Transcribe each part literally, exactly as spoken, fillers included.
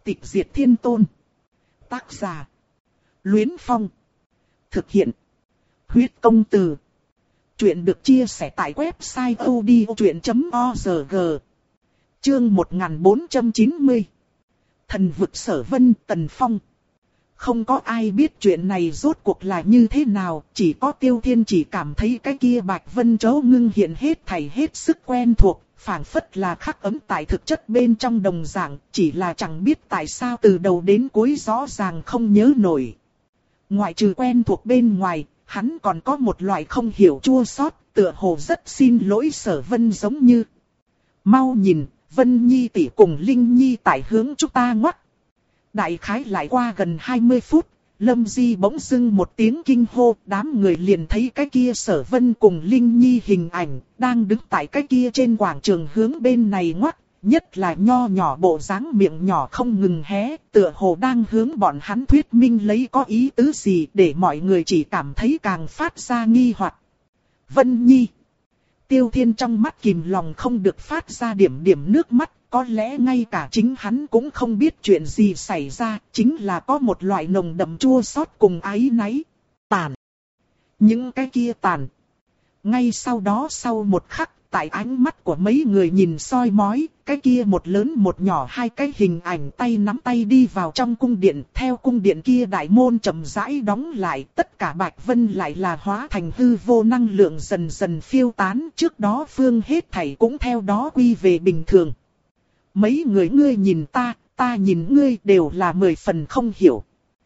Tịch diệt thiên tôn. Tác giả. Luyến Phong. Thực hiện. Huyết công từ. Chuyện được chia sẻ tại website odchuyện chấm org. Chương một nghìn bốn trăm chín mươi. Thần vực Sở Vân, Tần Phong. Không có ai biết chuyện này rốt cuộc là như thế nào, chỉ có Tiêu Thiên chỉ cảm thấy cái kia Bạch Vân Chấu ngưng hiện hết thảy hết sức quen thuộc, phảng phất là khắc ấn tại thực chất bên trong đồng dạng, chỉ là chẳng biết tại sao từ đầu đến cuối rõ ràng không nhớ nổi. Ngoại trừ quen thuộc bên ngoài, hắn còn có một loại không hiểu chua xót, tựa hồ rất xin lỗi Sở Vân giống như. Mau nhìn, Vân Nhi tỷ cùng Linh Nhi tại hướng chúng ta ngoắt. Đại khái lại qua gần hai mươi phút, Lâm Di bỗng dưng một tiếng kinh hô, đám người liền thấy cái kia Sở Vân cùng Linh Nhi hình ảnh, đang đứng tại cái kia trên quảng trường hướng bên này ngoắt, nhất là nho nhỏ bộ dáng miệng nhỏ không ngừng hé, tựa hồ đang hướng bọn hắn thuyết minh lấy có ý tứ gì để mọi người chỉ cảm thấy càng phát ra nghi hoặc. Vân Nhi. Tiêu Thiên trong mắt kìm lòng không được phát ra điểm điểm nước mắt, có lẽ ngay cả chính hắn cũng không biết chuyện gì xảy ra, chính là có một loại nồng đậm chua xót cùng áy náy. Tàn. Những cái kia tàn. Ngay sau đó sau một khắc, tại ánh mắt của mấy người nhìn soi mói, cái kia một lớn một nhỏ hai cái hình ảnh tay nắm tay đi vào trong cung điện, theo cung điện kia đại môn chậm rãi đóng lại, tất cả Bạch Vân lại là hóa thành hư vô năng lượng dần dần phiêu tán, trước đó phương hết thảy cũng theo đó quy về bình thường. Mấy người ngươi nhìn ta, ta nhìn ngươi đều là mười phần không hiểu.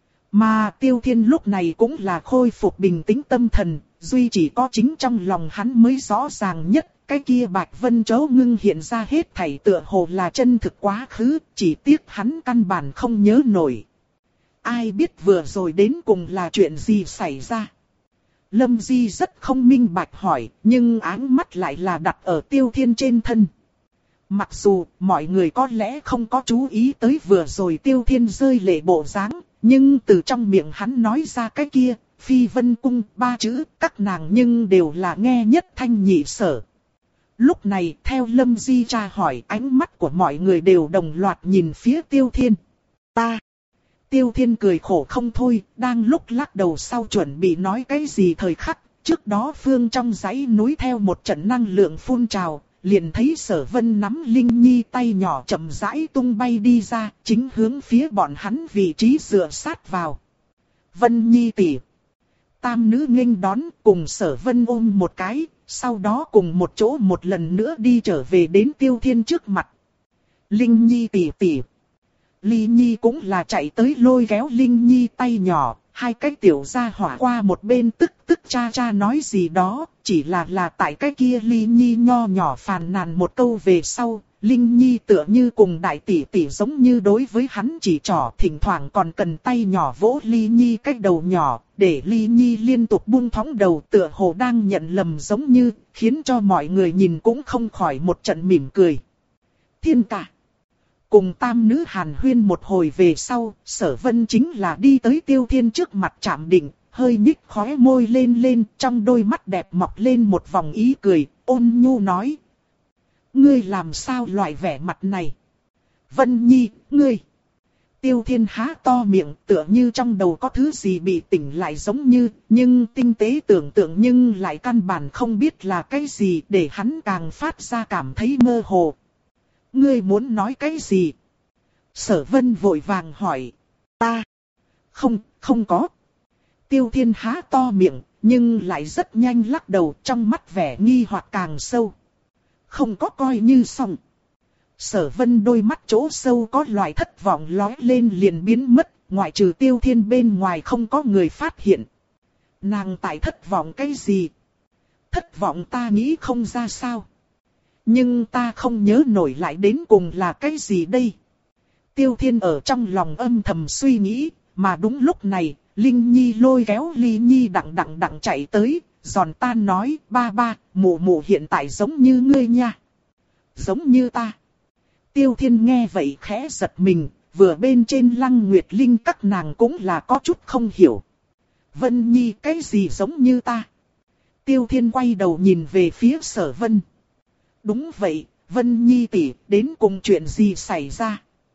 Mà Tiêu Thiên lúc này cũng là khôi phục bình tĩnh tâm thần, duy chỉ có chính trong lòng hắn mới rõ ràng nhất. Cái kia Bạch Vân Chấu ngưng hiện ra hết thảy tựa hồ là chân thực quá khứ, chỉ tiếc hắn căn bản không nhớ nổi. Ai biết vừa rồi đến cùng là chuyện gì xảy ra? Lâm Di rất không minh bạch hỏi, nhưng áng mắt lại là đặt ở Tiêu Thiên trên thân. Mặc dù mọi người có lẽ không có chú ý tới vừa rồi Tiêu Thiên rơi lệ bộ dáng, nhưng từ trong miệng hắn nói ra cái kia, Phi Vân Cung, ba chữ, các nàng nhưng đều là nghe nhất thanh nhị sở. Lúc này, theo Lâm Di tra hỏi, ánh mắt của mọi người đều đồng loạt nhìn phía Tiêu Thiên. Ta. Tiêu Thiên cười khổ không thôi, đang lúc lắc đầu sau chuẩn bị nói cái gì thời khắc. Trước đó phương trong dãy núi theo một trận năng lượng phun trào, liền thấy Sở Vân nắm Linh Nhi tay nhỏ chậm rãi tung bay đi ra, chính hướng phía bọn hắn vị trí dựa sát vào. Vân Nhi tỷ. Tam nữ nghênh đón cùng Sở Vân ôm một cái. Sau đó cùng một chỗ một lần nữa đi trở về đến Tiêu Thiên trước mặt. Linh Nhi tỷ tỷ. Ly Nhi cũng là chạy tới lôi kéo Linh Nhi tay nhỏ. Hai cái tiểu gia hỏa qua một bên tức tức cha cha nói gì đó. Chỉ là là tại cái kia Ly Nhi nho nhỏ phàn nàn một câu về sau. Linh Nhi tựa như cùng đại tỷ tỷ giống như đối với hắn chỉ trỏ, thỉnh thoảng còn cần tay nhỏ vỗ Ly Nhi cái đầu nhỏ, để Ly Nhi liên tục buông thõng đầu tựa hồ đang nhận lầm giống như, khiến cho mọi người nhìn cũng không khỏi một trận mỉm cười. Thiên cả. Cùng tam nữ hàn huyên một hồi về sau, Sở Vân chính là đi tới Tiêu Thiên trước mặt chạm định, hơi nhích khóe môi lên lên, trong đôi mắt đẹp mọc lên một vòng ý cười, ôn nhu nói. Ngươi làm sao loại vẻ mặt này? Vân Nhi, ngươi. Tiêu Thiên há to miệng tựa như trong đầu có thứ gì bị tỉnh lại giống như, nhưng tinh tế tưởng tượng nhưng lại căn bản không biết là cái gì để hắn càng phát ra cảm thấy mơ hồ. Ngươi muốn nói cái gì? Sở Vân vội vàng hỏi. Ta. Không, không có. Tiêu Thiên há to miệng, nhưng lại rất nhanh lắc đầu, trong mắt vẻ nghi hoặc càng sâu. Không có coi như xong. Sở Vân đôi mắt chỗ sâu có loại thất vọng lóe lên liền biến mất, ngoại trừ Tiêu Thiên bên ngoài không có người phát hiện. Nàng tại thất vọng cái gì? Thất vọng ta nghĩ không ra sao. Nhưng ta không nhớ nổi lại đến cùng là cái gì đây. Tiêu Thiên ở trong lòng âm thầm suy nghĩ, mà đúng lúc này, Linh Nhi lôi kéo Ly Nhi đặng đặng đặng chạy tới. Giòn tan nói, ba ba, mụ mụ hiện tại giống như ngươi nha. Giống như ta. Tiêu Thiên nghe vậy khẽ giật mình, vừa bên trên Lăng Nguyệt Linh các nàng cũng là có chút không hiểu. Vân Nhi cái gì giống như ta? Tiêu Thiên quay đầu nhìn về phía Sở Vân. Đúng vậy, Vân Nhi tỷ, đến cùng chuyện gì xảy ra?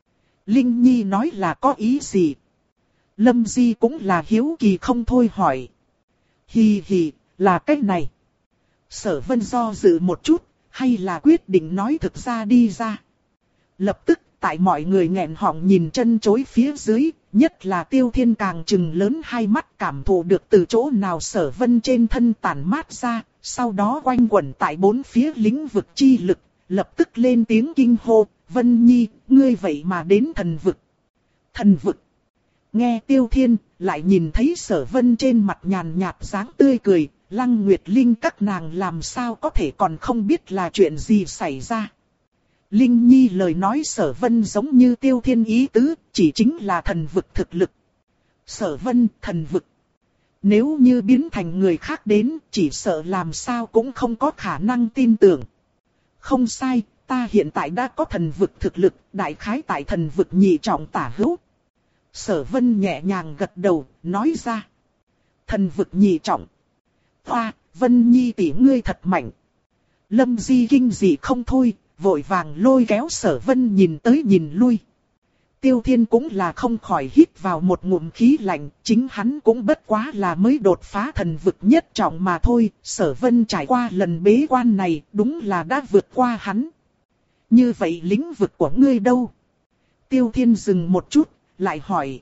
Linh Nhi nói là có ý gì? Lâm Di cũng là hiếu kỳ không thôi hỏi. Hì hì, là cái này. Sở Vân do dự một chút, hay là quyết định nói thực ra đi ra. Lập tức, tại mọi người nghẹn họng nhìn chân chối phía dưới, nhất là Tiêu Thiên càng trừng lớn hai mắt cảm thụ được từ chỗ nào Sở Vân trên thân tản mát ra, sau đó quanh quẩn tại bốn phía lĩnh vực chi lực, lập tức lên tiếng kinh hô, Vân Nhi, ngươi vậy mà đến thần vực. Thần vực. Nghe Tiêu Thiên, lại nhìn thấy Sở Vân trên mặt nhàn nhạt dáng tươi cười, Lăng Nguyệt Linh các nàng làm sao có thể còn không biết là chuyện gì xảy ra. Linh Nhi lời nói Sở Vân giống như Tiêu Thiên ý tứ, chỉ chính là thần vực thực lực. Sở Vân, thần vực. Nếu như biến thành người khác đến, chỉ sợ làm sao cũng không có khả năng tin tưởng. Không sai, ta hiện tại đã có thần vực thực lực, đại khái tại thần vực nhị trọng tả hữu. Sở Vân nhẹ nhàng gật đầu, nói ra. Thần vực nhị trọng. Hoa, Vân Nhi tỷ ngươi thật mạnh. Lâm Di kinh dị không thôi, vội vàng lôi kéo Sở Vân nhìn tới nhìn lui. Tiêu Thiên cũng là không khỏi hít vào một ngụm khí lạnh, chính hắn cũng bất quá là mới đột phá thần vực nhất trọng mà thôi, Sở Vân trải qua lần bế quan này đúng là đã vượt qua hắn. Như vậy lĩnh vực của ngươi đâu? Tiêu Thiên dừng một chút, lại hỏi.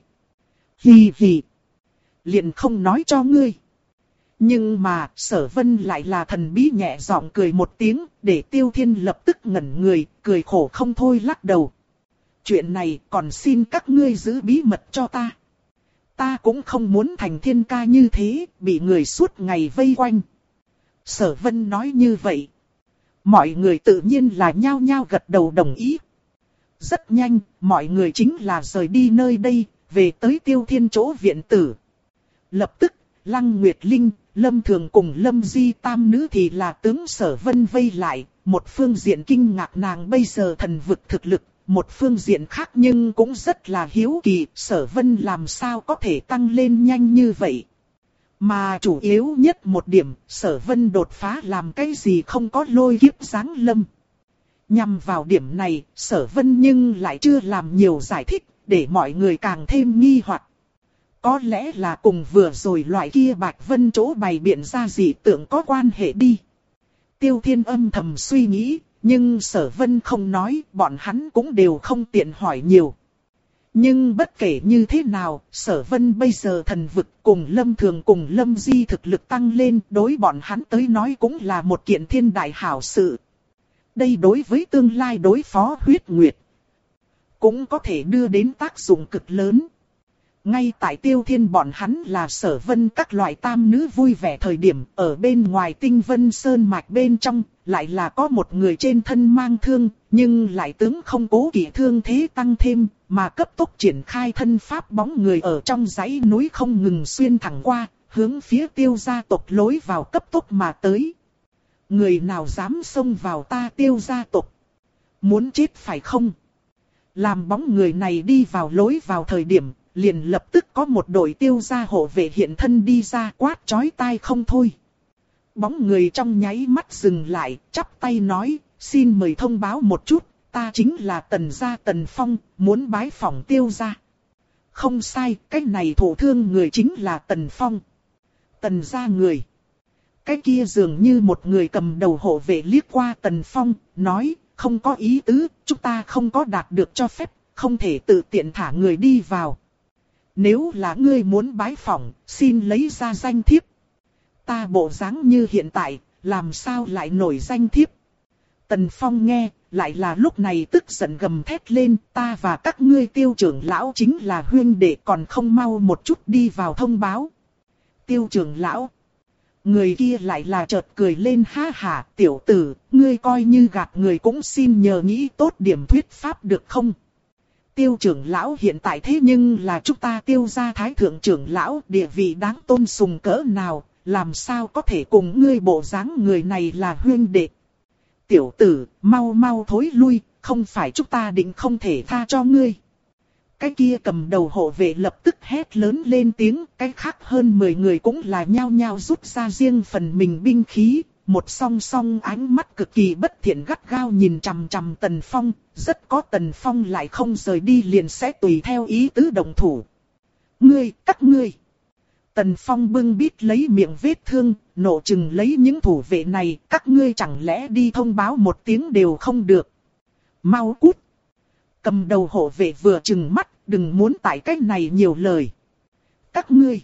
Hì hì. Liền không nói cho ngươi. Nhưng mà Sở Vân lại là thần bí nhẹ giọng cười một tiếng, để Tiêu Thiên lập tức ngẩn người, cười khổ không thôi lắc đầu. Chuyện này còn xin các ngươi giữ bí mật cho ta. Ta cũng không muốn thành thiên ca như thế, bị người suốt ngày vây quanh. Sở Vân nói như vậy. Mọi người tự nhiên là nhao nhao gật đầu đồng ý. Rất nhanh, mọi người chính là rời đi nơi đây, về tới Tiêu Thiên chỗ viện tử. Lập tức, Lăng Nguyệt Linh, Lâm Thường cùng Lâm Di tam nữ thì là tướng Sở Vân vây lại, một phương diện kinh ngạc nàng bây giờ thần vực thực lực, một phương diện khác nhưng cũng rất là hiếu kỳ, Sở Vân làm sao có thể tăng lên nhanh như vậy. Mà chủ yếu nhất một điểm, Sở Vân đột phá làm cái gì không có lôi kiếp giáng lâm. Nhằm vào điểm này, Sở Vân nhưng lại chưa làm nhiều giải thích, để mọi người càng thêm nghi hoặc. Có lẽ là cùng vừa rồi loại kia Bạch Vân chỗ bày biện ra dị tượng có quan hệ đi. Tiêu Thiên âm thầm suy nghĩ, nhưng Sở Vân không nói, bọn hắn cũng đều không tiện hỏi nhiều. Nhưng bất kể như thế nào, Sở Vân bây giờ thần vực cùng Lâm Thường cùng Lâm Di thực lực tăng lên, đối bọn hắn tới nói cũng là một kiện thiên đại hảo sự. Đây đối với tương lai đối phó huyết nguyệt, cũng có thể đưa đến tác dụng cực lớn. Ngay tại Tiêu Thiên bọn hắn là Sở Vân các loại tam nữ vui vẻ thời điểm, ở bên ngoài Tinh Vân Sơn mạch bên trong, lại là có một người trên thân mang thương, nhưng lại tướng không cố kỵ thương thế tăng thêm, mà cấp tốc triển khai thân pháp bóng người ở trong dãy núi không ngừng xuyên thẳng qua, hướng phía Tiêu gia tộc lối vào cấp tốc mà tới. Người nào dám xông vào ta Tiêu gia tộc? Muốn chết phải không? Làm bóng người này đi vào lối vào thời điểm, liền lập tức có một đội Tiêu gia hộ vệ hiện thân đi ra quát chói tai không thôi. Bóng người trong nháy mắt dừng lại, chắp tay nói, xin mời thông báo một chút, ta chính là Tần gia Tần Phong, muốn bái phỏng Tiêu gia. Không sai, cái này thổ thương người chính là Tần Phong. Tần gia người. Cái kia dường như một người cầm đầu hộ vệ liếc qua Tần Phong, nói, không có ý tứ, chúng ta không có đạt được cho phép, không thể tự tiện thả người đi vào. Nếu là ngươi muốn bái phỏng, xin lấy ra danh thiếp. Ta bộ dáng như hiện tại, làm sao lại nổi danh thiếp? Tần Phong nghe, lại là lúc này tức giận gầm thét lên, ta và các ngươi Tiêu trưởng lão chính là huynh đệ, còn không mau một chút đi vào thông báo. Tiêu trưởng lão. Người kia lại là chợt cười lên, ha ha, tiểu tử, ngươi coi như gạt người cũng xin nhờ nghĩ tốt điểm thuyết pháp được không? Tiêu trưởng lão hiện tại thế nhưng là chúng ta Tiêu gia thái thượng trưởng lão, địa vị đáng tôn sùng cỡ nào, làm sao có thể cùng ngươi bộ dáng người này là huynh đệ. Tiểu tử, mau mau thối lui, không phải chúng ta định không thể tha cho ngươi. Cái kia cầm đầu hộ vệ lập tức hét lớn lên tiếng, cái khác hơn mười người cũng là nhao nhao rút ra riêng phần mình binh khí, một song song ánh mắt cực kỳ bất thiện gắt gao nhìn chằm chằm Tần Phong, rất có Tần Phong lại không rời đi liền sẽ tùy theo ý tứ động thủ. Ngươi, các ngươi. Tần Phong bưng bít lấy miệng vết thương, nộ chừng lấy những thủ vệ này, các ngươi chẳng lẽ đi thông báo một tiếng đều không được. Mau cút. Cầm đầu hộ vệ vừa chừng mắt, đừng muốn tại cách này nhiều lời. Các ngươi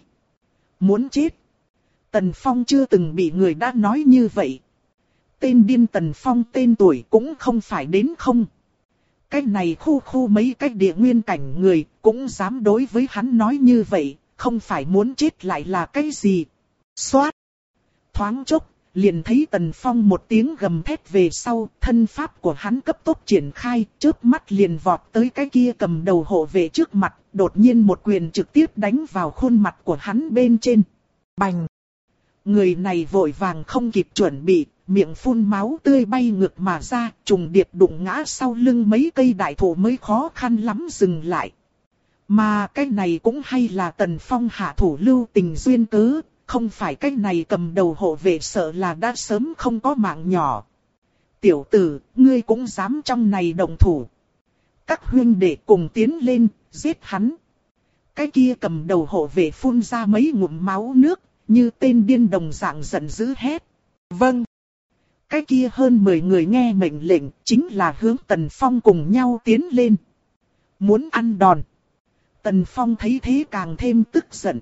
muốn chết. Tần Phong chưa từng bị người đã nói như vậy. Tên điên Tần Phong tên tuổi cũng không phải đến không. Cái này khu khu mấy cái địa nguyên cảnh người cũng dám đối với hắn nói như vậy, không phải muốn chết lại là cái gì. Xoát. Thoáng chốc, liền thấy Tần Phong một tiếng gầm thét về sau, thân pháp của hắn cấp tốc triển khai, chớp mắt liền vọt tới cái kia cầm đầu hộ vệ trước mặt, đột nhiên một quyền trực tiếp đánh vào khuôn mặt của hắn bên trên. Bành! Người này vội vàng không kịp chuẩn bị, miệng phun máu tươi bay ngược mà ra, trùng điệp đụng ngã sau lưng mấy cây đại thụ mới khó khăn lắm dừng lại. Mà cái này cũng hay là Tần Phong hạ thủ lưu tình duyên cớ, không phải cái này cầm đầu hộ vệ sợ là đã sớm không có mạng nhỏ. Tiểu tử, ngươi cũng dám trong này động thủ. Các huynh đệ cùng tiến lên, giết hắn. Cái kia cầm đầu hộ vệ phun ra mấy ngụm máu nước, như tên điên đồng dạng giận dữ hét. Vâng. Cái kia hơn mười người nghe mệnh lệnh, chính là hướng Tần Phong cùng nhau tiến lên. Muốn ăn đòn. Tần Phong thấy thế càng thêm tức giận.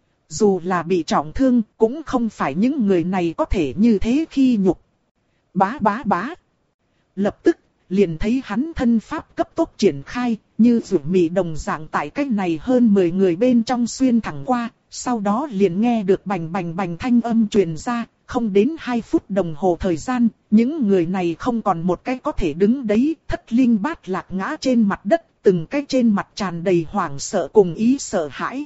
Dù là bị trọng thương, cũng không phải những người này có thể như thế khi nhục. Bá bá bá. Lập tức, liền thấy hắn thân pháp cấp tốc triển khai, như rủ mị đồng dạng tại cách này hơn mười người bên trong xuyên thẳng qua. Sau đó liền nghe được bành bành bành thanh âm truyền ra, không đến hai phút đồng hồ thời gian, những người này không còn một cái có thể đứng đấy, thất linh bát lạc ngã trên mặt đất, từng cái trên mặt tràn đầy hoảng sợ cùng ý sợ hãi.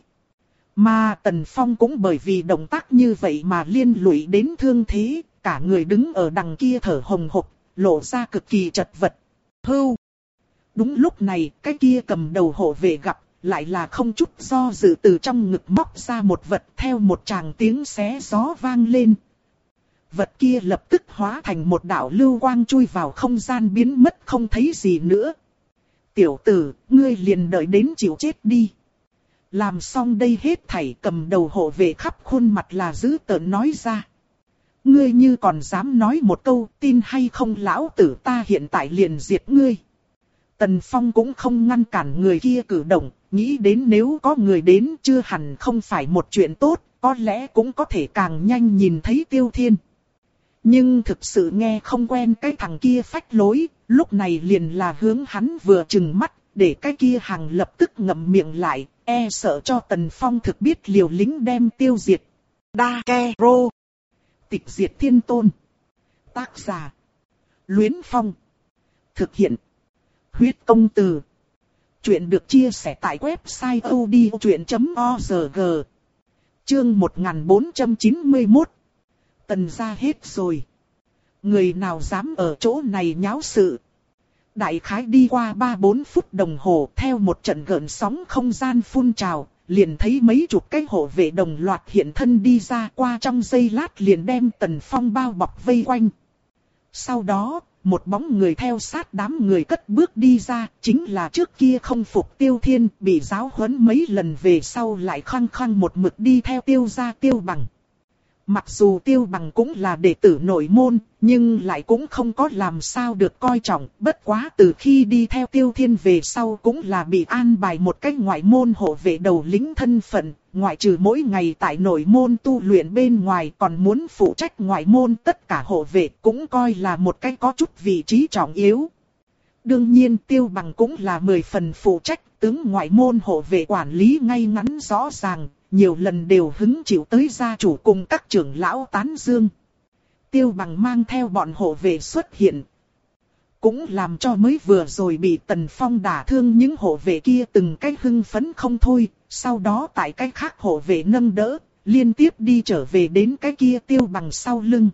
Mà Tần Phong cũng bởi vì động tác như vậy mà liên lụy đến thương thế, cả người đứng ở đằng kia thở hồng hộc, lộ ra cực kỳ chật vật. Hưu! Đúng lúc này, cái kia cầm đầu hộ vệ gặp, lại là không chút do dự từ trong ngực móc ra một vật theo một tràng tiếng xé gió vang lên. Vật kia lập tức hóa thành một đạo lưu quang chui vào không gian biến mất không thấy gì nữa. Tiểu tử, ngươi liền đợi đến chịu chết đi. Làm xong đây hết thảy cầm đầu hộ vệ khắp khuôn mặt là dữ tợn nói ra. Ngươi như còn dám nói một câu tin hay không lão tử ta hiện tại liền diệt ngươi. Tần Phong cũng không ngăn cản người kia cử động, nghĩ đến nếu có người đến chưa hẳn không phải một chuyện tốt, có lẽ cũng có thể càng nhanh nhìn thấy Tiêu Thiên. Nhưng thực sự nghe không quen cái thằng kia phách lối, lúc này liền là hướng hắn vừa chừng mắt, để cái kia hàng lập tức ngậm miệng lại, e sợ cho Tần Phong thực biết liều lĩnh đem tiêu diệt. Đa Ke Rô. Tịch diệt thiên tôn. Tác giả. Luyến Phong. Thực hiện. Huyết công từ. Chuyện được chia sẻ tại website odchuyện chấm org. Chương một nghìn bốn trăm chín mươi mốt. Tần gia hết rồi. Người nào dám ở chỗ này nháo sự. Đại khái đi qua ba bốn phút đồng hồ theo một trận gợn sóng không gian phun trào, liền thấy mấy chục cái hộ vệ đồng loạt hiện thân đi ra qua trong giây lát liền đem Tần Phong bao bọc vây quanh. Sau đó, một bóng người theo sát đám người cất bước đi ra, chính là trước kia không phục Tiêu Thiên, bị giáo huấn mấy lần về sau lại khăng khăng một mực đi theo Tiêu gia Tiêu Bằng. Mặc dù Tiêu Bằng cũng là đệ tử nội môn, nhưng lại cũng không có làm sao được coi trọng, bất quá từ khi đi theo Tiêu Thiên về sau cũng là bị an bài một cách ngoại môn hộ vệ đầu lĩnh thân phận, ngoại trừ mỗi ngày tại nội môn tu luyện bên ngoài còn muốn phụ trách ngoại môn tất cả hộ vệ cũng coi là một cách có chút vị trí trọng yếu. Đương nhiên Tiêu Bằng cũng là mười phần phụ trách, tướng ngoại môn hộ vệ quản lý ngay ngắn rõ ràng. Nhiều lần đều hứng chịu tới gia chủ cùng các trưởng lão tán dương. Tiêu Bằng mang theo bọn hộ vệ xuất hiện. Cũng làm cho mới vừa rồi bị Tần Phong đả thương những hộ vệ kia từng cái hưng phấn không thôi. Sau đó tại cái khác hộ vệ nâng đỡ, liên tiếp đi trở về đến cái kia Tiêu Bằng sau lưng.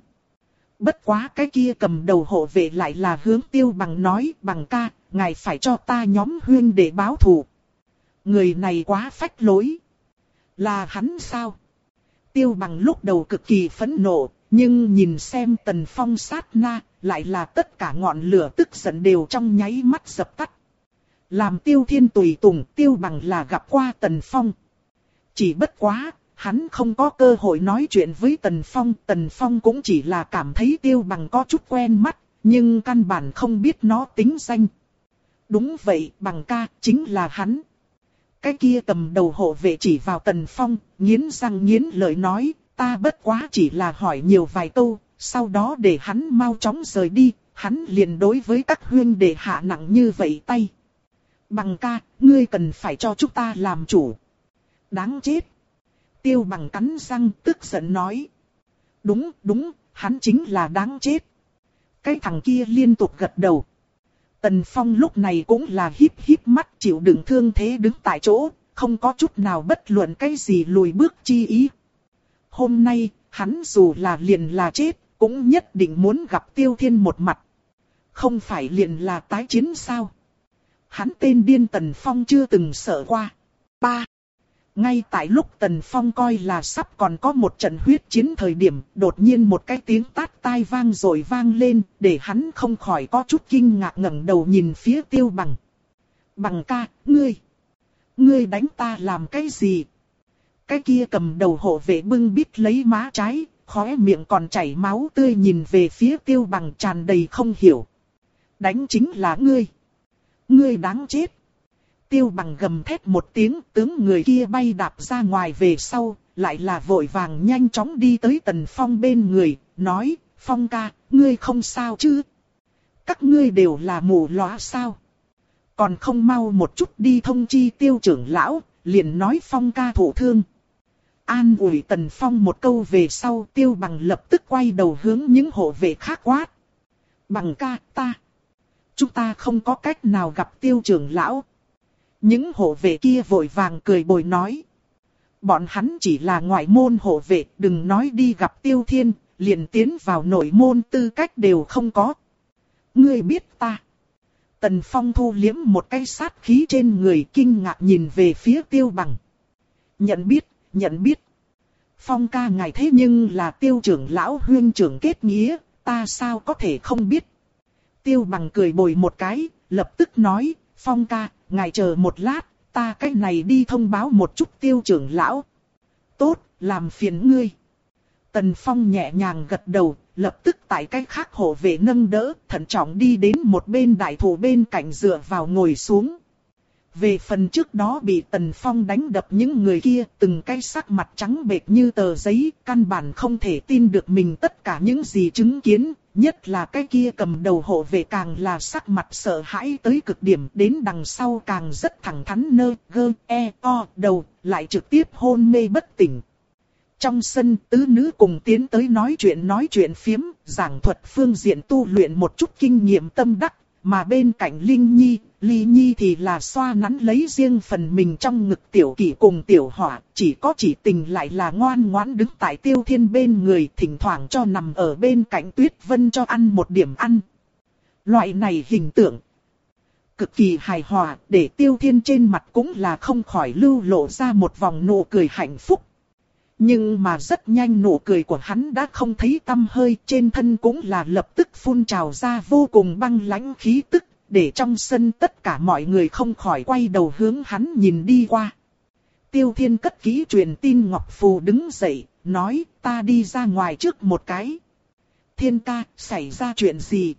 Bất quá cái kia cầm đầu hộ vệ lại là hướng Tiêu Bằng nói, Bằng ca, ngài phải cho ta nhóm huyên để báo thù. Người này quá phách lối. Là hắn sao? Tiêu Bằng lúc đầu cực kỳ phẫn nộ, Nhưng nhìn xem Tần Phong sát na, lại là tất cả ngọn lửa tức giận đều trong nháy mắt dập tắt. Làm Tiêu Thiên tùy tùng, Tiêu Bằng là gặp qua Tần Phong. Chỉ bất quá, hắn không có cơ hội nói chuyện với Tần Phong. Tần Phong cũng chỉ là cảm thấy Tiêu Bằng có chút quen mắt, nhưng căn bản không biết nó tính danh. Đúng vậy, Bằng ca, chính là hắn. Cái kia cầm đầu hộ vệ chỉ vào Tần Phong, nghiến răng nghiến lợi nói, ta bất quá chỉ là hỏi nhiều vài câu, sau đó để hắn mau chóng rời đi, hắn liền đối với các huynh đệ hạ nặng như vậy tay. Bằng ca, ngươi cần phải cho chúng ta làm chủ. Đáng chết. Tiêu Bằng cắn răng tức giận nói. Đúng, đúng, hắn chính là đáng chết. Cái thằng kia liên tục gật đầu. Tần Phong lúc này cũng là híp híp mắt chịu đựng thương thế đứng tại chỗ, không có chút nào bất luận cái gì lùi bước chi ý. Hôm nay, hắn dù là liền là chết, cũng nhất định muốn gặp Tiêu Thiên một mặt. Không phải liền là tái chiến sao? Hắn tên điên Tần Phong chưa từng sợ qua. Ba. Ngay tại lúc Tần Phong coi là sắp còn có một trận huyết chiến thời điểm, đột nhiên một cái tiếng tát tai vang rồi vang lên, để hắn không khỏi có chút kinh ngạc ngẩng đầu nhìn phía Tiêu Bằng. Bằng ca, ngươi, ngươi đánh ta làm cái gì? Cái kia cầm đầu hộ vệ bưng bít lấy má trái, khóe miệng còn chảy máu tươi nhìn về phía Tiêu Bằng tràn đầy không hiểu. Đánh chính là ngươi. Ngươi đáng chết. Tiêu Bằng gầm thét một tiếng, tướng người kia bay đạp ra ngoài về sau, lại là vội vàng nhanh chóng đi tới Tần Phong bên người, nói, Phong ca, ngươi không sao chứ? Các ngươi đều là mù lóa sao? Còn không mau một chút đi thông chi Tiêu trưởng lão, liền nói Phong ca thụ thương. An ủi Tần Phong một câu về sau, Tiêu Bằng lập tức quay đầu hướng những hộ vệ khác quát. Bằng ca, ta. Chúng ta không có cách nào gặp Tiêu trưởng lão. Những hộ vệ kia vội vàng cười bồi nói. Bọn hắn chỉ là ngoại môn hộ vệ, đừng nói đi gặp Tiêu Thiên, liền tiến vào nội môn tư cách đều không có. Ngươi biết ta. Tần Phong thu liếm một cái sát khí trên người, kinh ngạc nhìn về phía Tiêu Bằng. Nhận biết, nhận biết. Phong ca ngài thế nhưng là Tiêu trưởng lão huyên trưởng kết nghĩa, ta sao có thể không biết. Tiêu Bằng cười bồi một cái, lập tức nói, Phong ca, ngài chờ một lát, ta cái này đi thông báo một chút Tiêu trưởng lão. Tốt, làm phiền ngươi. Tần Phong nhẹ nhàng gật đầu, lập tức tại cái khác hộ vệ nâng đỡ, thận trọng đi đến một bên đại thụ bên cạnh dựa vào ngồi xuống. Về phần trước đó bị Tần Phong đánh đập những người kia, từng cái sắc mặt trắng bệch như tờ giấy, căn bản không thể tin được mình tất cả những gì chứng kiến, nhất là cái kia cầm đầu hộ vệ càng là sắc mặt sợ hãi tới cực điểm, đến đằng sau càng rất thẳng thắn nơ, gơ, e, o, đầu, lại trực tiếp hôn mê bất tỉnh. Trong sân, tứ nữ cùng tiến tới nói chuyện nói chuyện phiếm, giảng thuật phương diện tu luyện một chút kinh nghiệm tâm đắc, mà bên cạnh Linh Nhi, Ly Nhi thì là xoa nắn lấy riêng phần mình trong ngực Tiểu Kỷ cùng Tiểu Hỏa, chỉ có Chỉ Tình lại là ngoan ngoãn đứng tại Tiêu Thiên bên người, thỉnh thoảng cho nằm ở bên cạnh Tuyết Vân cho ăn một điểm ăn. Loại này hình tượng cực kỳ hài hòa, để Tiêu Thiên trên mặt cũng là không khỏi lưu lộ ra một vòng nụ cười hạnh phúc. Nhưng mà rất nhanh nụ cười của hắn đã không thấy tăm hơi, trên thân cũng là lập tức phun trào ra vô cùng băng lãnh khí tức, để trong sân tất cả mọi người không khỏi quay đầu hướng hắn nhìn đi qua. Tiêu Thiên cất kỹ truyền tin ngọc phù đứng dậy, nói, ta đi ra ngoài trước một cái. Thiên ca, xảy ra chuyện gì?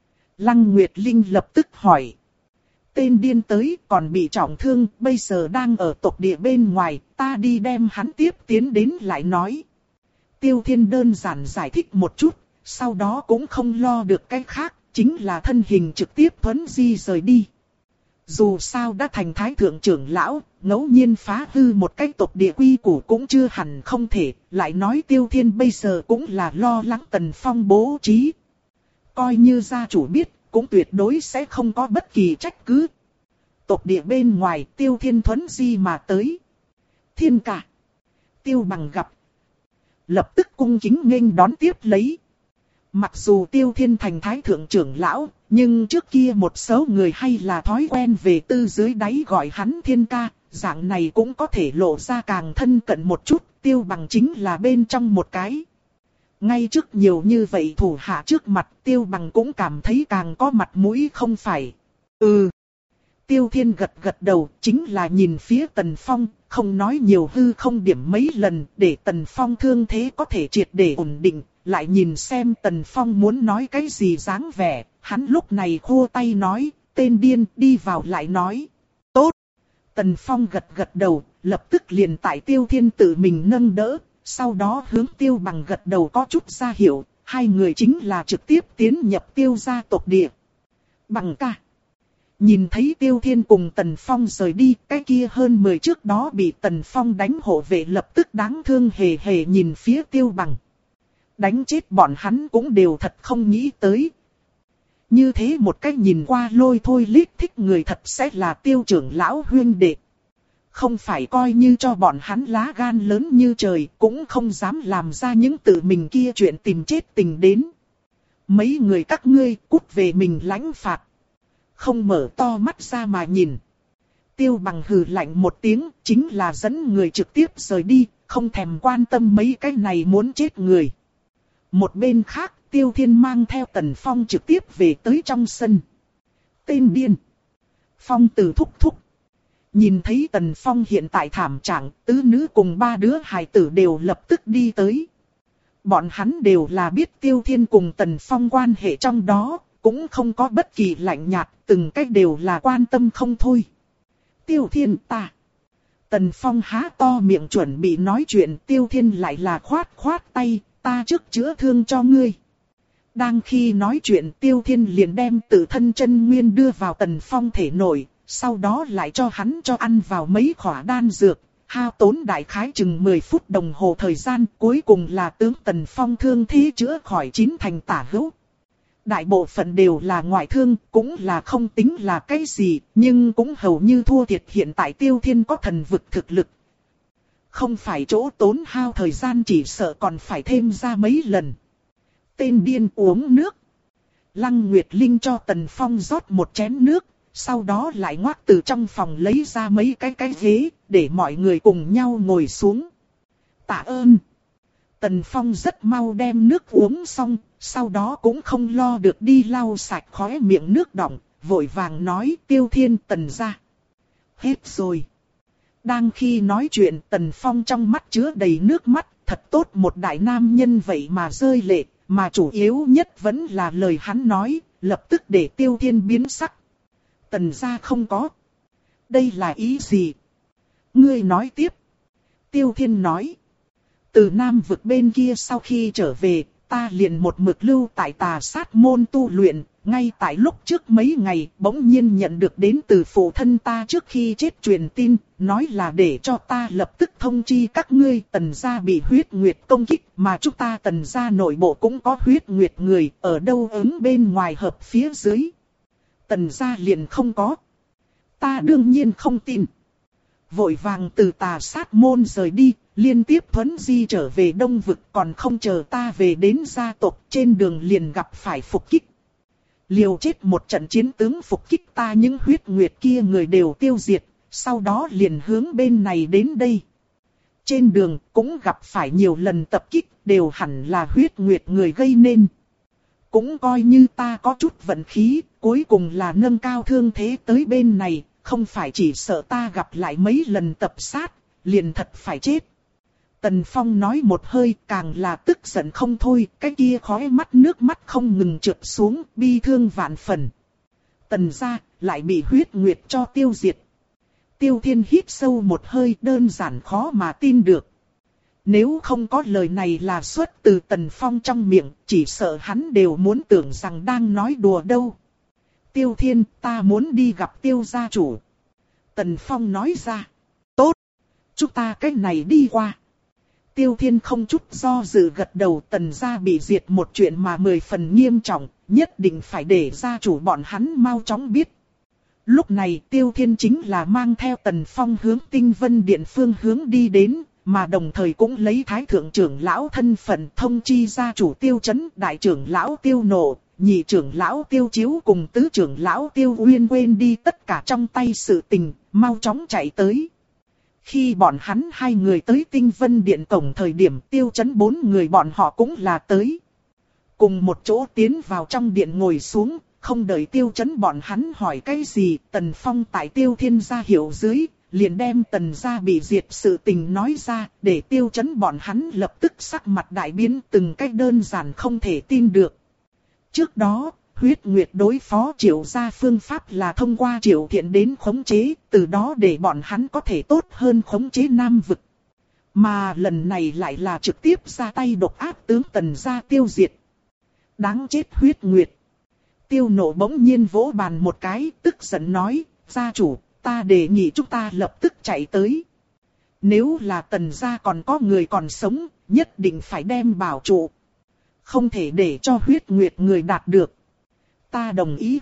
Lăng Nguyệt Linh lập tức hỏi. Tên điên tới còn bị trọng thương, bây giờ đang ở tộc địa bên ngoài, ta đi đem hắn tiếp tiến đến lại nói. Tiêu Thiên đơn giản giải thích một chút, sau đó cũng không lo được cái khác, chính là thân hình trực tiếp thuấn di rời đi. Dù sao đã thành thái thượng trưởng lão, ngẫu nhiên phá hư một cái tộc địa quy củ cũng chưa hẳn không thể, lại nói Tiêu Thiên bây giờ cũng là lo lắng Tần Phong bố trí. Coi như gia chủ biết, cũng tuyệt đối sẽ không có bất kỳ trách cứ. Tộc địa bên ngoài Tiêu Thiên thuấn di mà tới. Thiên ca. Tiêu Bằng gặp. Lập tức cung kính nghênh đón tiếp lấy. Mặc dù Tiêu Thiên thành thái thượng trưởng lão, nhưng trước kia một số người hay là thói quen về tư dưới đáy gọi hắn thiên ca, dạng này cũng có thể lộ ra càng thân cận một chút, Tiêu Bằng chính là bên trong một cái. Ngay trước nhiều như vậy thủ hạ trước mặt Tiêu Bằng cũng cảm thấy càng có mặt mũi không phải. Ừ. Tiêu Thiên gật gật đầu, chính là nhìn phía Tần Phong, không nói nhiều hư không điểm mấy lần để Tần Phong thương thế có thể triệt để ổn định, lại nhìn xem Tần Phong muốn nói cái gì dáng vẻ, hắn lúc này khô tay nói, tên điên đi vào lại nói. Tốt. Tần Phong gật gật đầu, lập tức liền tại Tiêu Thiên tự mình nâng đỡ, sau đó hướng Tiêu Bằng gật đầu có chút ra hiệu, hai người chính là trực tiếp tiến nhập Tiêu gia tộc địa. Bằng ca. Nhìn thấy Tiêu Thiên cùng Tần Phong rời đi, cái kia hơn mười trước đó bị Tần Phong đánh hộ vệ lập tức đáng thương hề hề nhìn phía Tiêu Bằng. Đánh chết bọn hắn cũng đều thật không nghĩ tới. Như thế một cách nhìn qua lôi thôi lít thích người thật sẽ là Tiêu trưởng lão huyên đệ. Không phải coi như cho bọn hắn lá gan lớn như trời cũng không dám làm ra những tự mình kia chuyện tìm chết tình đến. Mấy người các ngươi cút về mình lãnh phạt. Không mở to mắt ra mà nhìn. Tiêu Bằng hừ lạnh một tiếng, chính là dẫn người trực tiếp rời đi, không thèm quan tâm mấy cái này muốn chết người. Một bên khác, Tiêu Thiên mang theo Tần Phong trực tiếp về tới trong sân. Tên điên. Phong Tử thúc thúc. Nhìn thấy Tần Phong hiện tại thảm trạng, tứ nữ cùng ba đứa hài tử đều lập tức đi tới. Bọn hắn đều là biết Tiêu Thiên cùng Tần Phong quan hệ trong đó, cũng không có bất kỳ lạnh nhạt, từng cách đều là quan tâm không thôi. Tiêu Thiên ta. Tần Phong há to miệng chuẩn bị nói chuyện, Tiêu Thiên lại là khoát khoát tay, ta trước chữa thương cho ngươi. Đang khi nói chuyện Tiêu Thiên liền đem tự thân chân nguyên đưa vào Tần Phong thể nội, sau đó lại cho hắn cho ăn vào mấy khỏa đan dược, hao tốn đại khái chừng mười phút đồng hồ thời gian, cuối cùng là tướng Tần Phong thương thế chữa khỏi chín thành tả hữu. Đại bộ phận đều là ngoại thương, cũng là không tính là cái gì, nhưng cũng hầu như thua thiệt hiện tại Tiêu Thiên có thần vực thực lực. Không phải chỗ tốn hao thời gian chỉ sợ còn phải thêm ra mấy lần. Tên điên uống nước. Lăng Nguyệt Linh cho Tần Phong rót một chén nước, sau đó lại ngoác từ trong phòng lấy ra mấy cái cái ghế, để mọi người cùng nhau ngồi xuống. Tạ ơn. Tần Phong rất mau đem nước uống xong, sau đó cũng không lo được đi lau sạch khóe miệng nước đọng, vội vàng nói Tiêu Thiên Tần ra. Hết rồi. Đang khi nói chuyện Tần Phong trong mắt chứa đầy nước mắt, thật tốt một đại nam nhân vậy mà rơi lệ, mà chủ yếu nhất vẫn là lời hắn nói, lập tức để Tiêu Thiên biến sắc. Tần ra không có. Đây là ý gì? Ngươi nói tiếp. Tiêu Thiên nói. Từ Nam vực bên kia sau khi trở về, ta liền một mực lưu tại Tà Sát môn tu luyện, ngay tại lúc trước mấy ngày bỗng nhiên nhận được đến từ phụ thân ta trước khi chết truyền tin, nói là để cho ta lập tức thông chi các ngươi Tần gia bị huyết nguyệt công kích, mà chúng ta Tần gia nội bộ cũng có huyết nguyệt người, ở đâu ứng bên ngoài hợp phía dưới. Tần gia liền không có. Ta đương nhiên không tin. Vội vàng từ Tà Sát môn rời đi, liên tiếp thuấn di trở về Đông vực, còn không chờ ta về đến gia tộc, trên đường liền gặp phải phục kích. Liều chết một trận chiến tướng phục kích ta, những huyết nguyệt kia người đều tiêu diệt, sau đó liền hướng bên này đến đây. Trên đường cũng gặp phải nhiều lần tập kích, đều hẳn là huyết nguyệt người gây nên. Cũng coi như ta có chút vận khí, cuối cùng là nâng cao thương thế tới bên này, không phải chỉ sợ ta gặp lại mấy lần tập sát, liền thật phải chết. Tần Phong nói một hơi, càng là tức giận không thôi, cái kia khóe mắt nước mắt không ngừng trượt xuống, bi thương vạn phần. Tần gia lại bị huyết nguyệt cho tiêu diệt. Tiêu Thiên hít sâu một hơi, đơn giản khó mà tin được. Nếu không có lời này là xuất từ Tần Phong trong miệng, chỉ sợ hắn đều muốn tưởng rằng đang nói đùa đâu. Tiêu Thiên, ta muốn đi gặp Tiêu gia chủ. Tần Phong nói ra. Tốt, chúng ta cách này đi qua. Tiêu Thiên không chút do dự gật đầu, Tần gia bị diệt một chuyện mà mười phần nghiêm trọng, nhất định phải để gia chủ bọn hắn mau chóng biết. Lúc này Tiêu Thiên chính là mang theo Tần Phong hướng Tinh Vân Điện phương hướng đi đến, mà đồng thời cũng lấy Thái Thượng trưởng lão thân phận thông chi gia chủ Tiêu Chấn, Đại trưởng lão Tiêu Nộ, Nhị trưởng lão Tiêu Chiếu cùng Tứ trưởng lão Tiêu Uyên quên đi tất cả trong tay sự tình, mau chóng chạy tới. Khi bọn hắn hai người tới Tinh Vân Điện cổng thời điểm Tiêu Chấn bốn người bọn họ cũng là tới. Cùng một chỗ tiến vào trong điện ngồi xuống, không đợi Tiêu Chấn bọn hắn hỏi cái gì, Tần Phong tại Tiêu Thiên gia hiệu dưới, liền đem Tần gia bị diệt sự tình nói ra, để Tiêu Chấn bọn hắn lập tức sắc mặt đại biến, từng cách đơn giản không thể tin được. Trước đó, Huyết Nguyệt đối phó Triệu gia phương pháp là thông qua Triệu Thiện đến khống chế, từ đó để bọn hắn có thể tốt hơn khống chế Nam Vực. Mà lần này lại là trực tiếp ra tay độc ác tướng Tần gia tiêu diệt. Đáng chết Huyết Nguyệt. Tiêu Nộ bỗng nhiên vỗ bàn một cái, tức giận nói, gia chủ, ta đề nghị chúng ta lập tức chạy tới. Nếu là Tần gia còn có người còn sống, nhất định phải đem bảo trụ. Không thể để cho Huyết Nguyệt người đạt được. Ta đồng ý.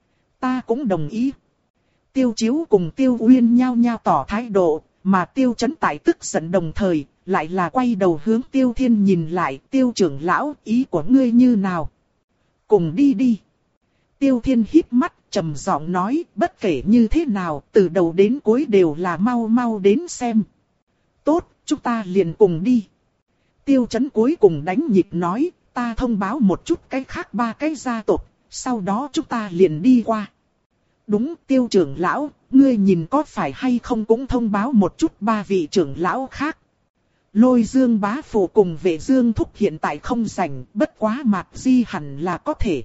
Ta cũng đồng ý. Tiêu Chiếu cùng Tiêu Uyên nhao nhao tỏ thái độ, mà Tiêu Chấn tại tức giận đồng thời, lại là quay đầu hướng Tiêu Thiên nhìn lại, Tiêu trưởng lão, ý của ngươi như nào? Cùng đi đi. Tiêu Thiên híp mắt, trầm giọng nói, bất kể như thế nào, từ đầu đến cuối đều là mau mau đến xem. Tốt, chúng ta liền cùng đi. Tiêu Chấn cuối cùng đánh nhịp nói, ta thông báo một chút cái khác ba cái gia tộc, sau đó chúng ta liền đi qua. Đúng, Tiêu trưởng lão, ngươi nhìn có phải hay không cũng thông báo một chút ba vị trưởng lão khác. Lôi Dương bá phụ cùng Vệ Dương thúc hiện tại không rảnh, bất quá Mạc Di hẳn là có thể.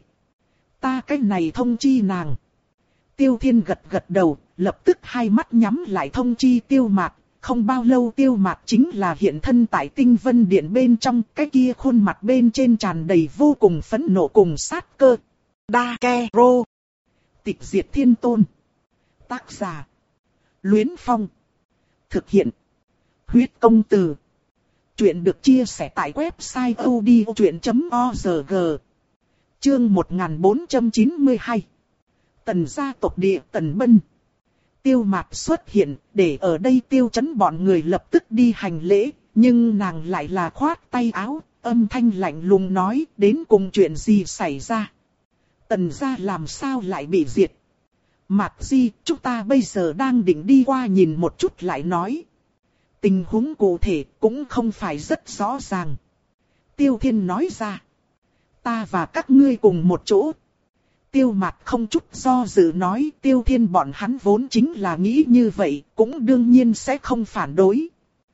Ta cái này thông chi nàng. Tiêu Thiên gật gật đầu, lập tức hai mắt nhắm lại thông chi Tiêu Mạc. Không bao lâu Tiêu Mạc chính là hiện thân tại Tinh Vân Điện bên trong, cái kia khuôn mặt bên trên tràn đầy vô cùng phẫn nộ cùng sát cơ. Đa Ke Rô. Tịch diệt thiên tôn. Tác giả. Luyến Phong. Thực hiện. Huyết công từ. Chuyện được chia sẻ tại website odchuyện chấm org. Chương một nghìn bốn trăm chín mươi hai. Tần gia tộc địa Tần Bân. Tiêu Mạc xuất hiện, để ở đây Tiêu Chấn bọn người lập tức đi hành lễ, nhưng nàng lại là khoát tay áo, âm thanh lạnh lùng nói, đến cùng chuyện gì xảy ra. Tần gia làm sao lại bị diệt? Mạc Di, chúng ta bây giờ đang định đi qua nhìn một chút lại nói. Tình huống cụ thể cũng không phải rất rõ ràng. Tiêu Thiên nói ra. Ta và các ngươi cùng một chỗ. Tiêu Mạc không chút do dự nói, Tiêu Thiên bọn hắn vốn chính là nghĩ như vậy, cũng đương nhiên sẽ không phản đối.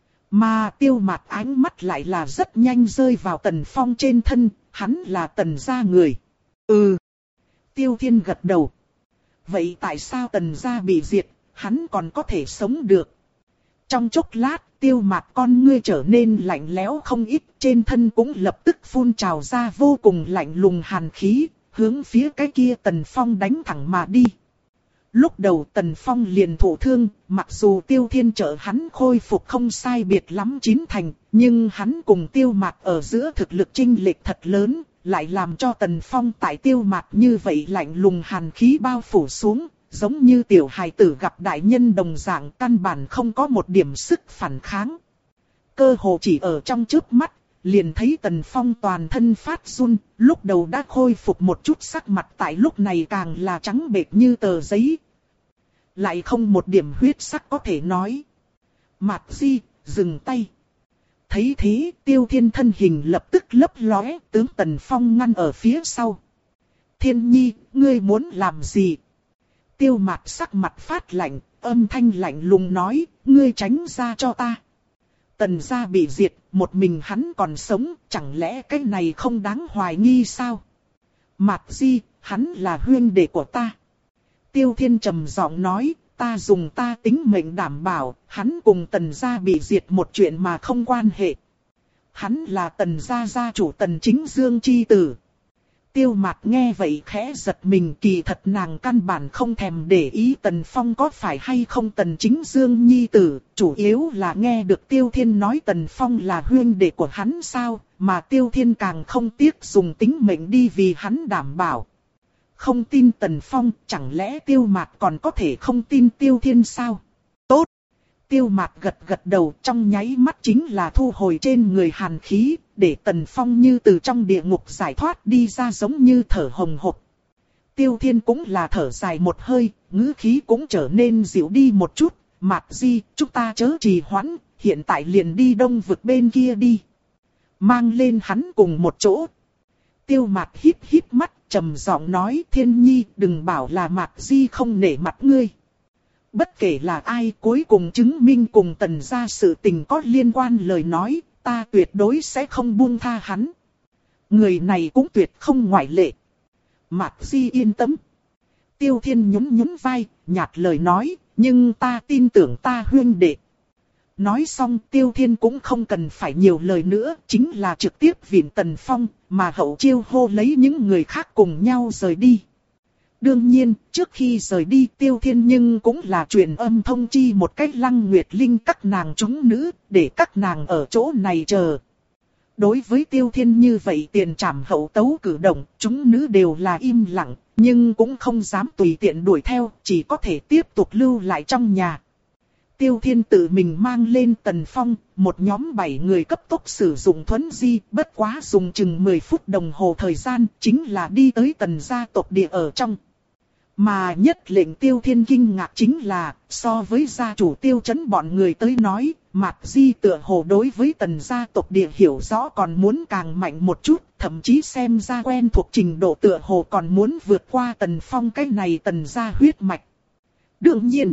Mà Tiêu Mạc ánh mắt lại là rất nhanh rơi vào Tần Phong trên thân, hắn là Tần gia người. Ừ. Tiêu Thiên gật đầu. Vậy tại sao Tần gia bị diệt, hắn còn có thể sống được? Trong chốc lát, Tiêu Mạc con ngươi trở nên lạnh lẽo không ít, trên thân cũng lập tức phun trào ra vô cùng lạnh lùng hàn khí, hướng phía cái kia Tần Phong đánh thẳng mà đi. Lúc đầu Tần Phong liền thụ thương, mặc dù Tiêu Thiên trợ hắn khôi phục không sai biệt lắm chín thành, nhưng hắn cùng Tiêu Mạc ở giữa thực lực chênh lệch thật lớn, lại làm cho Tần Phong tại Tiêu Mạc như vậy lạnh lùng hàn khí bao phủ xuống, giống như tiểu hài tử gặp đại nhân đồng dạng, căn bản không có một điểm sức phản kháng. Cơ hồ chỉ ở trong chớp mắt, liền thấy Tần Phong toàn thân phát run, lúc đầu đã khôi phục một chút sắc mặt tại lúc này càng là trắng bệch như tờ giấy. Lại không một điểm huyết sắc có thể nói. Mạc Di, dừng tay. Thấy thế, Tiêu Thiên thân hình lập tức lấp lóe, tướng Tần Phong ngăn ở phía sau. Thiên Nhi, ngươi muốn làm gì? Tiêu Mạc sắc mặt phát lạnh, âm thanh lạnh lùng nói, ngươi tránh ra cho ta. Tần gia bị diệt, một mình hắn còn sống, chẳng lẽ cái này không đáng hoài nghi sao? Mạc Di, hắn là huynh đệ của ta. Tiêu Thiên trầm giọng nói, ta dùng ta tính mệnh đảm bảo, hắn cùng Tần gia bị diệt một chuyện mà không quan hệ. Hắn là Tần gia gia chủ Tần Chính Dương chi tử. Tiêu Mạc nghe vậy khẽ giật mình, kỳ thật nàng căn bản không thèm để ý Tần Phong có phải hay không Tần Chính Dương nhi tử, chủ yếu là nghe được Tiêu Thiên nói Tần Phong là huynh đệ của hắn sao, mà Tiêu Thiên càng không tiếc dùng tính mệnh đi vì hắn đảm bảo. Không tin Tần Phong, chẳng lẽ Tiêu Mạc còn có thể không tin Tiêu Thiên sao? Tốt! Tiêu Mạc gật gật đầu, trong nháy mắt chính là thu hồi trên người hàn khí, để Tần Phong như từ trong địa ngục giải thoát đi ra giống như thở hồng hộc. Tiêu Thiên cũng là thở dài một hơi, ngữ khí cũng trở nên dịu đi một chút, Mạc Di, chúng ta chớ trì hoãn, hiện tại liền đi đông vực bên kia đi. Mang lên hắn cùng một chỗ. Tiêu Mạt híp híp mắt, trầm giọng nói, Thiên Nhi, đừng bảo là Mạc Di không nể mặt ngươi. Bất kể là ai, cuối cùng chứng minh cùng Tần gia sự tình có liên quan lời nói, ta tuyệt đối sẽ không buông tha hắn. Người này cũng tuyệt không ngoại lệ. Mạc Di yên tâm. Tiêu Thiên nhún nhún vai, nhạt lời nói, nhưng ta tin tưởng ta huynh đệ. Nói xong Tiêu Thiên cũng không cần phải nhiều lời nữa, chính là trực tiếp viện Tần Phong, mà hậu chiêu hô lấy những người khác cùng nhau rời đi. Đương nhiên, trước khi rời đi Tiêu Thiên nhưng cũng là truyền âm thông chi một cách Lăng Nguyệt Linh các nàng chúng nữ, để các nàng ở chỗ này chờ. Đối với Tiêu Thiên như vậy tiền trảm hậu tấu cử động, chúng nữ đều là im lặng, nhưng cũng không dám tùy tiện đuổi theo, chỉ có thể tiếp tục lưu lại trong nhà. Tiêu Thiên tự mình mang lên Tần Phong, một nhóm bảy người cấp tốc sử dụng thuấn di, bất quá dùng chừng mười phút đồng hồ thời gian, chính là đi tới Tần gia tộc địa ở trong. Mà nhất lệnh Tiêu Thiên kinh ngạc chính là, so với gia chủ Tiêu Chấn bọn người tới nói, Mạc Di tựa hồ đối với Tần gia tộc địa hiểu rõ còn muốn càng mạnh một chút, thậm chí xem ra quen thuộc trình độ tựa hồ còn muốn vượt qua Tần Phong cái này Tần gia huyết mạch. Đương nhiên,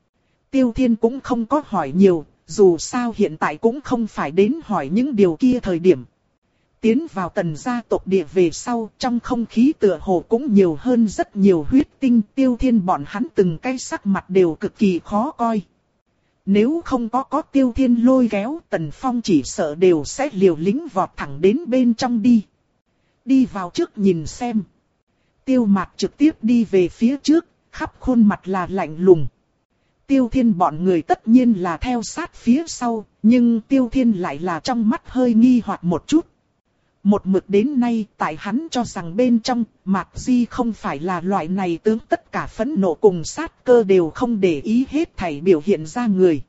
Tiêu Thiên cũng không có hỏi nhiều, dù sao hiện tại cũng không phải đến hỏi những điều kia thời điểm. Tiến vào Tần gia tộc địa về sau, trong không khí tựa hồ cũng nhiều hơn rất nhiều huyết tinh. Tiêu Thiên bọn hắn từng cái sắc mặt đều cực kỳ khó coi. Nếu không có có Tiêu Thiên lôi kéo, Tần Phong chỉ sợ đều sẽ liều lĩnh vọt thẳng đến bên trong đi. Đi vào trước nhìn xem. Tiêu Mạt trực tiếp đi về phía trước, khắp khuôn mặt là lạnh lùng. Tiêu Thiên bọn người tất nhiên là theo sát phía sau, nhưng Tiêu Thiên lại là trong mắt hơi nghi hoặc một chút. Một mực đến nay, tại hắn cho rằng bên trong, Mạc Di không phải là loại này tướng tất cả phẫn nộ cùng sát cơ đều không để ý hết thảy biểu hiện ra người.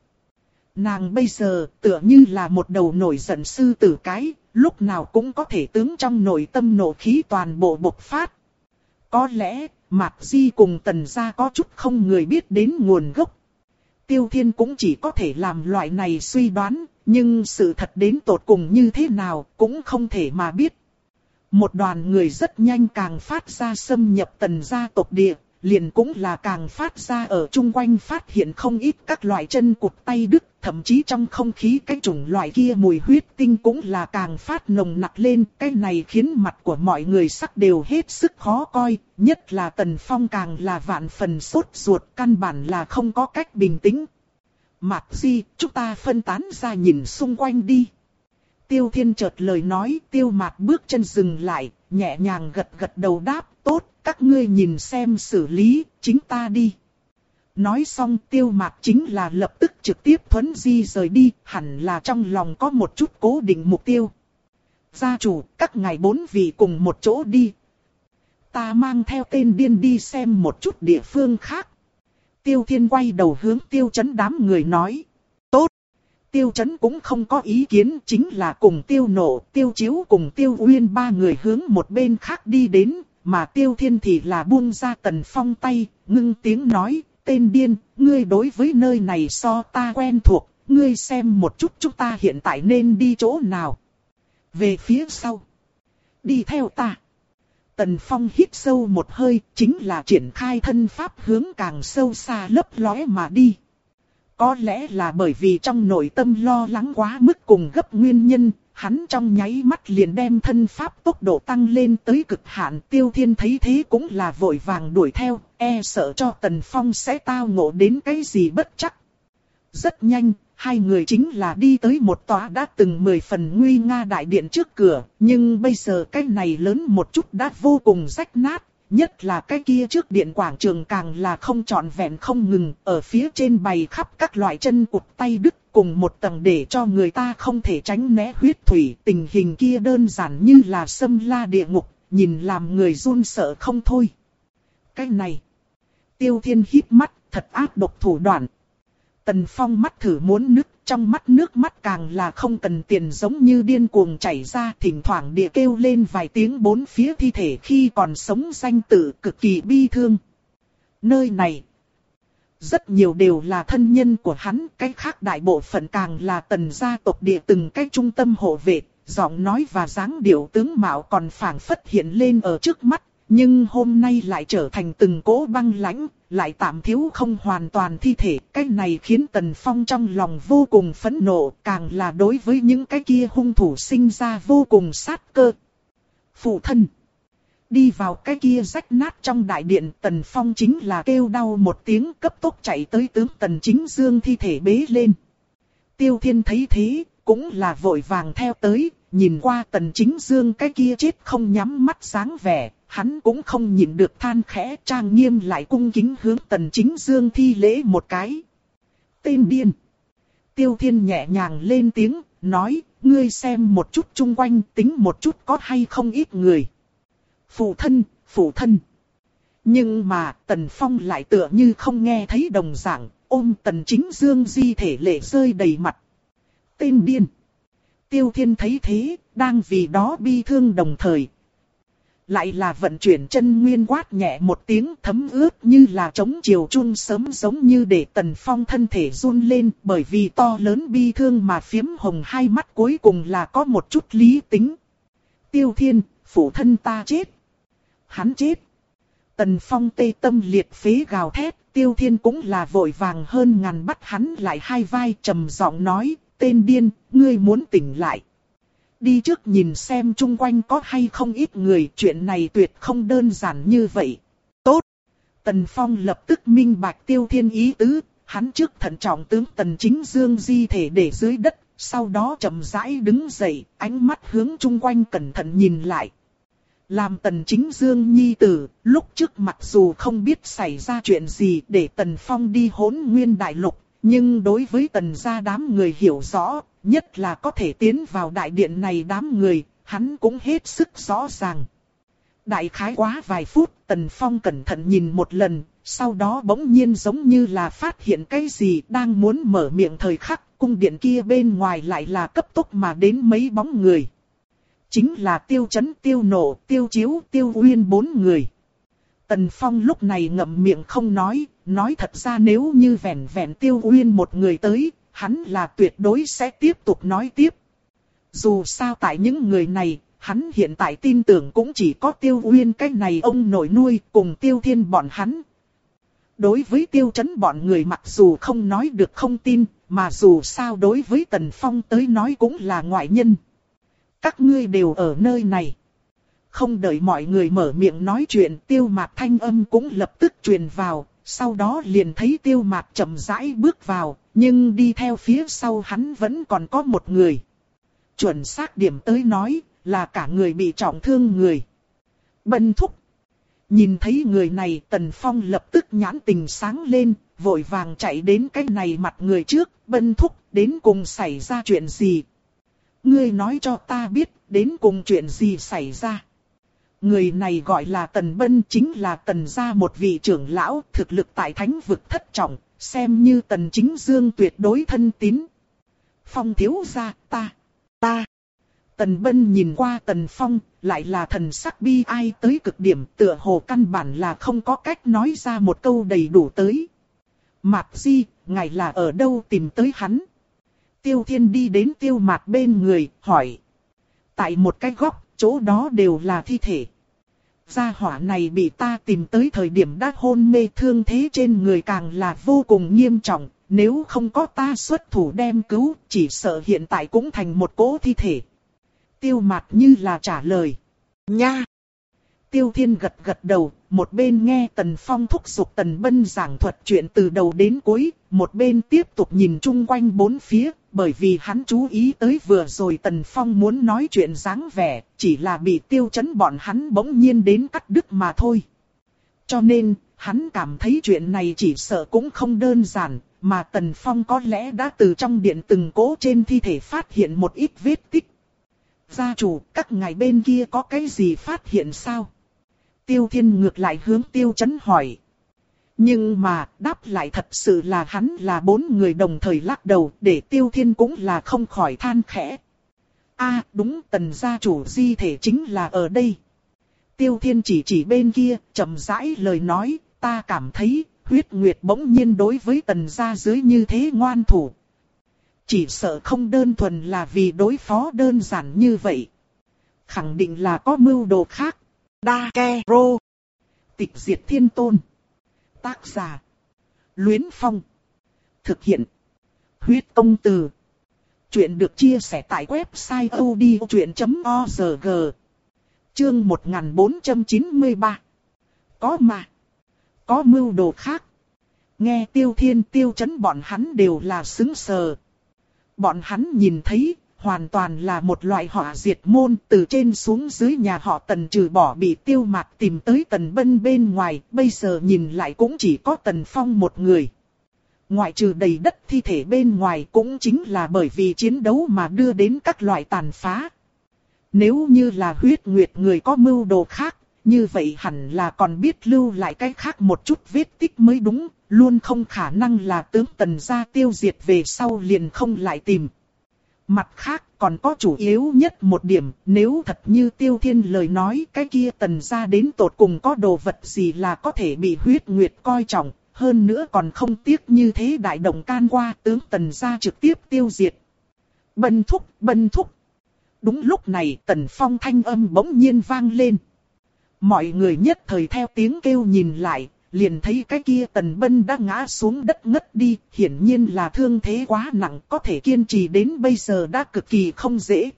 Nàng bây giờ tựa như là một đầu nổi giận sư tử cái, lúc nào cũng có thể tướng trong nội tâm nộ khí toàn bộ bộc phát. Có lẽ, Mạc Di cùng Tần gia có chút không người biết đến nguồn gốc. Tiêu Thiên cũng chỉ có thể làm loại này suy đoán, nhưng sự thật đến tột cùng như thế nào cũng không thể mà biết. Một đoàn người rất nhanh càng phát ra xâm nhập Tần gia tộc địa, liền cũng là càng phát ra ở chung quanh phát hiện không ít các loại chân cụt tay đứt, thậm chí trong không khí cái chủng loại kia mùi huyết tinh cũng là càng phát nồng nặc lên. Cái này khiến mặt của mọi người sắc đều hết sức khó coi, nhất là Tần Phong càng là vạn phần sốt ruột, căn bản là không có cách bình tĩnh. Mạc Di, chúng ta phân tán ra nhìn xung quanh đi. Tiêu Thiên chợt lời nói, Tiêu Mạt bước chân dừng lại, nhẹ nhàng gật gật đầu đáp, tốt, các ngươi nhìn xem xử lý, chính ta đi. Nói xong Tiêu Mạt chính là lập tức trực tiếp thuấn di rời đi, hẳn là trong lòng có một chút cố định mục tiêu. Gia chủ, các ngài bốn vị cùng một chỗ đi. Ta mang theo tên điên đi xem một chút địa phương khác. Tiêu Thiên quay đầu hướng Tiêu Chấn đám người nói. Tốt. Tiêu Chấn cũng không có ý kiến, chính là cùng Tiêu Nộ, Tiêu Chiếu cùng Tiêu Uyên ba người hướng một bên khác đi đến, mà Tiêu Thiên thì là buông ra Tần Phong tay, ngưng tiếng nói, tên điên, ngươi đối với nơi này so ta quen thuộc, ngươi xem một chút chúng ta hiện tại nên đi chỗ nào. Về phía sau. Đi theo ta. Tần Phong hít sâu một hơi, chính là triển khai thân pháp hướng càng sâu xa lấp lóe mà đi. Có lẽ là bởi vì trong nội tâm lo lắng quá mức cùng gấp nguyên nhân, hắn trong nháy mắt liền đem thân pháp tốc độ tăng lên tới cực hạn. Tiêu Thiên thấy thế cũng là vội vàng đuổi theo, e sợ cho Tần Phong sẽ tao ngộ đến cái gì bất chắc. Rất nhanh, hai người chính là đi tới một tòa đã từng mười phần nguy nga đại điện trước cửa, nhưng bây giờ cái này lớn một chút đã vô cùng rách nát, nhất là cái kia trước điện quảng trường càng là không trọn vẹn không ngừng, ở phía trên bày khắp các loại chân cụt tay đứt cùng một tầng để cho người ta không thể tránh né huyết thủy. Tình hình kia đơn giản như là xâm la địa ngục, nhìn làm người run sợ không thôi. Cái này, Tiêu Thiên híp mắt, thật ác độc thủ đoạn. Tần Phong mắt thử muốn nứt, trong mắt nước mắt càng là không cần tiền giống như điên cuồng chảy ra, thỉnh thoảng địa kêu lên vài tiếng bốn phía thi thể khi còn sống danh tự cực kỳ bi thương. Nơi này, rất nhiều đều là thân nhân của hắn, cái khác đại bộ phận càng là Tần gia tộc địa từng cái trung tâm hộ vệ, giọng nói và dáng điệu tướng mạo còn phảng phất hiện lên ở trước mắt, nhưng hôm nay lại trở thành từng cỗ băng lãnh, lại tạm thiếu không hoàn toàn thi thể. Cái này khiến Tần Phong trong lòng vô cùng phẫn nộ, càng là đối với những cái kia hung thủ sinh ra vô cùng sát cơ. Phụ thân! Đi vào cái kia rách nát trong đại điện, Tần Phong chính là kêu đau một tiếng, cấp tốc chạy tới tướng Tần Chính Dương thi thể bế lên. Tiêu Thiên thấy thế, cũng là vội vàng theo tới, nhìn qua Tần Chính Dương cái kia chết không nhắm mắt dáng vẻ, hắn cũng không nhịn được than khẽ, trang nghiêm lại cung kính hướng Tần Chính Dương thi lễ một cái. Tên điên! Tiêu Thiên nhẹ nhàng lên tiếng, nói, ngươi xem một chút chung quanh, tính một chút có hay không ít người. Phụ thân, phụ thân. Nhưng mà Tần Phong lại tựa như không nghe thấy đồng dạng, ôm Tần Chính Dương di thể lệ rơi đầy mặt. Tên điên. Tiêu Thiên thấy thế, đang vì đó bi thương đồng thời. Lại là vận chuyển chân nguyên quát nhẹ một tiếng, thấm ướt như là trống chiều chuông sớm, giống như để Tần Phong thân thể run lên, bởi vì to lớn bi thương mà phiếm hồng hai mắt cuối cùng là có một chút lý tính. Tiêu Thiên, phụ thân ta chết. Hắn chết. Tần Phong tê tâm liệt phế gào thét, Tiêu Thiên cũng là vội vàng hơn ngàn bắt hắn lại hai vai, trầm giọng nói, tên điên, ngươi muốn tỉnh lại. Đi trước nhìn xem chung quanh có hay không ít người, chuyện này tuyệt không đơn giản như vậy. Tốt. Tần Phong lập tức minh bạch Tiêu Thiên ý tứ, hắn trước thận trọng tướng Tần Chính Dương di thể để dưới đất, sau đó chậm rãi đứng dậy, ánh mắt hướng chung quanh cẩn thận nhìn lại. Làm Tần Chính Dương nhi tử, lúc trước mặc dù không biết xảy ra chuyện gì để Tần Phong đi Hỗn Nguyên Đại Lục, nhưng đối với Tần gia đám người hiểu rõ, nhất là có thể tiến vào đại điện này đám người, hắn cũng hết sức rõ ràng. Đại khái quá vài phút, Tần Phong cẩn thận nhìn một lần, sau đó bỗng nhiên giống như là phát hiện cái gì đang muốn mở miệng thời khắc, cung điện kia bên ngoài lại là cấp tốc mà đến mấy bóng người. Chính là Tiêu Chấn, Tiêu Nộ, Tiêu Chiếu, Tiêu Uyên bốn người. Tần Phong lúc này ngậm miệng không nói, nói thật ra nếu như vẹn vẹn Tiêu Uyên một người tới, hắn là tuyệt đối sẽ tiếp tục nói tiếp. Dù sao tại những người này, hắn hiện tại tin tưởng cũng chỉ có Tiêu Uyên cái này ông nội nuôi cùng Tiêu Thiên bọn hắn. Đối với Tiêu Chấn bọn người mặc dù không nói được không tin, mà dù sao đối với Tần Phong tới nói cũng là ngoại nhân. Các ngươi đều ở nơi này. Không đợi mọi người mở miệng nói chuyện, Tiêu Mạc thanh âm cũng lập tức truyền vào, sau đó liền thấy Tiêu Mạc chậm rãi bước vào, nhưng đi theo phía sau hắn vẫn còn có một người. Chuẩn xác điểm tới nói, là cả người bị trọng thương người. Bân Thúc. Nhìn thấy người này, Tần Phong lập tức nhãn tình sáng lên, vội vàng chạy đến cái này mặt người trước. Bân Thúc, đến cùng xảy ra chuyện gì? Ngươi nói cho ta biết, đến cùng chuyện gì xảy ra? Người này gọi là Tần Bân, chính là Tần gia một vị trưởng lão, thực lực tại thánh vực thất trọng, xem như Tần Chính Dương tuyệt đối thân tín. Phong thiếu gia, ta, ta. Tần Bân nhìn qua Tần Phong, lại là thần sắc bi ai tới cực điểm, tựa hồ căn bản là không có cách nói ra một câu đầy đủ tới. Mạc Di, ngài là ở đâu tìm tới hắn? Tiêu Thiên đi đến Tiêu Mạc bên người, hỏi. Tại một cái góc, chỗ đó đều là thi thể. Gia hỏa này bị ta tìm tới thời điểm đã hôn mê, thương thế trên người càng là vô cùng nghiêm trọng. Nếu không có ta xuất thủ đem cứu, chỉ sợ hiện tại cũng thành một cỗ thi thể. Tiêu Mạc như là trả lời. Nha! Tiêu Thiên gật gật đầu, một bên nghe Tần Phong thúc giục Tần Bân giảng thuật chuyện từ đầu đến cuối, một bên tiếp tục nhìn chung quanh bốn phía, bởi vì hắn chú ý tới vừa rồi Tần Phong muốn nói chuyện dáng vẻ, chỉ là bị Tiêu Chấn bọn hắn bỗng nhiên đến cắt đứt mà thôi. Cho nên, hắn cảm thấy chuyện này chỉ sợ cũng không đơn giản, mà Tần Phong có lẽ đã từ trong điện từng cố trên thi thể phát hiện một ít vết tích. Gia chủ, các ngài bên kia có cái gì phát hiện sao? Tiêu Thiên ngược lại hướng Tiêu Chấn hỏi. Nhưng mà, đáp lại thật sự là hắn là bốn người đồng thời lắc đầu, để Tiêu Thiên cũng là không khỏi than khẽ. A, đúng, Tần gia chủ di thể chính là ở đây. Tiêu Thiên chỉ chỉ bên kia, chậm rãi lời nói, ta cảm thấy, Huyết Nguyệt bỗng nhiên đối với Tần gia dưới như thế ngoan thủ. Chỉ sợ không đơn thuần là vì đối phó đơn giản như vậy. Khẳng định là có mưu đồ khác. Đa Ke Rô. Tịch diệt thiên tôn. Tác giả. Luyến Phong. Thực hiện. Huyết công từ. Chuyện được chia sẻ tại website odchuyện chấm org. Chương một nghìn bốn trăm chín mươi ba. Có mà. Có mưu đồ khác. Nghe Tiêu Thiên Tiêu Chấn bọn hắn đều là sững sờ. Bọn hắn nhìn thấy, hoàn toàn là một loại họa diệt môn, từ trên xuống dưới nhà họ Tần trừ bỏ bị Tiêu Mạc tìm tới Tần Bân bên ngoài, bây giờ nhìn lại cũng chỉ có Tần Phong một người. Ngoại trừ đầy đất thi thể bên ngoài cũng chính là bởi vì chiến đấu mà đưa đến các loại tàn phá. Nếu như là Huyết Nguyệt người có mưu đồ khác, như vậy hẳn là còn biết lưu lại cái khác một chút vết tích mới đúng, luôn không khả năng là tướng Tần gia tiêu diệt về sau liền không lại tìm. Mặt khác còn có chủ yếu nhất một điểm, nếu thật như Tiêu Thiên lời nói, cái kia Tần gia đến tột cùng có đồ vật gì là có thể bị Huyết Nguyệt coi trọng, hơn nữa còn không tiếc như thế đại động can qua, tướng Tần gia trực tiếp tiêu diệt. Bân thúc, bân thúc. Đúng lúc này Tần Phong thanh âm bỗng nhiên vang lên. Mọi người nhất thời theo tiếng kêu nhìn lại, liền thấy cái kia Tần Bân đã ngã xuống đất ngất đi, hiển nhiên là thương thế quá nặng, có thể kiên trì đến bây giờ đã cực kỳ không dễ.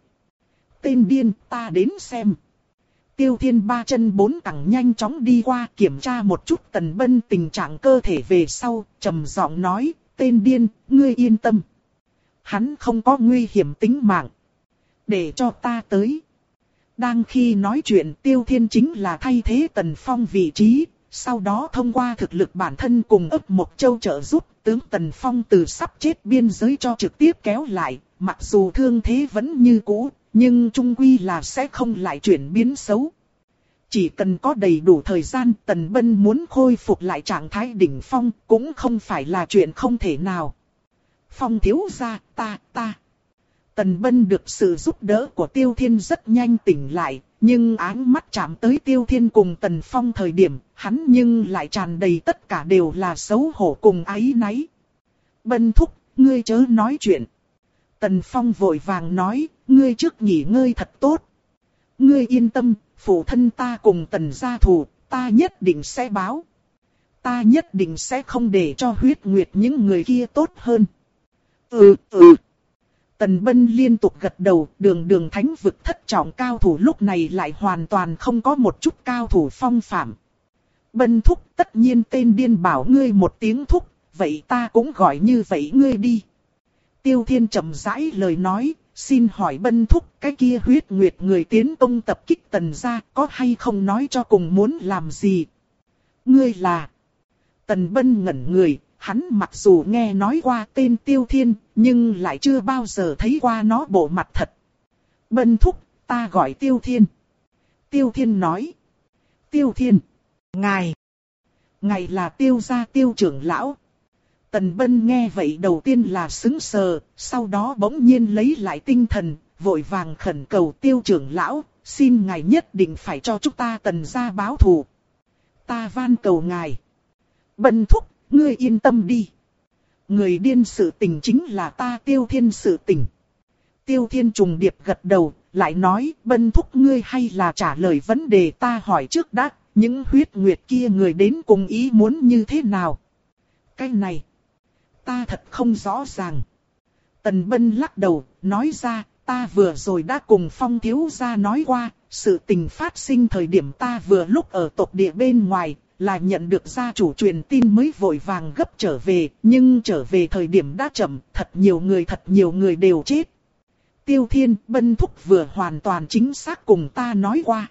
Tên điên, ta đến xem. Tiêu Thiên ba chân bốn cẳng nhanh chóng đi qua kiểm tra một chút Tần Bân tình trạng cơ thể về sau, trầm giọng nói, tên điên, ngươi yên tâm. Hắn không có nguy hiểm tính mạng. Để cho ta tới. Đang khi nói chuyện Tiêu Thiên chính là thay thế Tần Phong vị trí, sau đó thông qua thực lực bản thân cùng ấp một châu trợ giúp tướng Tần Phong từ sắp chết biên giới cho trực tiếp kéo lại, mặc dù thương thế vẫn như cũ, nhưng chung quy là sẽ không lại chuyển biến xấu. Chỉ cần có đầy đủ thời gian Tần Bân muốn khôi phục lại trạng thái đỉnh phong cũng không phải là chuyện không thể nào. Phong thiếu gia, ta, ta. Tần Bân được sự giúp đỡ của Tiêu Thiên rất nhanh tỉnh lại, nhưng áng mắt chạm tới Tiêu Thiên cùng Tần Phong thời điểm, hắn nhưng lại tràn đầy tất cả đều là xấu hổ cùng áy náy. Bân thúc, ngươi chớ nói chuyện. Tần Phong vội vàng nói, ngươi trước nghỉ ngơi thật tốt. Ngươi yên tâm, phụ thân ta cùng Tần gia thù, ta nhất định sẽ báo. Ta nhất định sẽ không để cho Huyết Nguyệt những người kia tốt hơn. Ừ, ừ. Tần Bân liên tục gật đầu, đường đường thánh vực thất trọng cao thủ lúc này lại hoàn toàn không có một chút cao thủ phong phạm. Bân thúc, tất nhiên tên điên bảo ngươi một tiếng thúc, vậy ta cũng gọi như vậy ngươi đi. Tiêu Thiên chậm rãi lời nói, xin hỏi Bân thúc, cái kia Huyết Nguyệt người tiến công tập kích Tần gia có hay không nói cho cùng muốn làm gì? Ngươi là... Tần Bân ngẩn người. Hắn mặc dù nghe nói qua tên Tiêu Thiên, nhưng lại chưa bao giờ thấy qua nó bộ mặt thật. Bân thúc, ta gọi Tiêu Thiên. Tiêu Thiên nói. Tiêu Thiên. Ngài. Ngài là Tiêu gia Tiêu trưởng lão. Tần Bân nghe vậy đầu tiên là sững sờ, sau đó bỗng nhiên lấy lại tinh thần, vội vàng khẩn cầu Tiêu trưởng lão, xin ngài nhất định phải cho chúng ta Tần gia báo thù. Ta van cầu ngài. Bân thúc. Ngươi yên tâm đi. Người điên sự tình chính là ta Tiêu Thiên sự tình. Tiêu Thiên trùng điệp gật đầu, lại nói, Bân thúc ngươi hay là trả lời vấn đề ta hỏi trước đã, những Huyết Nguyệt kia người đến cùng ý muốn như thế nào? Cái này, ta thật không rõ ràng. Tần Bân lắc đầu, nói ra, ta vừa rồi đã cùng Phong thiếu gia nói qua, sự tình phát sinh thời điểm ta vừa lúc ở tộc địa bên ngoài. Là nhận được gia chủ truyền tin mới vội vàng gấp trở về, nhưng trở về thời điểm đã chậm, thật nhiều người thật nhiều người đều chết. Tiêu Thiên, Bân thúc vừa hoàn toàn chính xác cùng ta nói qua.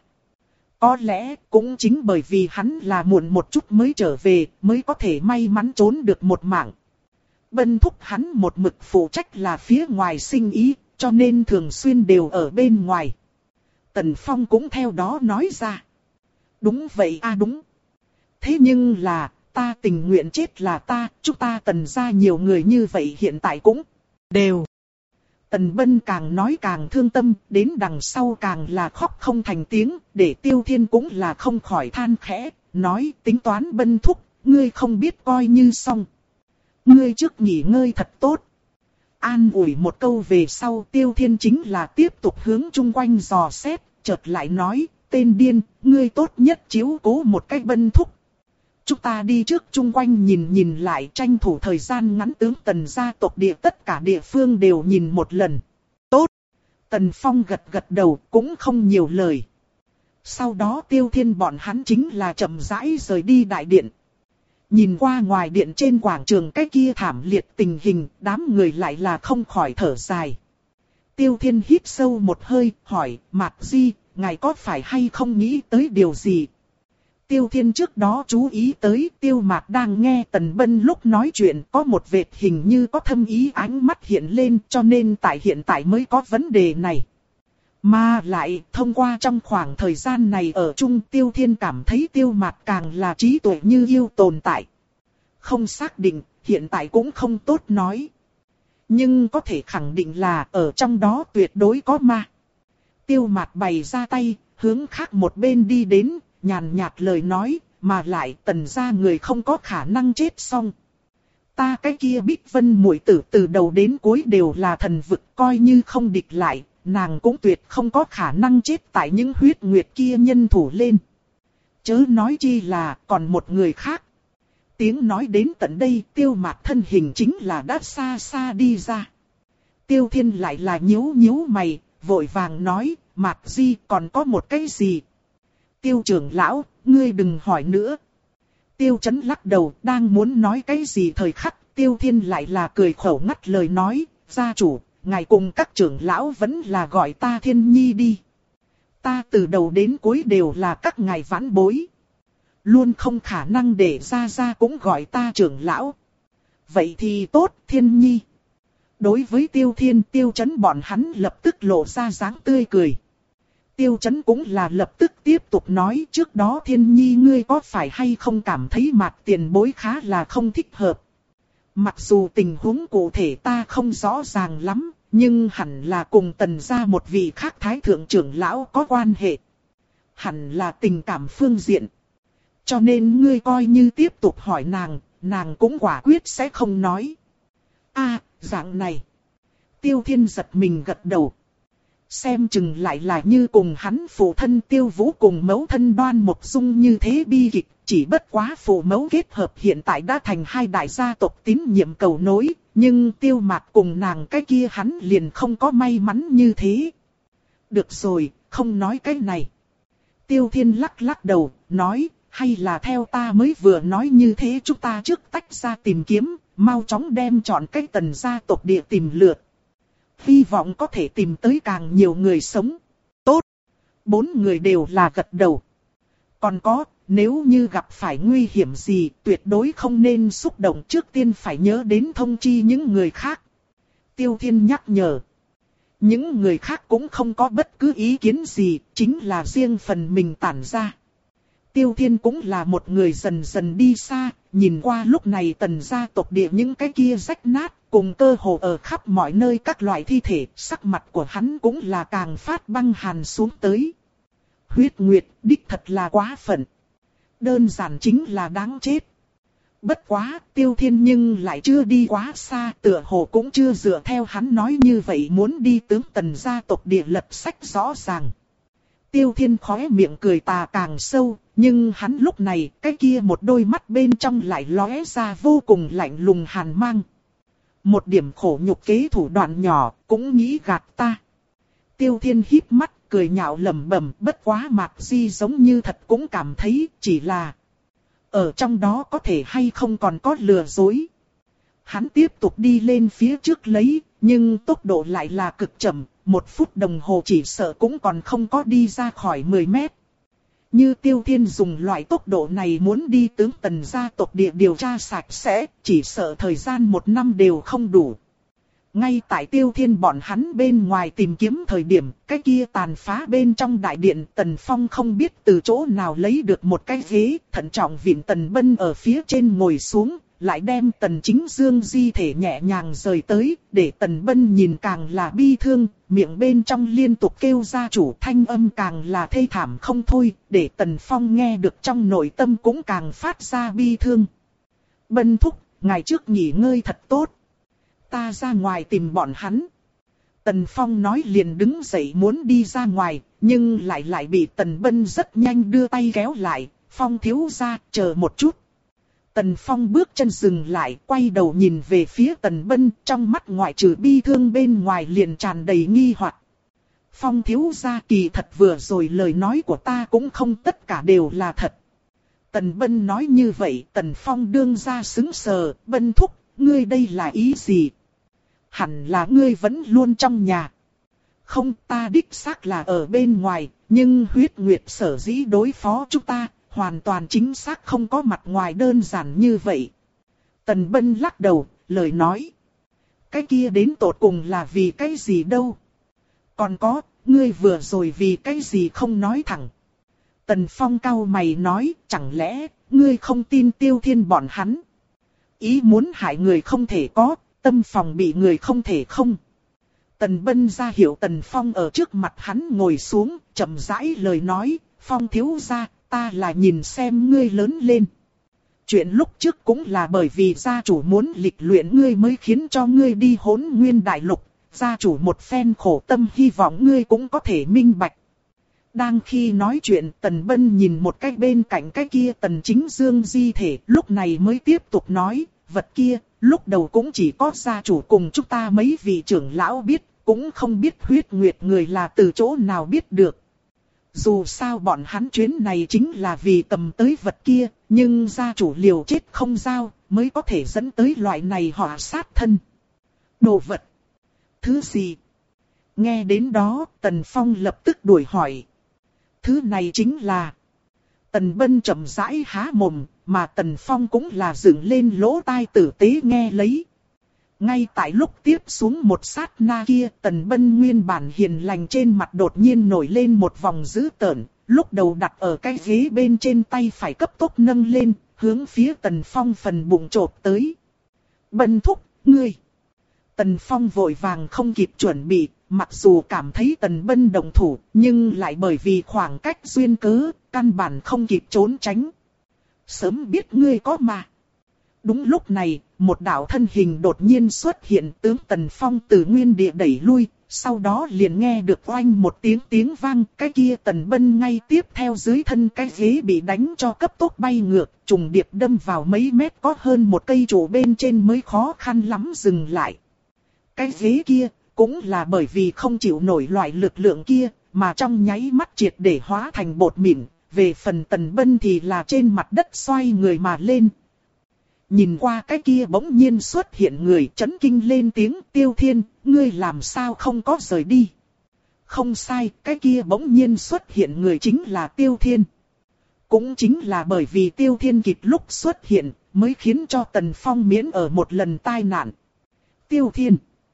Có lẽ cũng chính bởi vì hắn là muộn một chút mới trở về, mới có thể may mắn trốn được một mạng. Bân thúc hắn một mực phụ trách là phía ngoài sinh ý, cho nên thường xuyên đều ở bên ngoài. Tần Phong cũng theo đó nói ra. Đúng vậy a à đúng. Thế nhưng là, ta tình nguyện chết là ta, chúng ta Tần gia nhiều người như vậy hiện tại cũng đều. Tần Bân càng nói càng thương tâm, đến đằng sau càng là khóc không thành tiếng, để Tiêu Thiên cũng là không khỏi than khẽ, nói tính toán Bân thúc, ngươi không biết coi như xong. Ngươi trước nghỉ ngơi thật tốt. An ủi một câu về sau, Tiêu Thiên chính là tiếp tục hướng chung quanh dò xét, chợt lại nói, tên điên, ngươi tốt nhất chiếu cố một cách bân thúc. Chúng ta đi trước chung quanh nhìn nhìn lại, tranh thủ thời gian ngắn tướng Tần gia tộc địa tất cả địa phương đều nhìn một lần. Tốt. Tần Phong gật gật đầu, cũng không nhiều lời. Sau đó Tiêu Thiên bọn hắn chính là chậm rãi rời đi đại điện. Nhìn qua ngoài điện trên quảng trường cái kia thảm liệt tình hình, đám người lại là không khỏi thở dài. Tiêu Thiên hít sâu một hơi, hỏi, Mạc Di, ngài có phải hay không nghĩ tới điều gì? Tiêu Thiên trước đó chú ý tới Tiêu Mạc đang nghe Tần Bân lúc nói chuyện có một vệt hình như có thâm ý ánh mắt hiện lên, cho nên tại hiện tại mới có vấn đề này. Mà lại thông qua trong khoảng thời gian này ở chung, Tiêu Thiên cảm thấy Tiêu Mạc càng là trí tuệ như yêu tồn tại. Không xác định, hiện tại cũng không tốt nói. Nhưng có thể khẳng định là ở trong đó tuyệt đối có ma. Tiêu Mạc bày ra tay, hướng khác một bên đi đến, nhàn nhạt lời nói, mà lại Tần gia người không có khả năng chết xong. Ta cái kia Bích Vân muội tử từ đầu đến cuối đều là thần vực, coi như không địch lại, nàng cũng tuyệt không có khả năng chết tại những huyết nguyệt kia nhân thủ lên. Chớ nói chi là còn một người khác. Tiếng nói đến tận đây, Tiêu Mạc thân hình chính là đã xa xa đi ra. Tiêu Thiên lại là nhíu nhíu mày, vội vàng nói, Mạc Di còn có một cái gì? Tiêu trưởng lão, ngươi đừng hỏi nữa. Tiêu Chấn lắc đầu, đang muốn nói cái gì thời khắc, Tiêu Thiên lại là cười khẩu ngắt lời nói, gia chủ, ngài cùng các trưởng lão vẫn là gọi ta Thiên Nhi đi. Ta từ đầu đến cuối đều là các ngài vãn bối. Luôn không khả năng để gia gia cũng gọi ta trưởng lão. Vậy thì tốt, Thiên Nhi. Đối với Tiêu Thiên, Tiêu Chấn bọn hắn lập tức lộ ra dáng tươi cười. Tiêu Chấn cũng là lập tức tiếp tục nói, trước đó Thiên Nhi ngươi có phải hay không cảm thấy Mạc tiền bối khá là không thích hợp. Mặc dù tình huống cụ thể ta không rõ ràng lắm, nhưng hẳn là cùng Tần gia một vị khác thái thượng trưởng lão có quan hệ. Hẳn là tình cảm phương diện. Cho nên ngươi coi như tiếp tục hỏi nàng, nàng cũng quả quyết sẽ không nói. A, dạng này. Tiêu Thiên giật mình gật đầu. Xem chừng lại là như cùng hắn phụ thân Tiêu Vũ cùng mẫu thân Đoan Mộc Dung như thế bi kịch, chỉ bất quá phụ mẫu kết hợp hiện tại đã thành hai đại gia tộc tín nhiệm cầu nối, nhưng Tiêu Mạc cùng nàng cái kia hắn liền không có may mắn như thế. Được rồi, không nói cái này. Tiêu Thiên lắc lắc đầu, nói, hay là theo ta mới vừa nói như thế, chúng ta trước tách ra tìm kiếm, mau chóng đem chọn cái Tần gia tộc địa tìm lượt. Hy vọng có thể tìm tới càng nhiều người sống. Tốt. Bốn người đều là gật đầu. Còn có, nếu như gặp phải nguy hiểm gì, tuyệt đối không nên xúc động, trước tiên phải nhớ đến thông chi những người khác. Tiêu Thiên nhắc nhở. Những người khác cũng không có bất cứ ý kiến gì, chính là riêng phần mình tản ra. Tiêu Thiên cũng là một người dần dần đi xa, nhìn qua lúc này Tần gia tộc địa những cái kia rách nát, cùng cơ hồ ở khắp mọi nơi các loại thi thể, sắc mặt của hắn cũng là càng phát băng hàn xuống tới. Huyết Nguyệt, đích thật là quá phận. Đơn giản chính là đáng chết. Bất quá, Tiêu Thiên nhưng lại chưa đi quá xa, tựa hồ cũng chưa dựa theo hắn nói như vậy muốn đi tướng Tần gia tộc địa lập sách rõ ràng. Tiêu Thiên khóe miệng cười tà càng sâu, nhưng hắn lúc này, cái kia một đôi mắt bên trong lại lóe ra vô cùng lạnh lùng hàn mang. Một điểm khổ nhục kế thủ đoạn nhỏ, cũng nghĩ gạt ta. Tiêu Thiên híp mắt, cười nhạo lẩm bẩm, bất quá Mạc Di giống như thật cũng cảm thấy, chỉ là ở trong đó có thể hay không còn có lừa dối. Hắn tiếp tục đi lên phía trước lấy, nhưng tốc độ lại là cực chậm, một phút đồng hồ chỉ sợ cũng còn không có đi ra khỏi mười mét. Như Tiêu Thiên dùng loại tốc độ này muốn đi tướng Tần gia tộc địa điều tra sạch sẽ, chỉ sợ thời gian một năm đều không đủ. Ngay tại Tiêu Thiên bọn hắn bên ngoài tìm kiếm thời điểm, cái kia tàn phá bên trong đại điện, Tần Phong không biết từ chỗ nào lấy được một cái ghế, thận trọng vịn Tần Bân ở phía trên ngồi xuống, lại đem Tần Chính Dương di thể nhẹ nhàng rời tới, để Tần Bân nhìn càng là bi thương, miệng bên trong liên tục kêu gia chủ, thanh âm càng là thê thảm không thôi, để Tần Phong nghe được trong nội tâm cũng càng phát ra bi thương. Bân thúc, ngày trước nghỉ ngơi thật tốt. Ta ra ngoài tìm bọn hắn. Tần Phong nói liền đứng dậy muốn đi ra ngoài, nhưng lại lại bị Tần Bân rất nhanh đưa tay kéo lại. Phong thiếu gia, chờ một chút. Tần Phong bước chân dừng lại, quay đầu nhìn về phía Tần Bân, trong mắt ngoại trừ bi thương bên ngoài liền tràn đầy nghi hoặc. Phong thiếu gia, kỳ thật vừa rồi lời nói của ta cũng không tất cả đều là thật. Tần Bân nói như vậy, Tần Phong đương ra sững sờ, Bân thúc, ngươi đây là ý gì? Hẳn là ngươi vẫn luôn trong nhà. Không, ta đích xác là ở bên ngoài, nhưng huyết nguyệt sở dĩ đối phó chúng ta, hoàn toàn chính xác không có mặt ngoài đơn giản như vậy. Tần Bân lắc đầu, lời nói. Cái kia đến tột cùng là vì cái gì đâu? Còn có, ngươi vừa rồi vì cái gì không nói thẳng? Tần Phong cau mày nói, chẳng lẽ, ngươi không tin Tiêu Thiên bọn hắn? Ý muốn hại người không thể có, tâm phòng bị người không thể không. Tần Bân ra hiệu Tần Phong ở trước mặt hắn ngồi xuống, chậm rãi lời nói, Phong thiếu gia, ta là nhìn xem ngươi lớn lên. Chuyện lúc trước cũng là bởi vì gia chủ muốn lịch luyện ngươi mới khiến cho ngươi đi Hỗn Nguyên Đại Lục, gia chủ một phen khổ tâm hy vọng ngươi cũng có thể minh bạch. Đang khi nói chuyện, Tần Bân nhìn một cách bên cạnh cái kia Tần Chính Dương di thể, lúc này mới tiếp tục nói, vật kia, lúc đầu cũng chỉ có gia chủ cùng chúng ta mấy vị trưởng lão biết, cũng không biết huyết nguyệt người là từ chỗ nào biết được. Dù sao bọn hắn chuyến này chính là vì cầm tới vật kia, nhưng gia chủ liều chết không giao, mới có thể dẫn tới loại này họa sát thân. Đồ vật? Thứ gì? Nghe đến đó, Tần Phong lập tức đuổi hỏi. Thứ này chính là... Tần Bân chậm rãi há mồm, mà Tần Phong cũng là dựng lên lỗ tai tử tế nghe lấy. Ngay tại lúc tiếp xuống một sát na kia, Tần Bân nguyên bản hiền lành trên mặt đột nhiên nổi lên một vòng dữ tợn, lúc đầu đặt ở cái ghế bên trên tay phải cấp tốc nâng lên, hướng phía Tần Phong phần bụng chộp tới. Bân thúc, ngươi! Tần Phong vội vàng không kịp chuẩn bị, mặc dù cảm thấy Tần Bân động thủ, nhưng lại bởi vì khoảng cách duyên cớ, căn bản không kịp trốn tránh. Sớm biết ngươi có mà. Đúng lúc này, một đạo thân hình đột nhiên xuất hiện, tướng Tần Phong từ nguyên địa đẩy lui, sau đó liền nghe được oanh một tiếng tiếng vang, cái kia Tần Bân ngay tiếp theo dưới thân cái ghế bị đánh cho cấp tốc bay ngược, trùng điệp đâm vào mấy mét có hơn một cây trụ bên trên mới khó khăn lắm dừng lại. Cái ghế kia, cũng là bởi vì không chịu nổi loại lực lượng kia, mà trong nháy mắt triệt để hóa thành bột mịn, về phần Tần Bân thì là trên mặt đất xoay người mà lên. Nhìn qua cái kia bỗng nhiên xuất hiện người, chấn kinh lên tiếng, Tiêu Thiên, ngươi làm sao không có rời đi. Không sai, cái kia bỗng nhiên xuất hiện người chính là Tiêu Thiên. Cũng chính là bởi vì Tiêu Thiên kịp lúc xuất hiện, mới khiến cho Tần Phong miễn ở một lần tai nạn. Tiêu Thiên.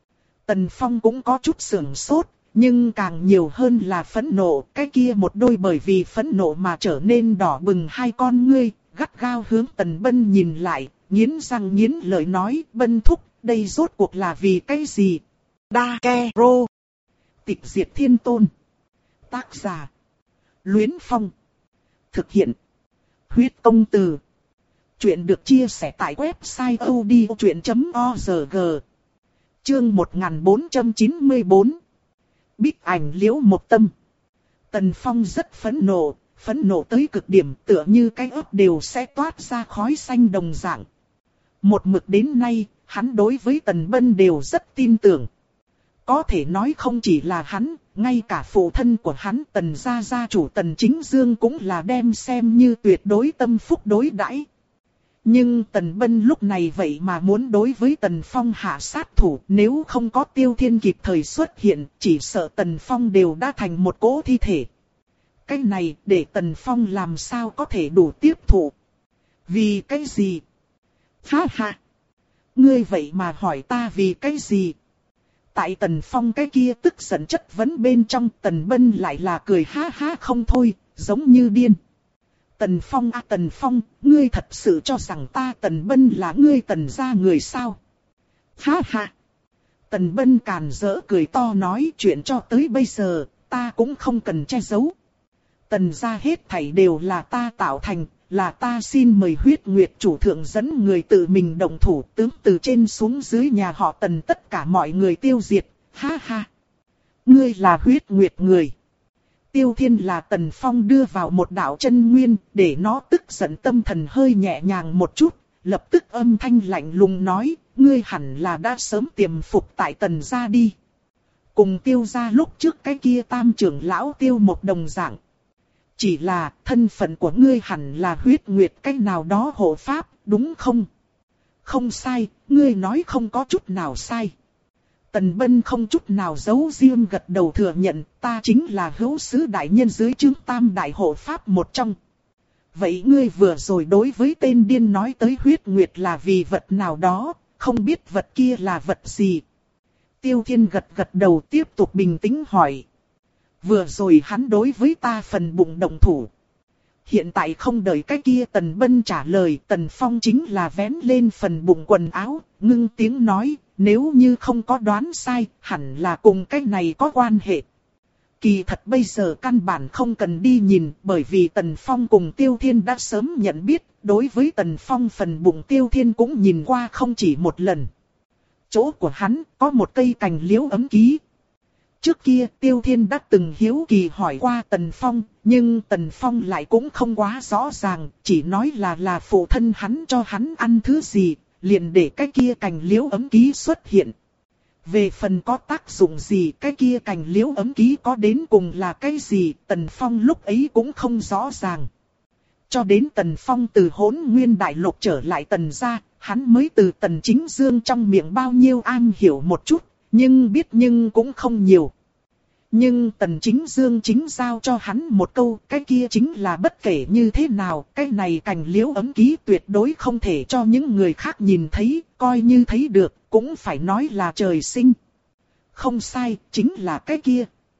Tần Phong cũng có chút sửng sốt, nhưng càng nhiều hơn là phẫn nộ, cái kia một đôi bởi vì phẫn nộ mà trở nên đỏ bừng hai con ngươi, gắt gao hướng Tần Bân nhìn lại. Nghiến răng nghiến lợi nói, Bân thúc, đây rốt cuộc là vì cái gì? Đa Ke Rô. Tịch diệt thiên tôn. Tác giả. Luyến Phong. Thực hiện. Huyết công từ. Chuyện được chia sẻ tại website odchuyện chấm org. Chương một nghìn bốn trăm chín mươi bốn. Bích ảnh liễu một tâm. Tần Phong rất phẫn nộ, phẫn nộ tới cực điểm, tựa như cái ớt đều sẽ toát ra khói xanh đồng dạng. Một mực đến nay, hắn đối với Tần Bân đều rất tin tưởng. Có thể nói không chỉ là hắn, ngay cả phụ thân của hắn Tần gia gia chủ Tần Chính Dương cũng là đem xem như tuyệt đối tâm phúc đối đãi. Nhưng Tần Bân lúc này vậy mà muốn đối với Tần Phong hạ sát thủ, nếu không có Tiêu Thiên kịp thời xuất hiện, chỉ sợ Tần Phong đều đã thành một cỗ thi thể. Cái này để Tần Phong làm sao có thể đủ tiếp thụ? Vì cái gì? Ha ha! Ngươi vậy mà hỏi ta vì cái gì? Tại Tần Phong cái kia tức giận chất vấn bên trong, Tần Bân lại là cười ha ha không thôi, giống như điên. Tần Phong à Tần Phong, ngươi thật sự cho rằng ta Tần Bân là ngươi Tần gia người sao? Ha ha! Tần Bân càn rỡ cười to nói chuyện cho tới bây giờ, ta cũng không cần che giấu. Tần gia hết thảy đều là ta tạo thành, là ta xin mời Huyết Nguyệt chủ thượng dẫn người tự mình động thủ, tướng từ trên xuống dưới nhà họ Tần tất cả mọi người tiêu diệt, ha ha. Ngươi là Huyết Nguyệt người. Tiêu Thiên là Tần Phong đưa vào một đạo chân nguyên, để nó tức giận tâm thần hơi nhẹ nhàng một chút, lập tức âm thanh lạnh lùng nói, ngươi hẳn là đã sớm tiềm phục tại Tần gia đi. Cùng Tiêu gia lúc trước cái kia tam trưởng lão Tiêu một đồng dạng. Chỉ là thân phận của ngươi hẳn là Huyết Nguyệt cái nào đó hộ pháp, đúng không? Không sai, ngươi nói không có chút nào sai. Tần Bân không chút nào giấu riêng gật đầu thừa nhận, ta chính là hữu sứ đại nhân dưới trướng tam đại hộ pháp một trong. Vậy ngươi vừa rồi đối với tên điên nói tới Huyết Nguyệt là vì vật nào đó, không biết vật kia là vật gì? Tiêu Thiên gật gật đầu tiếp tục bình tĩnh hỏi. Vừa rồi hắn đối với ta phần bụng động thủ. Hiện tại không đợi cái kia Tần Bân trả lời, Tần Phong chính là vén lên phần bụng quần áo, ngưng tiếng nói, nếu như không có đoán sai, hẳn là cùng cái này có quan hệ. Kỳ thật bây giờ căn bản không cần đi nhìn, bởi vì Tần Phong cùng Tiêu Thiên đã sớm nhận biết, đối với Tần Phong phần bụng Tiêu Thiên cũng nhìn qua không chỉ một lần. Chỗ của hắn có một cây cành liễu ấm ký. Trước kia Tiêu Thiên đã từng hiếu kỳ hỏi qua Tần Phong, nhưng Tần Phong lại cũng không quá rõ ràng, chỉ nói là là phụ thân hắn cho hắn ăn thứ gì, liền để cái kia cành liễu ấm ký xuất hiện. Về phần có tác dụng gì, cái kia cành liễu ấm ký có đến cùng là cái gì, Tần Phong lúc ấy cũng không rõ ràng. Cho đến Tần Phong từ Hỗn Nguyên Đại Lục trở lại Tần gia, hắn mới từ Tần Chính Dương trong miệng bao nhiêu an hiểu một chút, nhưng biết nhưng cũng không nhiều. Nhưng Tần Chính Dương chính giao cho hắn một câu, cái kia chính là bất kể như thế nào, cái này cành liễu ấm ký tuyệt đối không thể cho những người khác nhìn thấy, coi như thấy được, cũng phải nói là trời sinh. Không sai, chính là cái kia.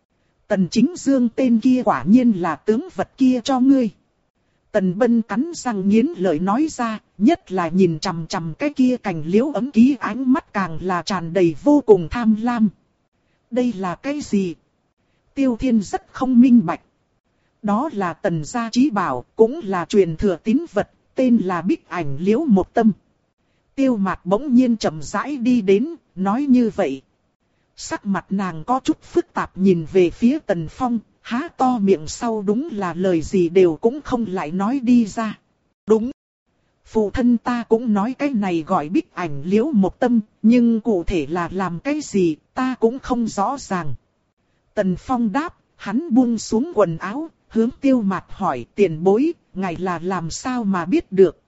Tần Chính Dương tên kia quả nhiên là tướng vật kia cho ngươi. Tần Bân cắn răng nghiến lợi nói ra, nhất là nhìn chằm chằm cái kia cành liễu ấm ký ánh mắt càng là tràn đầy vô cùng tham lam. Đây là cái gì? Tiêu Thiên rất không minh bạch. Đó là Tần gia chí bảo, cũng là truyền thừa tín vật, tên là Bích Ảnh Liễu Một Tâm. Tiêu Mạt bỗng nhiên chậm rãi đi đến, nói như vậy. Sắc mặt nàng có chút phức tạp nhìn về phía Tần Phong, há to miệng sau đúng là lời gì đều cũng không lại nói đi ra. Đúng. Phụ thân ta cũng nói cái này gọi Bích Ảnh Liễu Một Tâm, nhưng cụ thể là làm cái gì ta cũng không rõ ràng. Tần Phong đáp, hắn buông xuống quần áo, hướng Tiêu Mạt hỏi tiền bối, ngài là làm sao mà biết được.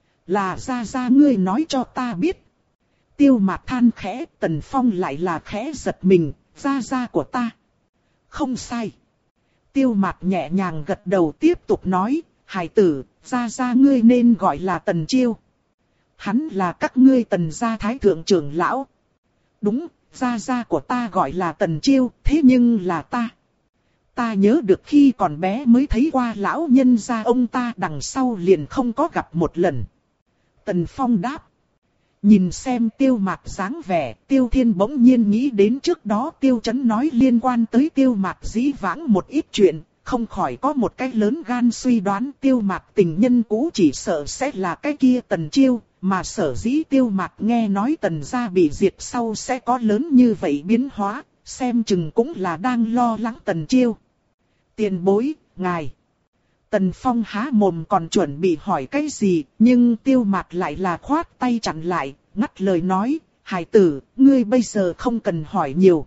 Là gia gia ngươi nói cho ta biết. Tiêu Mạt than khẽ, Tần Phong lại là khẽ giật mình, gia gia của ta. Không sai. Tiêu Mạt nhẹ nhàng gật đầu tiếp tục nói, hài tử, gia gia ngươi nên gọi là Tần Chiêu. Hắn là các ngươi Tần gia thái thượng trưởng lão. Đúng. Gia gia của ta gọi là Tần Chiêu, thế nhưng là ta. Ta nhớ được khi còn bé mới thấy qua lão nhân gia ông ta, đằng sau liền không có gặp một lần. Tần Phong đáp. Nhìn xem Tiêu Mạt dáng vẻ, Tiêu Thiên bỗng nhiên nghĩ đến trước đó Tiêu Chấn nói liên quan tới Tiêu Mạt dĩ vãng một ít chuyện, không khỏi có một cái lớn gan suy đoán Tiêu Mạt tình nhân cũ chỉ sợ sẽ là cái kia Tần Chiêu. Mà sở dĩ Tiêu Mạt nghe nói Tần gia bị diệt sau sẽ có lớn như vậy biến hóa, xem chừng cũng là đang lo lắng Tần Chiêu. Tiền bối, ngài. Tần Phong há mồm còn chuẩn bị hỏi cái gì, nhưng Tiêu Mạt lại là khoát tay chặn lại, ngắt lời nói, hài tử, ngươi bây giờ không cần hỏi nhiều.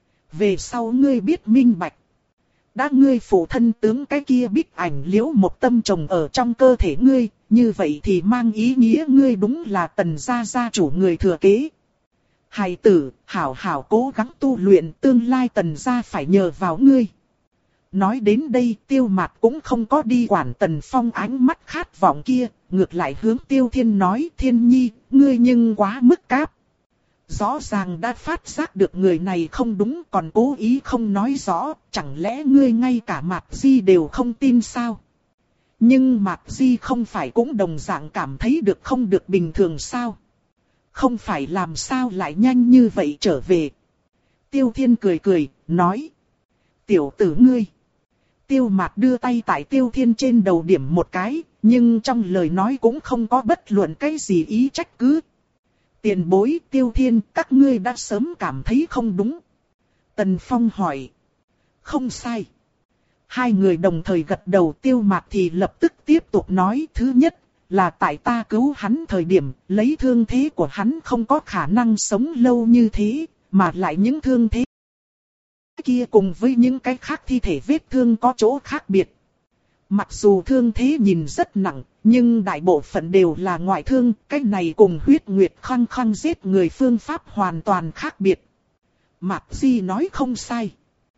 Về sau ngươi biết minh bạch. Đã ngươi phụ thân tướng cái kia Bích Ảnh Liễu Một Tâm trồng ở trong cơ thể ngươi, như vậy thì mang ý nghĩa ngươi đúng là Tần gia gia chủ người thừa kế. Hài tử, hảo hảo cố gắng tu luyện, tương lai Tần gia phải nhờ vào ngươi. Nói đến đây Tiêu Mạt cũng không có đi quản Tần Phong ánh mắt khát vọng kia, ngược lại hướng Tiêu Thiên nói, Thiên Nhi, ngươi nhưng quá mức cáp. Rõ ràng đã phát giác được người này không đúng còn cố ý không nói rõ, chẳng lẽ ngươi ngay cả Mạt Di đều không tin sao? Nhưng Mạc Di không phải cũng đồng dạng cảm thấy được không được bình thường sao? Không phải làm sao lại nhanh như vậy trở về. Tiêu Thiên cười cười, nói. Tiểu tử ngươi. Tiêu Mạc đưa tay tại Tiêu Thiên trên đầu điểm một cái, nhưng trong lời nói cũng không có bất luận cái gì ý trách cứ. Tiền bối Tiêu Thiên, các ngươi đã sớm cảm thấy không đúng. Tần Phong hỏi. Không sai. Hai người đồng thời gật đầu. Tiêu Mạc thì lập tức tiếp tục nói. Thứ nhất là tại ta cứu hắn thời điểm, lấy thương thế của hắn không có khả năng sống lâu như thế, mà lại những thương thế kia cùng với những cái khác thi thể vết thương có chỗ khác biệt. Mặc dù thương thế nhìn rất nặng, nhưng đại bộ phận đều là ngoại thương, cái này cùng huyết nguyệt khăng khăng giết người phương pháp hoàn toàn khác biệt. Mạc Di nói không sai.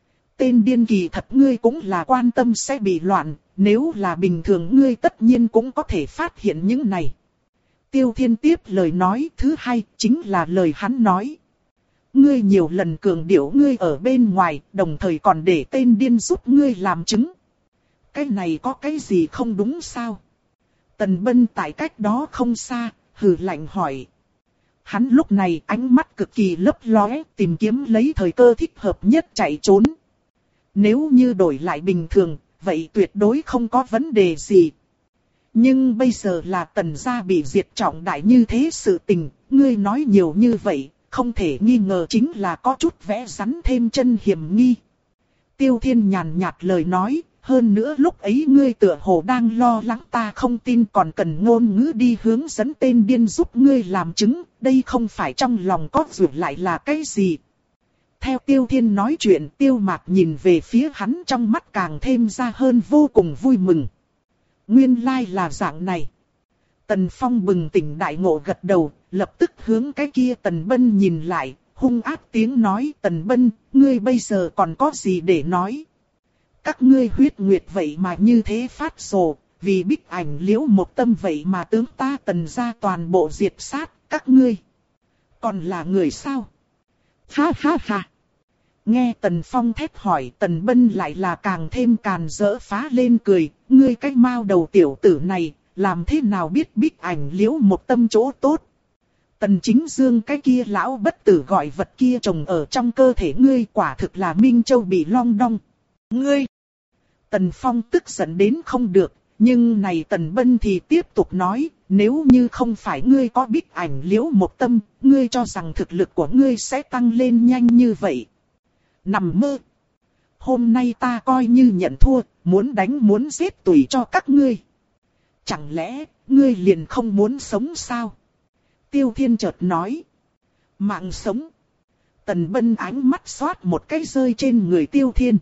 Tên điên kỳ thật ngươi cũng là quan tâm sẽ bị loạn, nếu là bình thường ngươi tất nhiên cũng có thể phát hiện những này. Tiêu Thiên tiếp lời nói thứ hai chính là lời hắn nói. Ngươi nhiều lần cường điệu ngươi ở bên ngoài, đồng thời còn để tên điên giúp ngươi làm chứng. Cái này có cái gì không đúng sao? Tần Bân tại cách đó không xa, hừ lạnh hỏi. Hắn lúc này ánh mắt cực kỳ lấp lóe, tìm kiếm lấy thời cơ thích hợp nhất chạy trốn. Nếu như đổi lại bình thường, vậy tuyệt đối không có vấn đề gì. Nhưng bây giờ là Tần gia bị diệt trọng đại như thế sự tình, ngươi nói nhiều như vậy, không thể nghi ngờ chính là có chút vẽ rắn thêm chân hiểm nghi. Tiêu Thiên nhàn nhạt lời nói, hơn nữa lúc ấy ngươi tựa hồ đang lo lắng ta không tin còn cần ngôn ngữ đi hướng dẫn tên điên giúp ngươi làm chứng, đây không phải trong lòng có dù lại là cái gì. Theo Tiêu Thiên nói chuyện, Tiêu Mạc nhìn về phía hắn trong mắt càng thêm ra hơn vô cùng vui mừng. Nguyên lai là dạng này. Tần Phong bừng tỉnh đại ngộ gật đầu, lập tức hướng cái kia Tần Bân nhìn lại, hung ác tiếng nói Tần Bân, ngươi bây giờ còn có gì để nói? Các ngươi huyết nguyệt vậy mà như thế phát rồ, vì Bích Ảnh Liễu một tâm vậy mà tướng ta Tần gia toàn bộ diệt sát, các ngươi còn là người sao? Ha ha ha! Nghe Tần Phong thét hỏi, Tần Bân lại là càng thêm càn rỡ phá lên cười, ngươi cái mao đầu tiểu tử này, làm thế nào biết Bích Ảnh Liễu một tâm chỗ tốt? Tần Chính Dương cái kia lão bất tử gọi vật kia trồng ở trong cơ thể ngươi quả thực là Minh Châu bị long đong. Ngươi! Tần Phong tức giận đến không được, nhưng này Tần Bân thì tiếp tục nói, nếu như không phải ngươi có Bích Ảnh Liễu một tâm, ngươi cho rằng thực lực của ngươi sẽ tăng lên nhanh như vậy. Nằm mơ! Hôm nay ta coi như nhận thua, muốn đánh muốn giết tùy cho các ngươi. Chẳng lẽ, ngươi liền không muốn sống sao? Tiêu Thiên chợt nói. Mạng sống. Tần Bân ánh mắt xoát một cái rơi trên người Tiêu Thiên.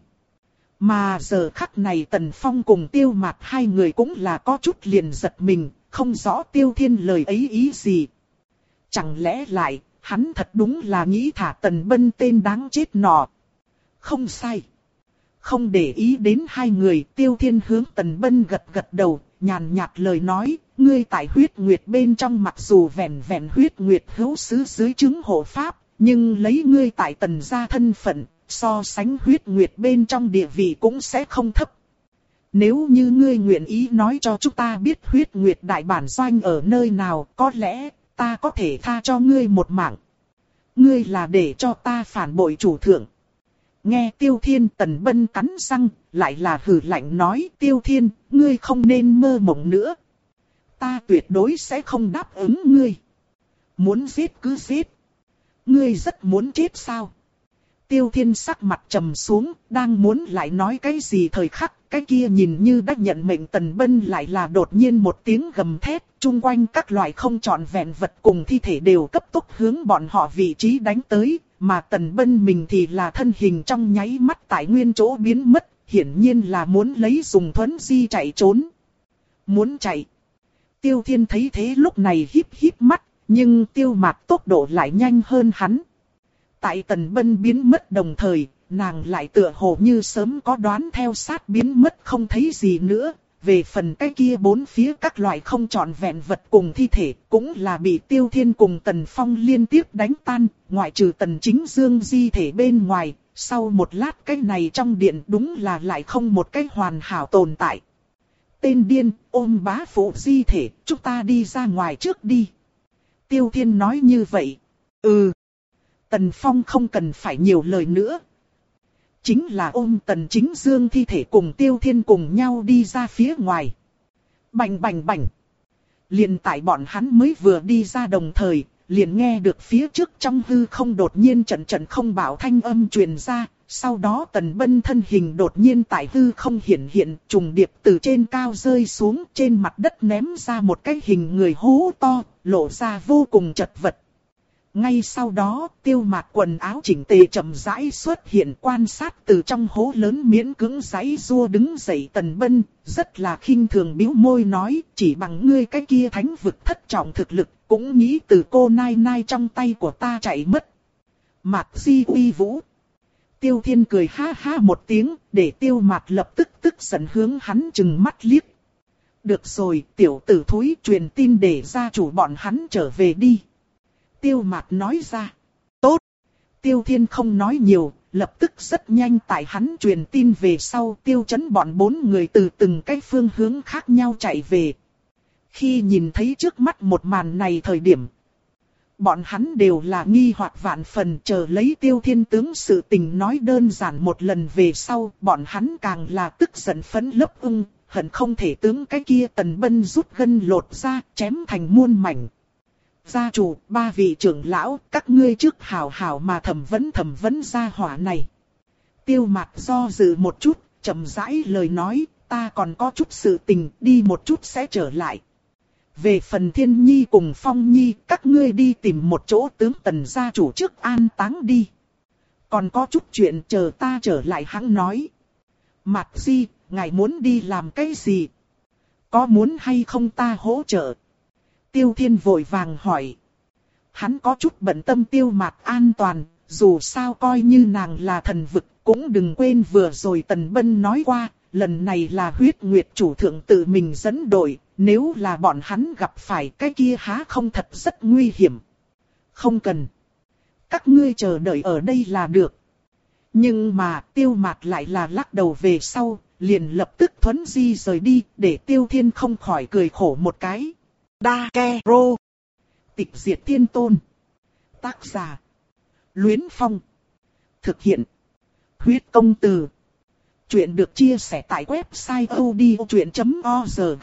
Mà giờ khắc này Tần Phong cùng Tiêu Mạc hai người cũng là có chút liền giật mình, không rõ Tiêu Thiên lời ấy ý gì. Chẳng lẽ lại, hắn thật đúng là nghĩ thả Tần Bân tên đáng chết nọ. Không sai. Không để ý đến hai người, Tiêu Thiên hướng Tần Bân gật gật đầu, nhàn nhạt lời nói, ngươi tại huyết nguyệt bên trong mặc dù vẹn vẹn huyết nguyệt hữu sứ dưới chứng hộ pháp, nhưng lấy ngươi tại Tần gia thân phận, so sánh huyết nguyệt bên trong địa vị cũng sẽ không thấp. Nếu như ngươi nguyện ý nói cho chúng ta biết huyết nguyệt đại bản doanh ở nơi nào, có lẽ ta có thể tha cho ngươi một mạng. Ngươi là để cho ta phản bội chủ thượng. Nghe Tiêu Thiên, Tần Bân cắn răng, lại là hừ lạnh nói, Tiêu Thiên, ngươi không nên mơ mộng nữa. Ta tuyệt đối sẽ không đáp ứng ngươi. Muốn giết cứ giết. Ngươi rất muốn chết sao? Tiêu Thiên sắc mặt trầm xuống, đang muốn lại nói cái gì thời khắc, cái kia nhìn như đã nhận mệnh Tần Bân lại là đột nhiên một tiếng gầm thét, chung quanh các loại không trọn vẹn vật cùng thi thể đều cấp tốc hướng bọn họ vị trí đánh tới, mà Tần Bân mình thì là thân hình trong nháy mắt tại nguyên chỗ biến mất, hiển nhiên là muốn lấy dùng thuấn di chạy trốn. Muốn chạy. Tiêu Thiên thấy thế lúc này híp híp mắt, nhưng Tiêu Mạc tốc độ lại nhanh hơn hắn. Tại Tần Bân biến mất đồng thời, nàng lại tựa hồ như sớm có đoán theo sát biến mất không thấy gì nữa. Về phần cái kia bốn phía các loại không trọn vẹn vật cùng thi thể cũng là bị Tiêu Thiên cùng Tần Phong liên tiếp đánh tan, ngoại trừ Tần Chính Dương di thể bên ngoài. Sau một lát cái này trong điện đúng là lại không một cái hoàn hảo tồn tại. Tên điên, ôm bá phụ di thể, chúng ta đi ra ngoài trước đi. Tiêu Thiên nói như vậy. Ừ. Tần Phong không cần phải nhiều lời nữa. Chính là ôm Tần Chính Dương thi thể cùng Tiêu Thiên cùng nhau đi ra phía ngoài. Bành bành bành. Liền tại bọn hắn mới vừa đi ra đồng thời, liền nghe được phía trước trong hư không đột nhiên trận trận không bảo thanh âm truyền ra. Sau đó Tần Bân thân hình đột nhiên tại hư không hiện hiện, trùng điệp từ trên cao rơi xuống, trên mặt đất ném ra một cái hình người hố to, lộ ra vô cùng chật vật. Ngay sau đó, Tiêu Mạc quần áo chỉnh tề chậm rãi xuất hiện, quan sát từ trong hố lớn miễn cưỡng giãy giụa đứng dậy. Tần Bân rất là khinh thường bĩu môi nói, chỉ bằng ngươi cái kia thánh vực thất trọng thực lực, cũng nghĩ từ cô nai nai trong tay của ta chạy mất. Mạc Di uy vũ. Tiêu Thiên cười ha ha một tiếng, để Tiêu Mạc lập tức tức giận hướng hắn chừng mắt liếc. Được rồi, tiểu tử thúi, truyền tin để gia chủ bọn hắn trở về đi. Tiêu Mạc nói ra. Tốt. Tiêu Thiên không nói nhiều, lập tức rất nhanh tại hắn truyền tin về sau, Tiêu Chấn bọn bốn người từ từng cái phương hướng khác nhau chạy về. Khi nhìn thấy trước mắt một màn này thời điểm, bọn hắn đều là nghi hoặc vạn phần, chờ lấy Tiêu Thiên tướng sự tình nói đơn giản một lần về sau, bọn hắn càng là tức giận phấn lấp ưng, hận không thể tướng cái kia Tần Bân rút gân lột ra, chém thành muôn mảnh. Gia chủ, ba vị trưởng lão, các ngươi trước hào hào mà thẩm vấn thẩm vấn gia hỏa này. Tiêu Mạc do dự một chút, chậm rãi lời nói, ta còn có chút sự tình, đi một chút sẽ trở lại. Về phần Thiên Nhi cùng Phong Nhi, các ngươi đi tìm một chỗ tướng Tần gia chủ trước an táng đi. Còn có chút chuyện chờ ta trở lại hắn nói. Mạc Di, ngài muốn đi làm cái gì? Có muốn hay không ta hỗ trợ? Tiêu Thiên vội vàng hỏi. Hắn có chút bận tâm Tiêu Mạc an toàn, dù sao coi như nàng là thần vực, cũng đừng quên vừa rồi Tần Bân nói qua, lần này là huyết nguyệt chủ thượng tự mình dẫn đội, nếu là bọn hắn gặp phải cái kia há không thật rất nguy hiểm. Không cần. Các ngươi chờ đợi ở đây là được. Nhưng mà Tiêu Mạc lại là lắc đầu về sau, liền lập tức thuấn di rời đi, để Tiêu Thiên không khỏi cười khổ một cái. Đa Ke Rô. Tịch diệt thiên tôn. Tác giả. Luyến Phong. Thực hiện. Huyết công từ. Chuyện được chia sẻ tại website odchuyện chấm org.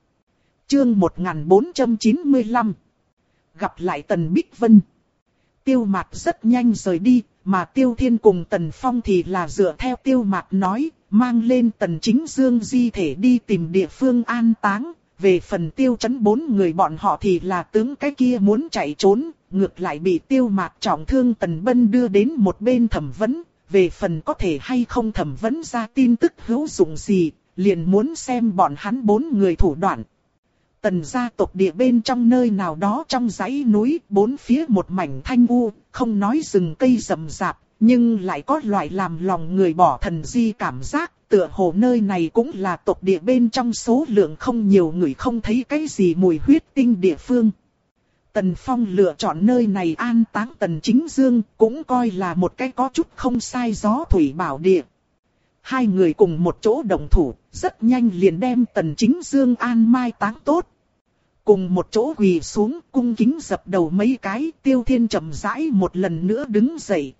Chương một nghìn bốn trăm chín mươi lăm. Gặp lại Tần Bích Vân. Tiêu Mạc rất nhanh rời đi, mà Tiêu Thiên cùng Tần Phong thì là dựa theo Tiêu Mạc nói, mang lên Tần Chính Dương di thể đi tìm địa phương an táng. Về phần Tiêu Chấn bốn người bọn họ thì là tướng cái kia muốn chạy trốn, ngược lại bị Tiêu Mạc trọng thương. Tần Bân đưa đến một bên thẩm vấn. Về phần có thể hay không thẩm vấn ra tin tức hữu dụng gì, liền muốn xem bọn hắn bốn người thủ đoạn. Tần gia tộc địa bên trong nơi nào đó trong dãy núi, bốn phía một mảnh thanh u, không nói rừng cây rậm rạp, nhưng lại có loại làm lòng người bỏ thần di cảm giác, tựa hồ nơi này cũng là tộc địa bên trong số lượng không nhiều người không thấy cái gì mùi huyết tinh địa phương. Tần Phong lựa chọn nơi này an táng Tần Chính Dương, cũng coi là một cái có chút không sai gió thủy bảo địa. Hai người cùng một chỗ đồng thủ, rất nhanh liền đem Tần Chính Dương an mai táng tốt. Cùng một chỗ quỳ xuống, cung kính dập đầu mấy cái, Tiêu Thiên chậm rãi một lần nữa đứng dậy.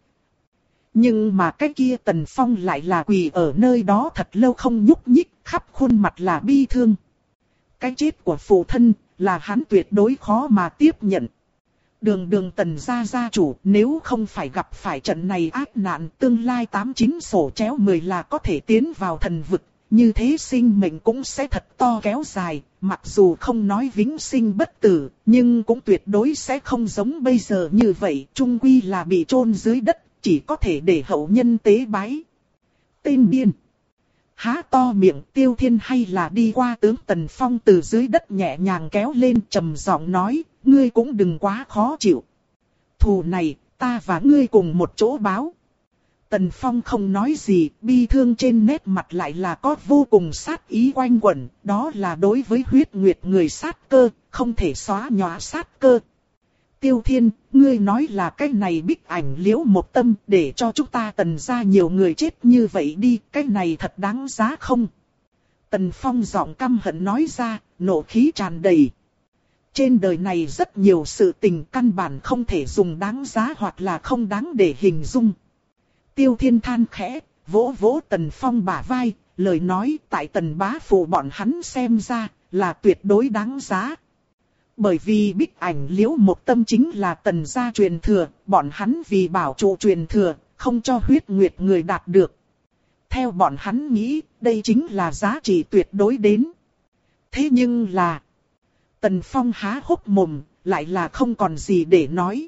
Nhưng mà cái kia Tần Phong lại là quỳ ở nơi đó thật lâu không nhúc nhích, khắp khuôn mặt là bi thương. Cái chết của phụ thân là hắn tuyệt đối khó mà tiếp nhận. Đường đường Tần gia gia chủ, nếu không phải gặp phải trận này ác nạn, tương lai tám chín sổ chéo mười là có thể tiến vào thần vực, như thế sinh mệnh cũng sẽ thật to kéo dài, mặc dù không nói vĩnh sinh bất tử, nhưng cũng tuyệt đối sẽ không giống bây giờ như vậy, chung quy là bị chôn dưới đất, chỉ có thể để hậu nhân tế bái. Tên điên. Há to miệng, Tiêu Thiên hay là đi qua tướng Tần Phong từ dưới đất nhẹ nhàng kéo lên, trầm giọng nói, ngươi cũng đừng quá khó chịu. Thù này, ta và ngươi cùng một chỗ báo. Tần Phong không nói gì, bi thương trên nét mặt lại là có vô cùng sát ý quanh quẩn, đó là đối với huyết nguyệt người sát cơ, không thể xóa nhòa sát cơ. Tiêu Thiên, ngươi nói là cái này bích ảnh liễu một tâm để cho chúng ta Tần gia nhiều người chết như vậy đi, cái này thật đáng giá không? Tần Phong giọng căm hận nói ra, nộ khí tràn đầy. Trên đời này rất nhiều sự tình căn bản không thể dùng đáng giá hoặc là không đáng để hình dung. Tiêu Thiên than khẽ, vỗ vỗ Tần Phong bả vai, lời nói tại Tần bá phụ bọn hắn xem ra là tuyệt đối đáng giá. Bởi vì Bích Ảnh Liễu Một Tâm chính là Tần gia truyền thừa, bọn hắn vì bảo trụ truyền thừa, không cho huyết nguyệt người đạt được. Theo bọn hắn nghĩ, đây chính là giá trị tuyệt đối đến. Thế nhưng là... Tần Phong há hốc mồm, lại là không còn gì để nói.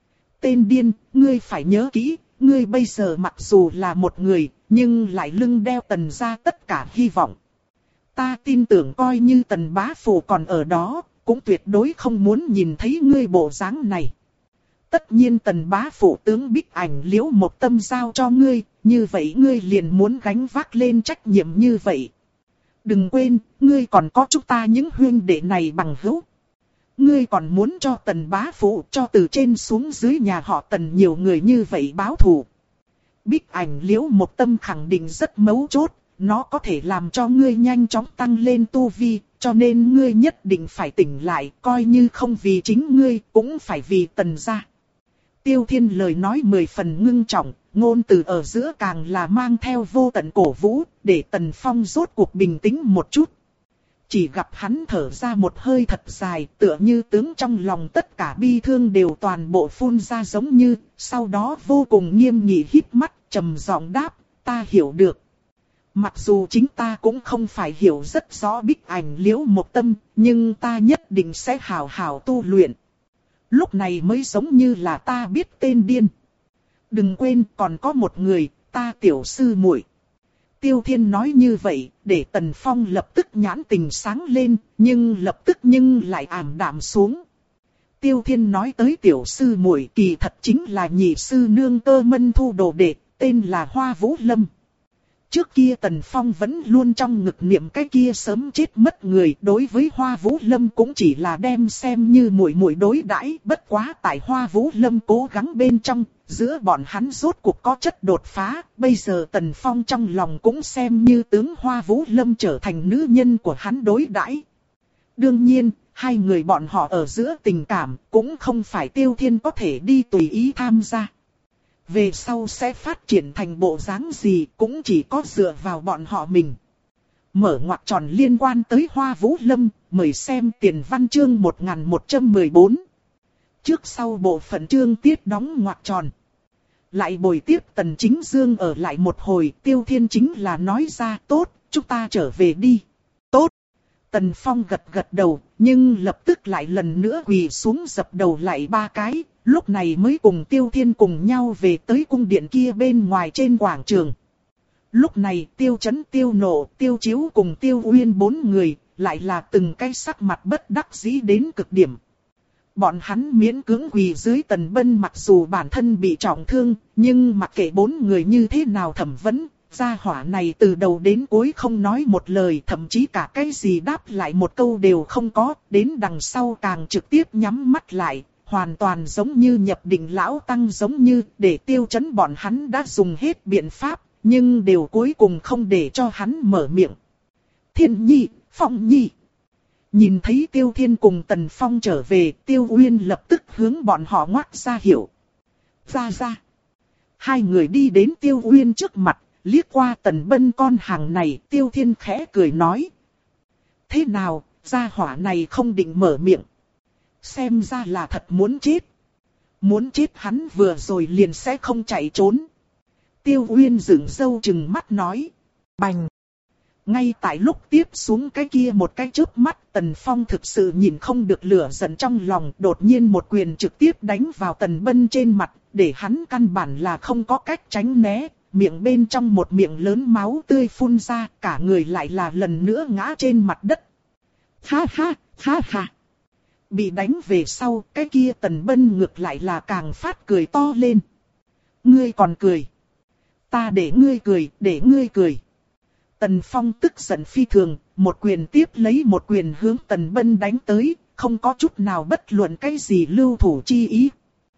Tên điên, ngươi phải nhớ kỹ, ngươi bây giờ mặc dù là một người, nhưng lại lưng đeo Tần gia tất cả hy vọng. Ta tin tưởng coi như Tần bá phụ còn ở đó, cũng tuyệt đối không muốn nhìn thấy ngươi bộ dáng này. Tất nhiên Tần bá phụ tướng Bích Ảnh Liễu Một Tâm giao cho ngươi, như vậy ngươi liền muốn gánh vác lên trách nhiệm như vậy. Đừng quên, ngươi còn có chúng ta những huynh đệ này bằng hữu. Ngươi còn muốn cho Tần bá phụ cho từ trên xuống dưới nhà họ Tần nhiều người như vậy báo thù. Bích Ảnh Liễu Một Tâm khẳng định rất mấu chốt, nó có thể làm cho ngươi nhanh chóng tăng lên tu vi, cho nên ngươi nhất định phải tỉnh lại, coi như không vì chính ngươi, cũng phải vì Tần gia. Tiêu Thiên lời nói mười phần ngưng trọng, ngôn từ ở giữa càng là mang theo vô tận cổ vũ, để Tần Phong rốt cuộc bình tĩnh một chút. Chỉ gặp hắn thở ra một hơi thật dài, tựa như tướng trong lòng tất cả bi thương đều toàn bộ phun ra giống như, sau đó vô cùng nghiêm nghị híp mắt, trầm giọng đáp, ta hiểu được. Mặc dù chính ta cũng không phải hiểu rất rõ Bích Ảnh Liễu Một Tâm, nhưng ta nhất định sẽ hào hào tu luyện. Lúc này mới giống như là ta biết tên điên. Đừng quên còn có một người, ta tiểu sư muội. Tiêu Thiên nói như vậy, để Tần Phong lập tức nhãn tình sáng lên, nhưng lập tức nhưng lại ảm đạm xuống. Tiêu Thiên nói tới tiểu sư muội kỳ thật chính là nhị sư nương Cơ Mân Thu đồ đệ, tên là Hoa Vũ Lâm. Trước kia Tần Phong vẫn luôn trong ngực niệm cái kia sớm chết mất người, đối với Hoa Vũ Lâm cũng chỉ là đem xem như muội muội đối đãi, bất quá tại Hoa Vũ Lâm cố gắng bên trong, giữa bọn hắn rốt cuộc có chất đột phá, bây giờ Tần Phong trong lòng cũng xem như tướng Hoa Vũ Lâm trở thành nữ nhân của hắn đối đãi. Đương nhiên, hai người bọn họ ở giữa tình cảm cũng không phải Tiêu Thiên có thể đi tùy ý tham gia. Về sau sẽ phát triển thành bộ dáng gì cũng chỉ có dựa vào bọn họ mình. Mở ngoặc tròn liên quan tới Hoa Vũ Lâm, mời xem tiền văn chương một nghìn một trăm mười bốn. Trước sau bộ phận chương tiết đóng ngoặc tròn. Lại bồi tiếp Tần Chính Dương ở lại một hồi, Tiêu Thiên chính là nói ra tốt, chúng ta trở về đi. Tốt. Tần Phong gật gật đầu, nhưng lập tức lại lần nữa quỳ xuống dập đầu lại ba cái. Lúc này mới cùng Tiêu Thiên cùng nhau về tới cung điện kia bên ngoài trên quảng trường. Lúc này Tiêu Chấn, Tiêu Nộ, Tiêu Chiếu cùng Tiêu Uyên bốn người, lại là từng cái sắc mặt bất đắc dĩ đến cực điểm. Bọn hắn miễn cưỡng quỳ dưới Tần Bân, mặc dù bản thân bị trọng thương, nhưng mặc kệ bốn người như thế nào thẩm vấn, gia hỏa này từ đầu đến cuối không nói một lời, thậm chí cả cái gì đáp lại một câu đều không có, đến đằng sau càng trực tiếp nhắm mắt lại. Hoàn toàn giống như nhập định lão tăng, giống như để Tiêu Chấn bọn hắn đã dùng hết biện pháp, nhưng đều cuối cùng không để cho hắn mở miệng. Thiên Nhi, Phong Nhi. Nhìn thấy Tiêu Thiên cùng Tần Phong trở về, Tiêu Uyên lập tức hướng bọn họ ngoắc ra hiệu. Ra ra. Hai người đi đến Tiêu Uyên trước mặt, liếc qua Tần Bân con hàng này, Tiêu Thiên khẽ cười nói. Thế nào, gia hỏa này không định mở miệng. Xem ra là thật muốn chết. Muốn chết hắn vừa rồi liền sẽ không chạy trốn. Tiêu Uyên dựng râu trừng mắt nói. Bành. Ngay tại lúc tiếp xuống cái kia một cái chớp mắt, Tần Phong thực sự nhìn không được lửa giận trong lòng, đột nhiên một quyền trực tiếp đánh vào Tần Bân trên mặt, để hắn căn bản là không có cách tránh né, miệng bên trong một miệng lớn máu tươi phun ra, cả người lại là lần nữa ngã trên mặt đất. Ha ha, ha ha. Bị đánh về sau, cái kia Tần Bân ngược lại là càng phát cười to lên. Ngươi còn cười. Ta để ngươi cười, để ngươi cười. Tần Phong tức giận phi thường, một quyền tiếp lấy một quyền hướng Tần Bân đánh tới, không có chút nào bất luận cái gì lưu thủ chi ý.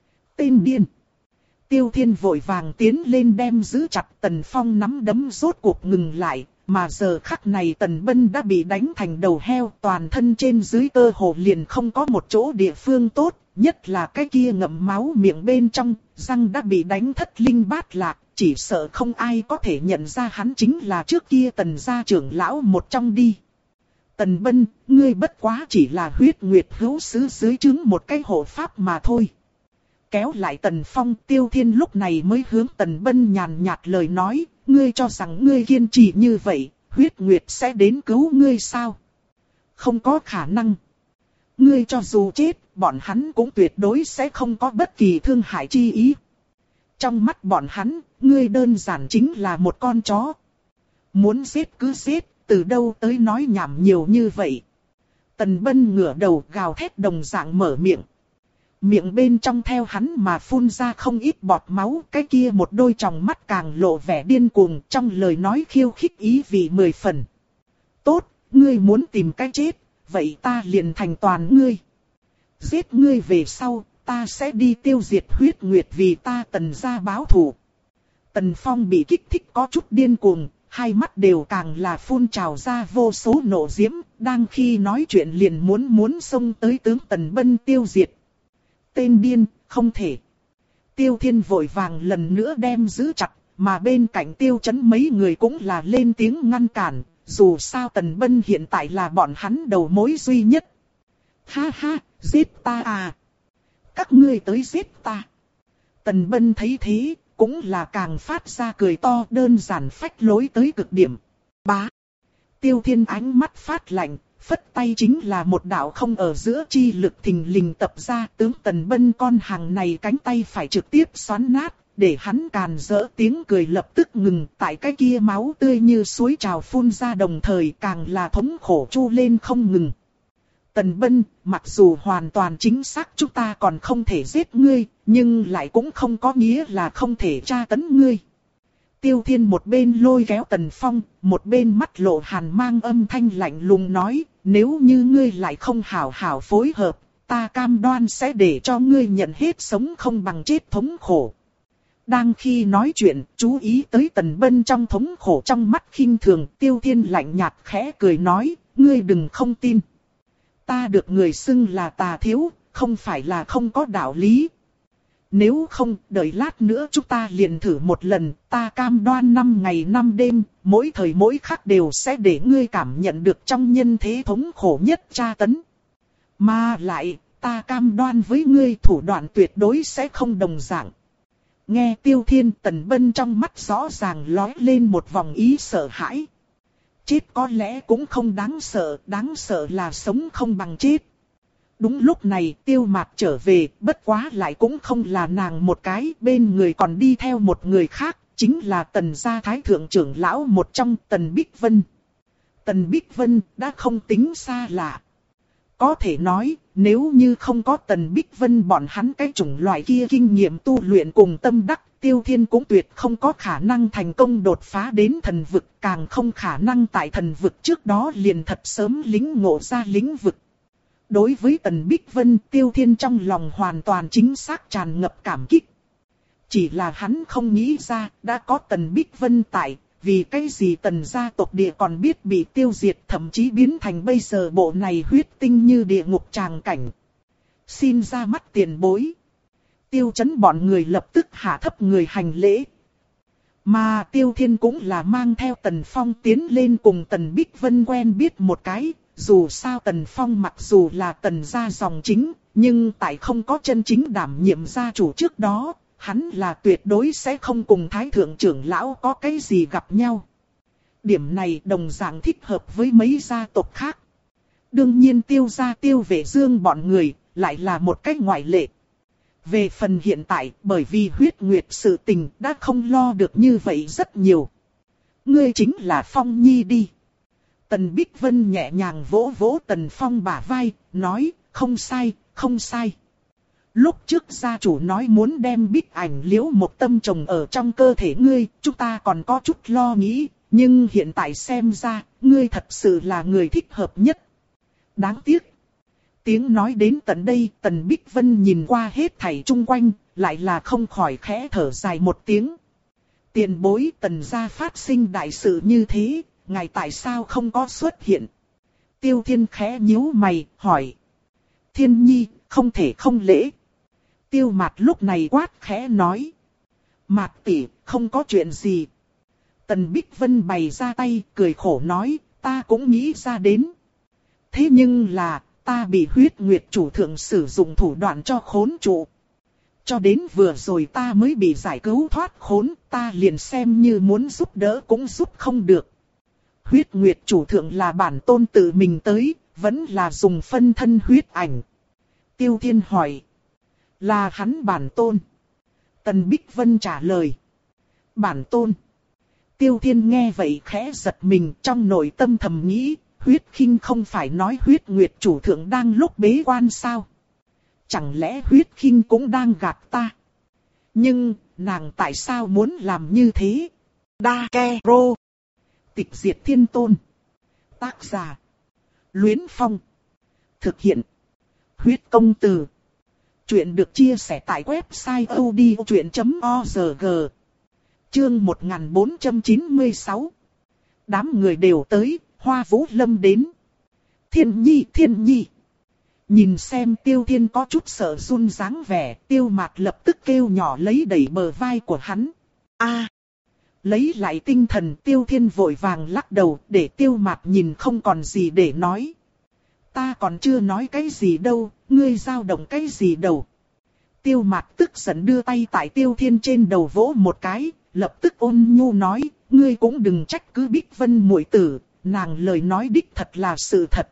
Tên điên. Tiêu Thiên vội vàng tiến lên đem giữ chặt Tần Phong nắm đấm, rốt cuộc ngừng lại, Mà giờ khắc này Tần Bân đã bị đánh thành đầu heo, toàn thân trên dưới cơ hồ liền không có một chỗ địa phương tốt, nhất là cái kia ngậm máu miệng bên trong, răng đã bị đánh thất linh bát lạc, chỉ sợ không ai có thể nhận ra hắn chính là trước kia Tần gia trưởng lão một trong đi. Tần Bân, ngươi bất quá chỉ là huyết nguyệt hữu sứ dưới trướng một cái hộ pháp mà thôi. Kéo lại Tần Phong, Tiêu Thiên lúc này mới hướng Tần Bân nhàn nhạt lời nói, ngươi cho rằng ngươi kiên trì như vậy, huyết nguyệt sẽ đến cứu ngươi sao? Không có khả năng. Ngươi cho dù chết, bọn hắn cũng tuyệt đối sẽ không có bất kỳ thương hại chi ý. Trong mắt bọn hắn, ngươi đơn giản chính là một con chó. Muốn giết cứ giết, từ đâu tới nói nhảm nhiều như vậy. Tần Bân ngửa đầu gào thét đồng dạng mở miệng. Miệng bên trong theo hắn mà phun ra không ít bọt máu, cái kia một đôi tròng mắt càng lộ vẻ điên cuồng, trong lời nói khiêu khích ý vị mười phần. Tốt, ngươi muốn tìm cái chết, vậy ta liền thành toàn ngươi. Giết ngươi về sau, ta sẽ đi tiêu diệt huyết nguyệt vì ta Tần gia báo thù. Tần Phong bị kích thích có chút điên cuồng, hai mắt đều càng là phun trào ra vô số nộ diễm, đang khi nói chuyện liền muốn muốn xông tới tướng Tần Bân tiêu diệt. Tên điên, không thể. Tiêu Thiên vội vàng lần nữa đem giữ chặt, mà bên cạnh Tiêu Chấn mấy người cũng là lên tiếng ngăn cản, dù sao Tần Bân hiện tại là bọn hắn đầu mối duy nhất. Ha ha, giết ta à? Các ngươi tới giết ta. Tần Bân thấy thế, cũng là càng phát ra cười to, đơn giản phách lối tới cực điểm. Bá. Tiêu Thiên ánh mắt phát lạnh, phất tay chính là một đạo không ở giữa chi lực thình lình tập ra, tướng Tần Bân con hàng này cánh tay phải trực tiếp xoắn nát, để hắn càn rỡ tiếng cười lập tức ngừng, tại cái kia máu tươi như suối trào phun ra đồng thời càng là thống khổ chu lên không ngừng. Tần Bân, mặc dù hoàn toàn chính xác chúng ta còn không thể giết ngươi, nhưng lại cũng không có nghĩa là không thể tra tấn ngươi. Tiêu Thiên một bên lôi kéo Tần Phong, một bên mắt lộ hàn mang âm thanh lạnh lùng nói, nếu như ngươi lại không hảo hảo phối hợp, ta cam đoan sẽ để cho ngươi nhận hết sống không bằng chết thống khổ. Đang khi nói chuyện, chú ý tới Tần Bân trong thống khổ trong mắt khinh thường, Tiêu Thiên lạnh nhạt khẽ cười nói, ngươi đừng không tin. Ta được người xưng là tà thiếu, không phải là không có đạo lý. Nếu không, đợi lát nữa chúng ta liền thử một lần, ta cam đoan năm ngày năm đêm, mỗi thời mỗi khắc đều sẽ để ngươi cảm nhận được trong nhân thế thống khổ nhất tra tấn. Mà lại, ta cam đoan với ngươi thủ đoạn tuyệt đối sẽ không đồng dạng. Nghe Tiêu Thiên, Tần Bân trong mắt rõ ràng lóe lên một vòng ý sợ hãi. Chết có lẽ cũng không đáng sợ, đáng sợ là sống không bằng chết. Đúng lúc này Tiêu Mạt trở về, bất quá lại cũng không là nàng một cái, bên người còn đi theo một người khác, chính là Tần gia thái thượng trưởng lão một trong, Tần Bích Vân. Tần Bích Vân đã không tính xa lạ. Có thể nói, nếu như không có Tần Bích Vân bọn hắn cái chủng loại kia kinh nghiệm tu luyện cùng tâm đắc, Tiêu Thiên cũng tuyệt không có khả năng thành công đột phá đến thần vực, càng không khả năng tại thần vực trước đó liền thật sớm lĩnh ngộ ra lĩnh vực. Đối với Tần Bích Vân, Tiêu Thiên trong lòng hoàn toàn chính xác tràn ngập cảm kích. Chỉ là hắn không nghĩ ra, đã có Tần Bích Vân tại, vì cái gì Tần gia tộc địa còn biết bị tiêu diệt, thậm chí biến thành bây giờ bộ này huyết tinh như địa ngục tràng cảnh. Xin ra mắt tiền bối. Tiêu Chấn bọn người lập tức hạ thấp người hành lễ. Mà Tiêu Thiên cũng là mang theo Tần Phong tiến lên cùng Tần Bích Vân quen biết một cái. Dù sao Tần Phong mặc dù là Tần gia dòng chính, nhưng tại không có chân chính đảm nhiệm gia chủ trước đó, hắn là tuyệt đối sẽ không cùng Thái thượng trưởng lão có cái gì gặp nhau. Điểm này đồng dạng thích hợp với mấy gia tộc khác. Đương nhiên Tiêu gia Tiêu Vệ Dương bọn người lại là một cách ngoại lệ. Về phần hiện tại, bởi vì huyết nguyệt sự tình đã không lo được như vậy rất nhiều. Ngươi chính là Phong Nhi đi. Tần Bích Vân nhẹ nhàng vỗ vỗ Tần Phong bả vai, nói, không sai, không sai. Lúc trước gia chủ nói muốn đem Bích Ảnh Liễu một tâm trồng ở trong cơ thể ngươi, chúng ta còn có chút lo nghĩ, nhưng hiện tại xem ra, ngươi thật sự là người thích hợp nhất. Đáng tiếc. Tiếng nói đến tận đây, Tần Bích Vân nhìn qua hết thảy chung quanh, lại là không khỏi khẽ thở dài một tiếng. Tiền bối Tần gia phát sinh đại sự như thế, ngài tại sao không có xuất hiện? Tiêu Thiên khẽ nhíu mày, hỏi. Thiên nhi, không thể không lễ. Tiêu Mạt lúc này quát khẽ nói. Mạt tỷ, không có chuyện gì. Tần Bích Vân bày ra tay, cười khổ nói, ta cũng nghĩ ra đến. Thế nhưng là, ta bị huyết nguyệt chủ thượng sử dụng thủ đoạn cho khốn trụ. Cho đến vừa rồi ta mới bị giải cứu thoát khốn, ta liền xem như muốn giúp đỡ cũng giúp không được. Huyết nguyệt chủ thượng là bản tôn tự mình tới, vẫn là dùng phân thân huyết ảnh. Tiêu Thiên hỏi. Là hắn bản tôn. Tần Bích Vân trả lời. Bản tôn. Tiêu Thiên nghe vậy khẽ giật mình, trong nội tâm thầm nghĩ, huyết khinh không phải nói huyết nguyệt chủ thượng đang lúc bế quan sao? Chẳng lẽ huyết khinh cũng đang gạt ta? Nhưng, nàng tại sao muốn làm như thế? Đa Ke Rô. Tịch diệt thiên tôn. Tác giả. Luyến Phong. Thực hiện. Huyết công từ. Chuyện được chia sẻ tại website odchuyện chấm org. Chương một nghìn bốn trăm chín mươi sáu. Đám người đều tới, Hoa Vũ Lâm đến. Thiên nhi, thiên nhi. Nhìn xem Tiêu Thiên có chút sợ run dáng vẻ, Tiêu Mạt lập tức kêu nhỏ lấy đẩy bờ vai của hắn. A. Lấy lại tinh thần, Tiêu Thiên vội vàng lắc đầu, để Tiêu Mạt nhìn không còn gì để nói. Ta còn chưa nói cái gì đâu, ngươi dao động cái gì đâu. Tiêu Mạt tức giận đưa tay tại Tiêu Thiên trên đầu vỗ một cái, lập tức ôn nhu nói, ngươi cũng đừng trách cứ Bích Vân muội tử, nàng lời nói đích thật là sự thật.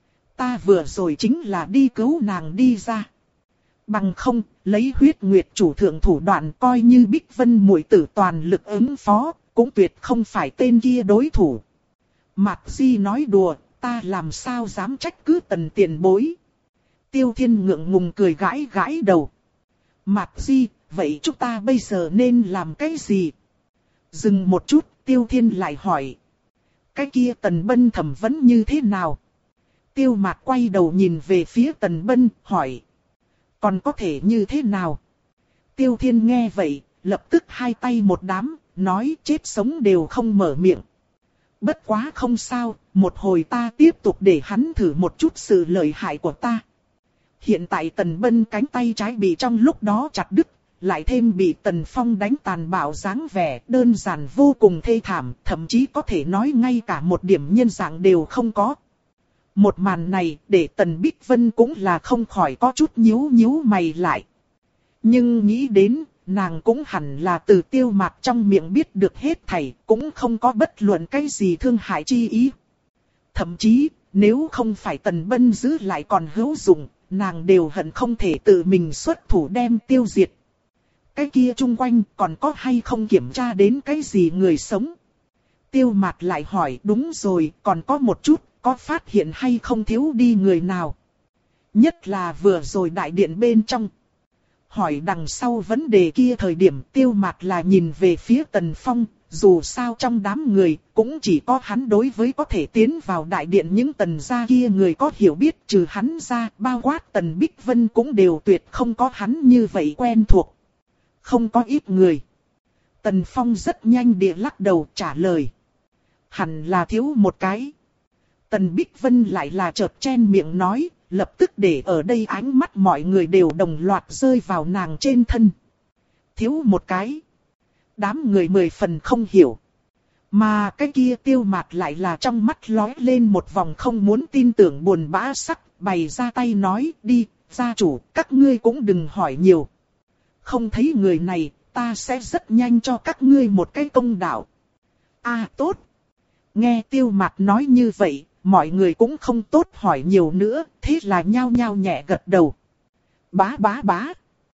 Ta vừa rồi chính là đi cứu nàng đi ra. Bằng không, lấy huyết nguyệt chủ thượng thủ đoạn coi như Bích Vân muội tử toàn lực ứng phó, cũng tuyệt không phải tên kia đối thủ. Mạc Di nói đùa, ta làm sao dám trách cứ Tần tiền bối. Tiêu Thiên ngượng ngùng cười gãi gãi đầu. Mạc Di, vậy chúng ta bây giờ nên làm cái gì? Dừng một chút, Tiêu Thiên lại hỏi. Cái kia Tần Bân thẩm vấn như thế nào? Tiêu Mạt quay đầu nhìn về phía Tần Bân, hỏi. Còn có thể như thế nào? Tiêu Thiên nghe vậy, lập tức hai tay một đám, nói chết sống đều không mở miệng. Bất quá không sao, một hồi ta tiếp tục để hắn thử một chút sự lợi hại của ta. Hiện tại Tần Bân cánh tay trái bị trong lúc đó chặt đứt, lại thêm bị Tần Phong đánh tàn bạo dáng vẻ, đơn giản vô cùng thê thảm, thậm chí có thể nói ngay cả một điểm nhân dạng đều không có. Một màn này để Tần Bích Vân cũng là không khỏi có chút nhíu nhíu mày lại. Nhưng nghĩ đến, nàng cũng hẳn là từ Tiêu Mạt trong miệng biết được hết thảy, cũng không có bất luận cái gì thương hại chi ý. Thậm chí, nếu không phải Tần Bân giữ lại còn hữu dụng, nàng đều hận không thể tự mình xuất thủ đem tiêu diệt. Cái kia chung quanh còn có hay không kiểm tra đến cái gì người sống? Tiêu Mạt lại hỏi, đúng rồi, còn có một chút, có phát hiện hay không thiếu đi người nào? Nhất là vừa rồi đại điện bên trong. Hỏi đằng sau vấn đề kia thời điểm Tiêu Mạt là nhìn về phía Tần Phong, dù sao trong đám người cũng chỉ có hắn đối với có thể tiến vào đại điện những Tần gia kia người có hiểu biết, trừ hắn ra, bao quát Tần Bích Vân cũng đều tuyệt không có hắn như vậy quen thuộc. Không có ít người. Tần Phong rất nhanh địa lắc đầu trả lời. Hẳn là thiếu một cái. Tần Bích Vân lại là chợt chen miệng nói, lập tức để ở đây ánh mắt mọi người đều đồng loạt rơi vào nàng trên thân. Thiếu một cái. Đám người mười phần không hiểu. Mà cái kia Tiêu Mạt lại là trong mắt lóe lên một vòng không muốn tin tưởng buồn bã sắc, bày ra tay nói, đi, gia chủ, các ngươi cũng đừng hỏi nhiều. Không thấy người này, ta sẽ rất nhanh cho các ngươi một cái công đạo. À tốt. Nghe Tiêu Mạt nói như vậy, mọi người cũng không tốt hỏi nhiều nữa, thế là nhao nhao nhẹ gật đầu. Bá bá bá.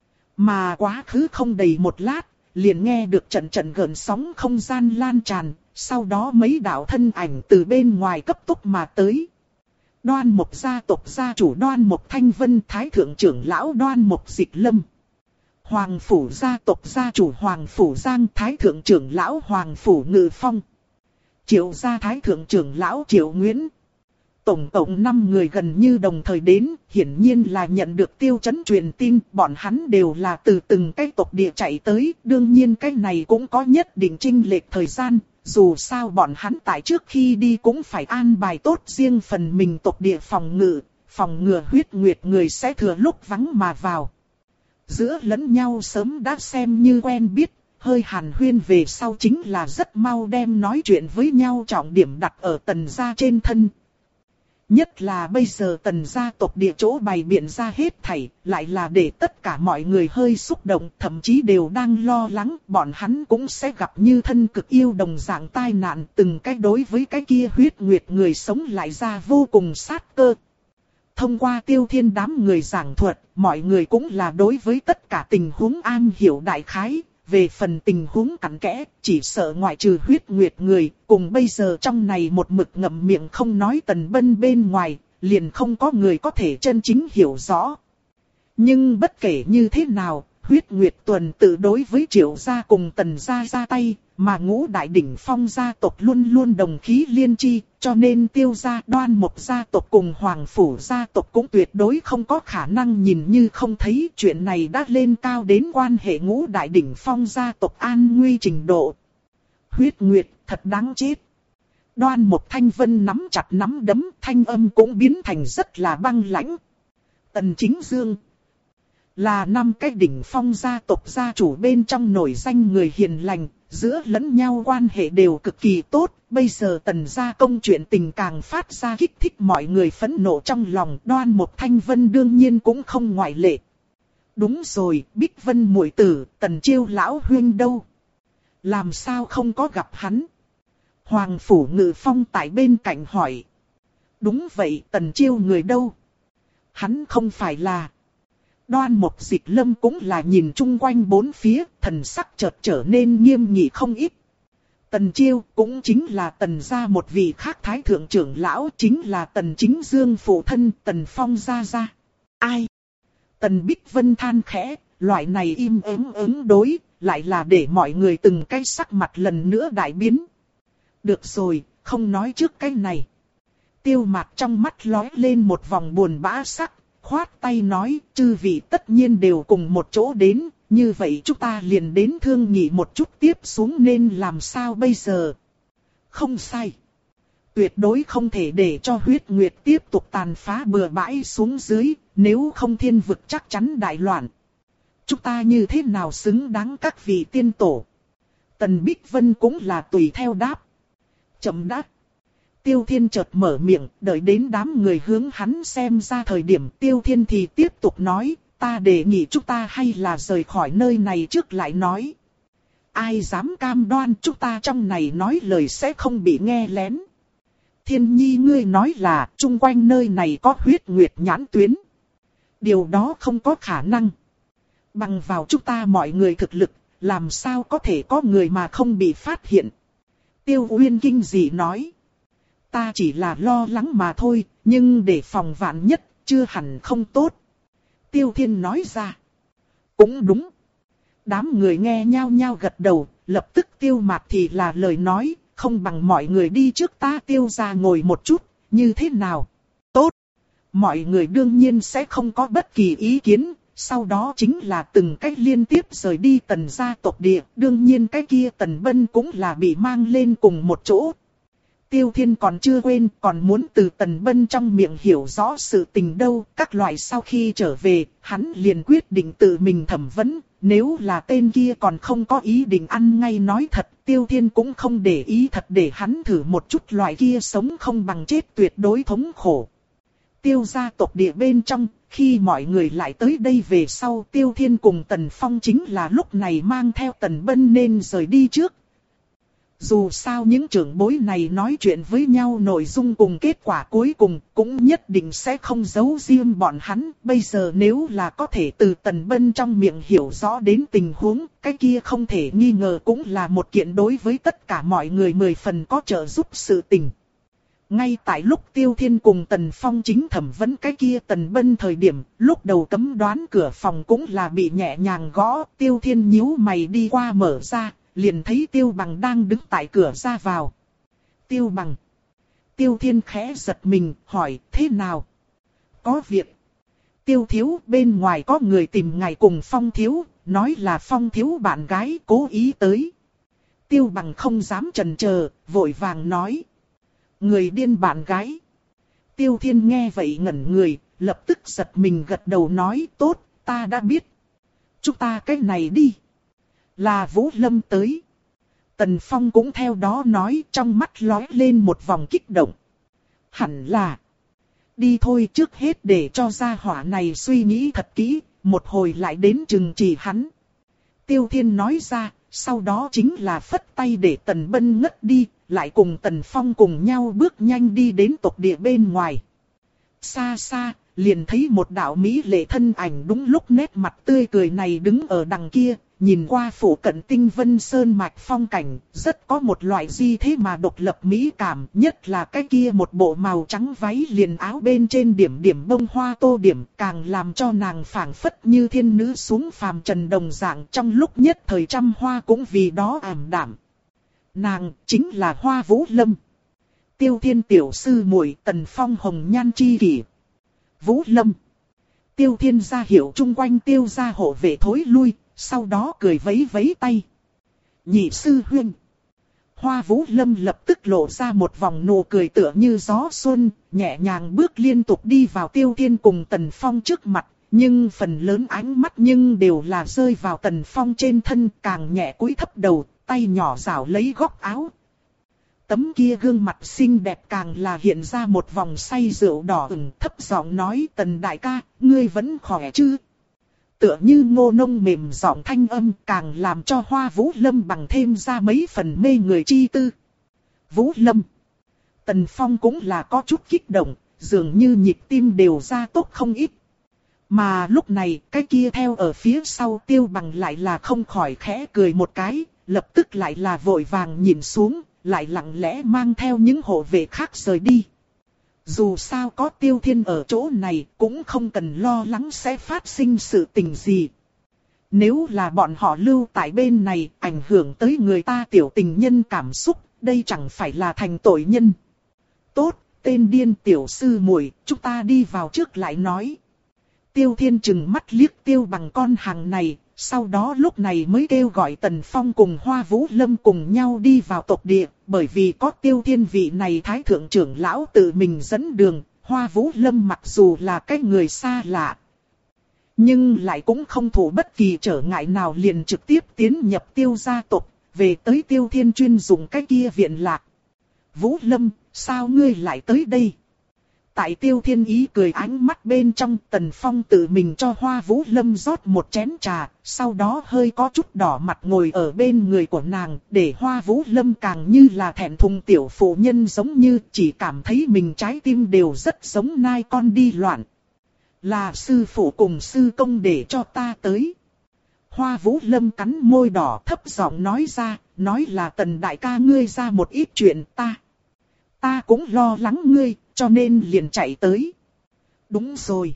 Mà quá khứ không đầy một lát, liền nghe được trận trận gợn sóng không gian lan tràn, sau đó mấy đạo thân ảnh từ bên ngoài cấp tốc mà tới. Đoan Mộc gia tộc gia chủ Đoan Mộc Thanh Vân, Thái thượng trưởng lão Đoan Mộc Dịch Lâm. Hoàng phủ gia tộc gia chủ Hoàng phủ Giang, Thái thượng trưởng lão Hoàng phủ Ngự Phong. Triệu gia Thái thượng trưởng lão Triệu Nguyễn. Tổng cộng năm người gần như đồng thời đến, hiển nhiên là nhận được Tiêu Chấn truyền tin, bọn hắn đều là từ từng cái tộc địa chạy tới, đương nhiên cái này cũng có nhất định chênh lệch thời gian, Dù sao bọn hắn tại trước khi đi cũng phải an bài tốt riêng phần mình tộc địa phòng ngự, phòng ngừa huyết nguyệt người sẽ thừa lúc vắng mà vào. Giữa lẫn nhau sớm đã xem như quen biết, hơi hàn huyên về sau chính là rất mau đem nói chuyện với nhau trọng điểm đặt ở Tần gia trên thân. Nhất là bây giờ Tần gia tộc địa chỗ bày biện ra hết thảy, lại là để tất cả mọi người hơi xúc động, thậm chí đều đang lo lắng bọn hắn cũng sẽ gặp như thân cực yêu đồng dạng tai nạn, từng cái đối với cái kia huyết nguyệt người sống lại ra vô cùng sát cơ. Thông qua Tiêu Thiên đám người giảng thuật, mọi người cũng là đối với tất cả tình huống an hiểu đại khái. Về phần tình huống cặn kẽ, chỉ sợ ngoại trừ huyết nguyệt người, cùng bây giờ trong này một mực ngậm miệng không nói Tần Bân bên ngoài, liền không có người có thể chân chính hiểu rõ. Nhưng bất kể như thế nào, huyết nguyệt tuần tự đối với Triệu gia cùng Tần gia ra tay, mà Ngũ Đại Đỉnh Phong gia tộc luôn luôn đồng khí liên chi, cho nên Tiêu gia, Đoan Mộc gia tộc cùng Hoàng Phủ gia tộc cũng tuyệt đối không có khả năng nhìn như không thấy. Chuyện này đã lên cao đến quan hệ Ngũ Đại Đỉnh Phong gia tộc an nguy trình độ. Huyết nguyệt thật đáng chết. Đoan Mộc Thanh Vân nắm chặt nắm đấm, thanh âm cũng biến thành rất là băng lãnh. Tần Chính Dương là năm cái đỉnh phong gia tộc gia chủ bên trong nổi danh người hiền lành, giữa lẫn nhau quan hệ đều cực kỳ tốt. Bây giờ Tần gia công chuyện tình càng phát ra kích thích mọi người phẫn nộ trong lòng. Đoan Mộc Thanh Vân đương nhiên cũng không ngoại lệ. Đúng rồi, Bích Vân muội tử, Tần Chiêu lão huynh đâu? Làm sao không có gặp hắn? Hoàng Phủ Ngự Phong tại bên cạnh hỏi. Đúng vậy, Tần Chiêu người đâu? Hắn không phải là... Đoan Mộc Dịch Lâm cũng là nhìn chung quanh bốn phía, thần sắc chợt trở nên nghiêm nghị không ít. Tần Chiêu cũng chính là Tần gia một vị khác thái thượng trưởng lão, chính là Tần Chính Dương phụ thân Tần Phong gia gia. Ai? Tần Bích Vân than khẽ, loại này im ắng ứng đối, lại là để mọi người từng cái sắc mặt lần nữa đại biến. Được rồi, không nói trước cái này. Tiêu Mạt trong mắt lóe lên một vòng buồn bã sắc. Khoát tay nói, chư vị tất nhiên đều cùng một chỗ đến, như vậy chúng ta liền đến thương nghị một chút tiếp xuống nên làm sao bây giờ. Không sai. Tuyệt đối không thể để cho huyết nguyệt tiếp tục tàn phá bừa bãi xuống dưới, nếu không thiên vực chắc chắn đại loạn. Chúng ta như thế nào xứng đáng các vị tiên tổ? Tần Bích Vân cũng là tùy theo đáp. Chậm đáp. Tiêu Thiên chợt mở miệng, đợi đến đám người hướng hắn xem ra thời điểm Tiêu Thiên thì tiếp tục nói, ta đề nghị chúng ta hay là rời khỏi nơi này trước lại nói. Ai dám cam đoan chúng ta trong này nói lời sẽ không bị nghe lén. Thiên Nhi ngươi nói là chung quanh nơi này có huyết nguyệt nhãn tuyến. Điều đó không có khả năng. Bằng vào chúng ta mọi người thực lực, làm sao có thể có người mà không bị phát hiện. Tiêu Uyên kinh dị nói. Ta chỉ là lo lắng mà thôi, nhưng để phòng vạn nhất, chưa hẳn không tốt. Tiêu Thiên nói ra. Cũng đúng. Đám người nghe nhao nhao gật đầu, lập tức Tiêu Mạt thì là lời nói, không bằng mọi người đi trước ta Tiêu ra ngồi một chút, như thế nào? Tốt. Mọi người đương nhiên sẽ không có bất kỳ ý kiến, sau đó chính là từng cách liên tiếp rời đi Tần gia tộc địa, đương nhiên cái kia Tần Bân cũng là bị mang lên cùng một chỗ. Tiêu Thiên còn chưa quên, còn muốn từ Tần Bân trong miệng hiểu rõ sự tình đâu. Các loại sau khi trở về, hắn liền quyết định tự mình thẩm vấn. Nếu là tên kia còn không có ý định ăn ngay nói thật, Tiêu Thiên cũng không để ý thật để hắn thử một chút loại kia sống không bằng chết tuyệt đối thống khổ. Tiêu gia tộc địa bên trong, khi mọi người lại tới đây về sau, Tiêu Thiên cùng Tần Phong chính là lúc này mang theo Tần Bân nên rời đi trước. Dù sao những trưởng bối này nói chuyện với nhau nội dung cùng kết quả cuối cùng cũng nhất định sẽ không giấu riêng bọn hắn. Bây giờ nếu là có thể từ Tần Bân trong miệng hiểu rõ đến tình huống, cái kia không thể nghi ngờ cũng là một kiện đối với tất cả mọi người mười phần có trợ giúp sự tình. Ngay tại lúc Tiêu Thiên cùng Tần Phong chính thẩm vấn cái kia Tần Bân thời điểm, lúc đầu cấm đoán cửa phòng cũng là bị nhẹ nhàng gõ, Tiêu Thiên nhíu mày đi qua mở ra. Liền thấy Tiêu Bằng đang đứng tại cửa ra vào. Tiêu Bằng. Tiêu Thiên khẽ giật mình, hỏi, thế nào? Có việc. Tiêu thiếu, bên ngoài có người tìm ngài cùng Phong thiếu, nói là Phong thiếu bạn gái cố ý tới. Tiêu Bằng không dám chần chờ, vội vàng nói. Người điên bạn gái. Tiêu Thiên nghe vậy ngẩn người, lập tức giật mình gật đầu nói tốt, ta đã biết. Chúng ta cái này đi. Là Vũ Lâm tới. Tần Phong cũng theo đó nói, trong mắt lóe lên một vòng kích động. Hẳn là. Đi thôi, trước hết để cho gia hỏa này suy nghĩ thật kỹ, một hồi lại đến trừng trị hắn. Tiêu Thiên nói ra, sau đó chính là phất tay để Tần Bân ngất đi, lại cùng Tần Phong cùng nhau bước nhanh đi đến tộc địa bên ngoài. Xa xa, liền thấy một đạo mỹ lệ thân ảnh đúng lúc nét mặt tươi cười này đứng ở đằng kia, nhìn qua phủ cận tinh vân sơn mạch phong cảnh, rất có một loại di thế mà độc lập mỹ cảm, nhất là cái kia một bộ màu trắng váy liền áo bên trên điểm điểm bông hoa tô điểm, càng làm cho nàng phảng phất như thiên nữ xuống phàm trần đồng dạng, trong lúc nhất thời trăm hoa cũng vì đó ảm đạm. Nàng chính là Hoa Vũ Lâm. Tiêu Thiên tiểu sư muội, Tần Phong hồng nhan chi kỷ. Vũ Lâm. Tiêu Thiên ra hiệu chung quanh tiêu gia hộ vệ thối lui, sau đó cười vẫy vẫy tay. Nhị sư huynh. Hoa Vũ Lâm lập tức lộ ra một vòng nụ cười tựa như gió xuân, nhẹ nhàng bước liên tục đi vào Tiêu Thiên cùng Tần Phong trước mặt, nhưng phần lớn ánh mắt nhưng đều là rơi vào Tần Phong trên thân, càng nhẹ cúi thấp đầu, tay nhỏ rảo lấy góc áo. Tấm kia gương mặt xinh đẹp càng là hiện ra một vòng say rượu đỏ ửng, thấp giọng nói Tần đại ca, ngươi vẫn khỏe chứ? Tựa như ngô nông mềm giọng thanh âm càng làm cho Hoa Vũ Lâm bằng thêm ra mấy phần mê người chi tư. Vũ Lâm. Tần Phong cũng là có chút kích động, dường như nhịp tim đều ra tốc không ít. Mà lúc này cái kia theo ở phía sau Tiêu Bằng lại là không khỏi khẽ cười một cái, lập tức lại là vội vàng nhìn xuống, lại lặng lẽ mang theo những hộ vệ khác rời đi. Dù sao có Tiêu Thiên ở chỗ này cũng không cần lo lắng sẽ phát sinh sự tình gì. Nếu là bọn họ lưu tại bên này ảnh hưởng tới người ta tiểu tình nhân cảm xúc, đây chẳng phải là thành tội nhân. Tốt, tên điên tiểu sư muội, chúng ta đi vào trước lại nói. Tiêu Thiên chừng mắt liếc Tiêu Bằng con hàng này, sau đó lúc này mới kêu gọi Tần Phong cùng Hoa Vũ Lâm cùng nhau đi vào tộc địa, bởi vì có Tiêu Thiên vị này thái thượng trưởng lão tự mình dẫn đường, Hoa Vũ Lâm mặc dù là cái người xa lạ, nhưng lại cũng không thủ bất kỳ trở ngại nào liền trực tiếp tiến nhập Tiêu gia tộc, về tới Tiêu Thiên chuyên dùng cái kia viện lạc. Vũ Lâm, sao ngươi lại tới đây? Tại Tiêu Thiên ý cười ánh mắt bên trong, Tần Phong tự mình cho Hoa Vũ Lâm rót một chén trà, sau đó hơi có chút đỏ mặt ngồi ở bên người của nàng, để Hoa Vũ Lâm càng như là thẹn thùng tiểu phụ nhân giống như chỉ cảm thấy mình trái tim đều rất giống nai con đi loạn. Là sư phụ cùng sư công để cho ta tới. Hoa Vũ Lâm cắn môi đỏ thấp giọng nói ra, nói là Tần đại ca ngươi ra một ít chuyện ta. Ta cũng lo lắng ngươi, cho nên liền chạy tới. Đúng rồi.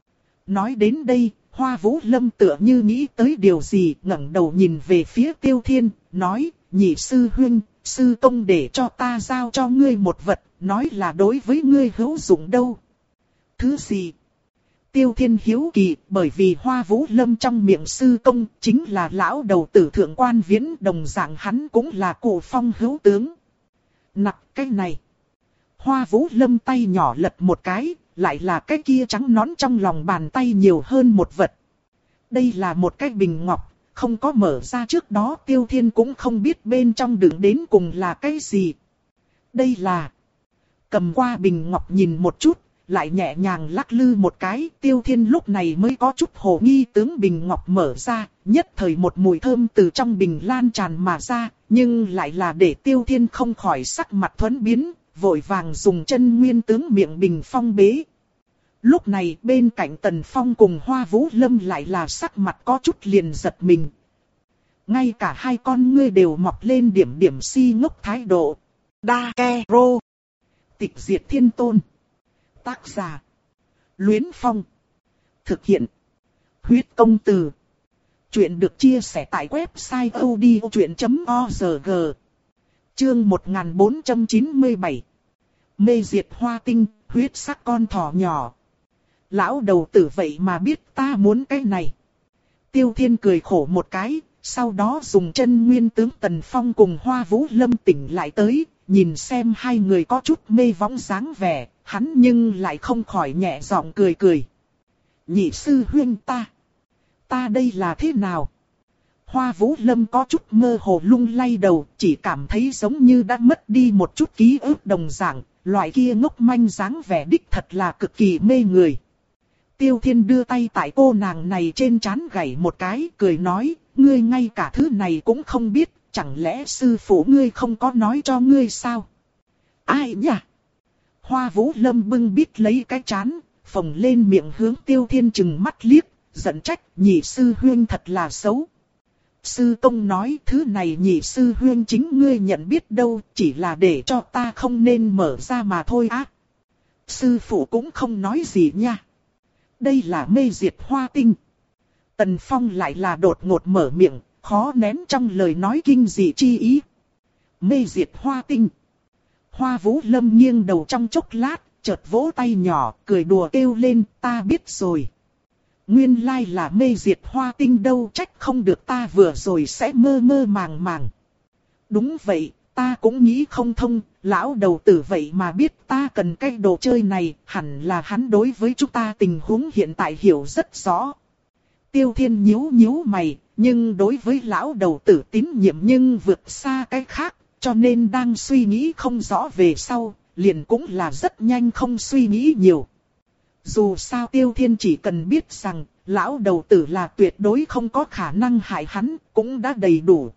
Nói đến đây, Hoa Vũ Lâm tựa như nghĩ tới điều gì, ngẩng đầu nhìn về phía Tiêu Thiên, nói, nhị sư huynh, sư công để cho ta giao cho ngươi một vật, nói là đối với ngươi hữu dụng đâu. Thứ gì? Tiêu Thiên hiếu kỳ, bởi vì Hoa Vũ Lâm trong miệng sư công chính là lão đầu tử thượng quan Viễn, đồng dạng hắn cũng là cổ phong hữu tướng. Nặc cái này. Hoa Vũ Lâm tay nhỏ lật một cái, lại là cái kia trắng nõn trong lòng bàn tay nhiều hơn một vật. Đây là một cái bình ngọc, không có mở ra trước đó Tiêu Thiên cũng không biết bên trong đựng đến cùng là cái gì. Đây là... Cầm qua bình ngọc nhìn một chút, lại nhẹ nhàng lắc lư một cái, Tiêu Thiên lúc này mới có chút hồ nghi tướng bình ngọc mở ra, nhất thời một mùi thơm từ trong bình lan tràn mà ra, nhưng lại là để Tiêu Thiên không khỏi sắc mặt thuẫn biến, vội vàng dùng chân nguyên tướng miệng bình phong bế. Lúc này bên cạnh Tần Phong cùng Hoa Vũ Lâm lại là sắc mặt có chút liền giật mình. Ngay cả hai con ngươi đều mọc lên điểm điểm si ngốc thái độ. Đa Ke Rô. Tịch diệt thiên tôn. Tác giả. Luyến Phong. Thực hiện. Huyết công từ. Chuyện được chia sẻ tại website odchuyện chấm org. Chương một nghìn bốn trăm chín mươi bảy. Mê diệt hoa tinh, huyết sắc con thỏ nhỏ. Lão đầu tử vậy mà biết ta muốn cái này. Tiêu Thiên cười khổ một cái, sau đó dùng chân nguyên tướng Tần Phong cùng Hoa Vũ Lâm tỉnh lại tới, nhìn xem hai người có chút mê võng dáng vẻ, hắn nhưng lại không khỏi nhẹ giọng cười cười. Nhị sư huynh ta, ta đây là thế nào? Hoa Vũ Lâm có chút mơ hồ lung lay đầu, chỉ cảm thấy giống như đã mất đi một chút ký ức đồng dạng, loại kia ngốc manh dáng vẻ đích thật là cực kỳ mê người. Tiêu Thiên đưa tay tại cô nàng này trên trán gảy một cái, cười nói, ngươi ngay cả thứ này cũng không biết, chẳng lẽ sư phụ ngươi không có nói cho ngươi sao? Ai nhỉ? Hoa Vũ Lâm bưng bít lấy cái trán, phồng lên miệng hướng Tiêu Thiên chừng mắt liếc, giận trách, nhị sư huynh thật là xấu. Sư công nói thứ này nhị sư huynh chính ngươi nhận biết đâu, chỉ là để cho ta không nên mở ra mà thôi á. Sư phụ cũng không nói gì nha. Đây là mê diệt hoa tinh. Tần Phong lại là đột ngột mở miệng, khó nén trong lời nói kinh dị chi ý. Mê diệt hoa tinh. Hoa Vũ Lâm nghiêng đầu trong chốc lát, chợt vỗ tay nhỏ, cười đùa kêu lên, ta biết rồi. Nguyên lai là mê diệt hoa tinh đâu, trách không được ta vừa rồi sẽ mơ mơ màng màng. Đúng vậy, ta cũng nghĩ không thông, lão đầu tử vậy mà biết ta cần cái đồ chơi này, hẳn là hắn đối với chúng ta tình huống hiện tại hiểu rất rõ. Tiêu Thiên nhíu nhíu mày, nhưng đối với lão đầu tử tín nhiệm nhưng vượt xa cái khác, cho nên đang suy nghĩ không rõ về sau, liền cũng là rất nhanh không suy nghĩ nhiều. Dù sao Tiêu Thiên chỉ cần biết rằng, lão đầu tử là tuyệt đối không có khả năng hại hắn, cũng đã đầy đủ.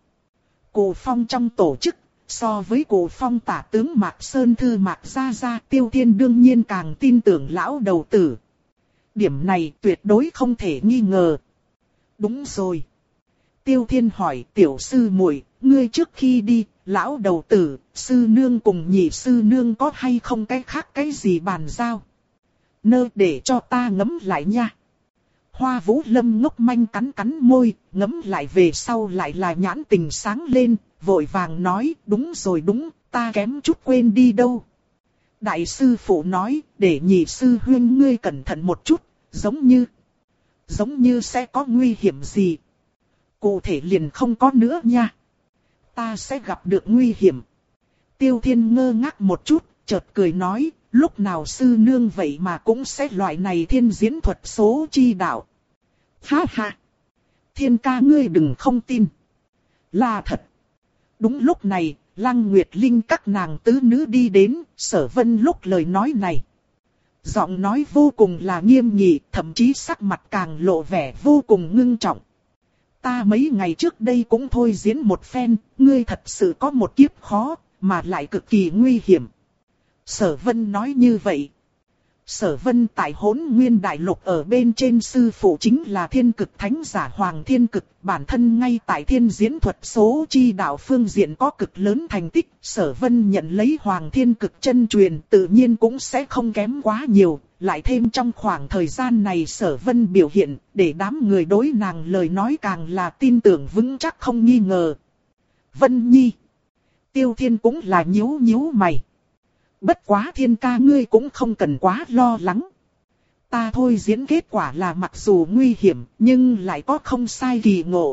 Cổ Phong trong tổ chức, so với Cổ Phong tả tướng Mạc Sơn Thư Mạc Gia Gia, Tiêu Thiên đương nhiên càng tin tưởng lão đầu tử. Điểm này tuyệt đối không thể nghi ngờ. Đúng rồi. Tiêu Thiên hỏi tiểu sư muội, ngươi trước khi đi, lão đầu tử, sư nương cùng nhị sư nương có hay không cái khác cái gì bàn giao? Nơ để cho ta ngẫm lại nha. Hoa Vũ Lâm ngốc manh cắn cắn môi, ngẫm lại về sau lại là nhãn tình sáng lên, vội vàng nói, đúng rồi đúng, ta kém chút quên đi đâu. Đại sư phụ nói, để nhị sư huynh ngươi cẩn thận một chút, giống như, giống như sẽ có nguy hiểm gì. Cụ thể liền không có nữa nha. Ta sẽ gặp được nguy hiểm. Tiêu Thiên ngơ ngác một chút, chợt cười nói, lúc nào sư nương vậy mà cũng sẽ loại này thiên diễn thuật số chi đạo. Ha ha! Thiên ca ngươi đừng không tin. Là thật. Đúng lúc này, Lăng Nguyệt Linh các nàng tứ nữ đi đến, Sở Vân lúc lời nói này. Giọng nói vô cùng là nghiêm nghị, thậm chí sắc mặt càng lộ vẻ vô cùng ngưng trọng. Ta mấy ngày trước đây cũng thôi diễn một phen, ngươi thật sự có một kiếp khó, mà lại cực kỳ nguy hiểm. Sở Vân nói như vậy. Sở Vân tại Hỗn Nguyên Đại Lục ở bên trên sư phụ chính là Thiên Cực Thánh Giả Hoàng Thiên Cực, bản thân ngay tại thiên diễn thuật số chi đạo phương diện có cực lớn thành tích. Sở Vân nhận lấy Hoàng Thiên Cực chân truyền tự nhiên cũng sẽ không kém quá nhiều, lại thêm trong khoảng thời gian này Sở Vân biểu hiện, để đám người đối nàng lời nói càng là tin tưởng vững chắc không nghi ngờ. Vân Nhi. Tiêu Thiên cũng là nhíu nhíu mày. Bất quá Thiên ca ngươi cũng không cần quá lo lắng. Ta thôi diễn kết quả là mặc dù nguy hiểm, nhưng lại có không sai kỳ ngộ.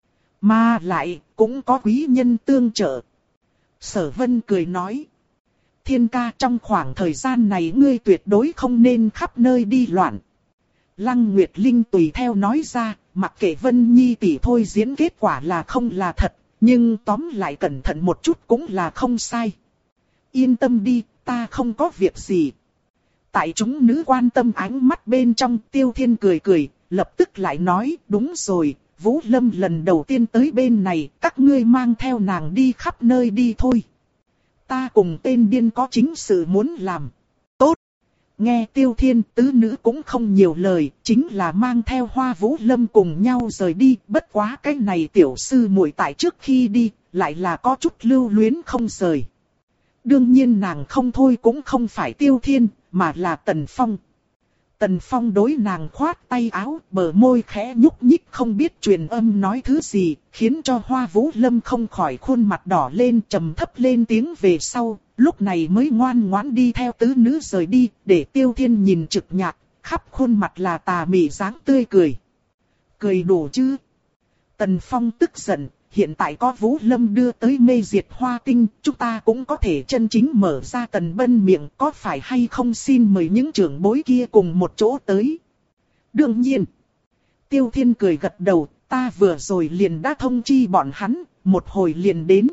Mà lại, cũng có quý nhân tương trợ. Sở Vân cười nói. Thiên ca trong khoảng thời gian này ngươi tuyệt đối không nên khắp nơi đi loạn. Lăng Nguyệt Linh tùy theo nói ra, mặc kệ Vân Nhi tỷ thôi diễn kết quả là không là thật, nhưng tóm lại cẩn thận một chút cũng là không sai. Yên tâm đi, ta không có việc gì. Tại chúng nữ quan tâm ánh mắt bên trong, Tiêu Thiên cười cười, lập tức lại nói, đúng rồi, Vũ Lâm lần đầu tiên tới bên này, các ngươi mang theo nàng đi khắp nơi đi thôi. Ta cùng tên điên có chính sự muốn làm. Tốt. Nghe Tiêu Thiên, tứ nữ cũng không nhiều lời, chính là mang theo Hoa Vũ Lâm cùng nhau rời đi. Bất quá cái này tiểu sư muội tại trước khi đi, lại là có chút lưu luyến không rời. Đương nhiên nàng không thôi cũng không phải Tiêu Thiên, mà là Tần Phong. Tần Phong đối nàng khoát tay áo, bờ môi khẽ nhúc nhích không biết truyền âm nói thứ gì, khiến cho Hoa Vũ Lâm không khỏi khuôn mặt đỏ lên, trầm thấp lên tiếng về sau, lúc này mới ngoan ngoãn đi theo tứ nữ rời đi, để Tiêu Thiên nhìn trực nhạc, khắp khuôn mặt là tà mị dáng tươi cười. Cười đủ chứ? Tần Phong tức giận, hiện tại có Vũ Lâm đưa tới mê diệt hoa tinh, chúng ta cũng có thể chân chính mở ra Tần Bân miệng, có phải hay không xin mời những trưởng bối kia cùng một chỗ tới. Đương nhiên. Tiêu Thiên cười gật đầu, ta vừa rồi liền đã thông chi bọn hắn, một hồi liền đến.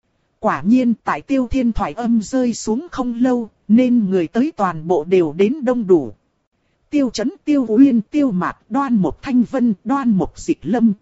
Quả nhiên tại Tiêu Thiên thoại âm rơi xuống không lâu, nên người tới toàn bộ đều đến đông đủ. Tiêu Chấn, Tiêu Uyên, Tiêu Mạt, Đoan Mộc Thanh Vân, Đoan Mộc Dịch Lâm,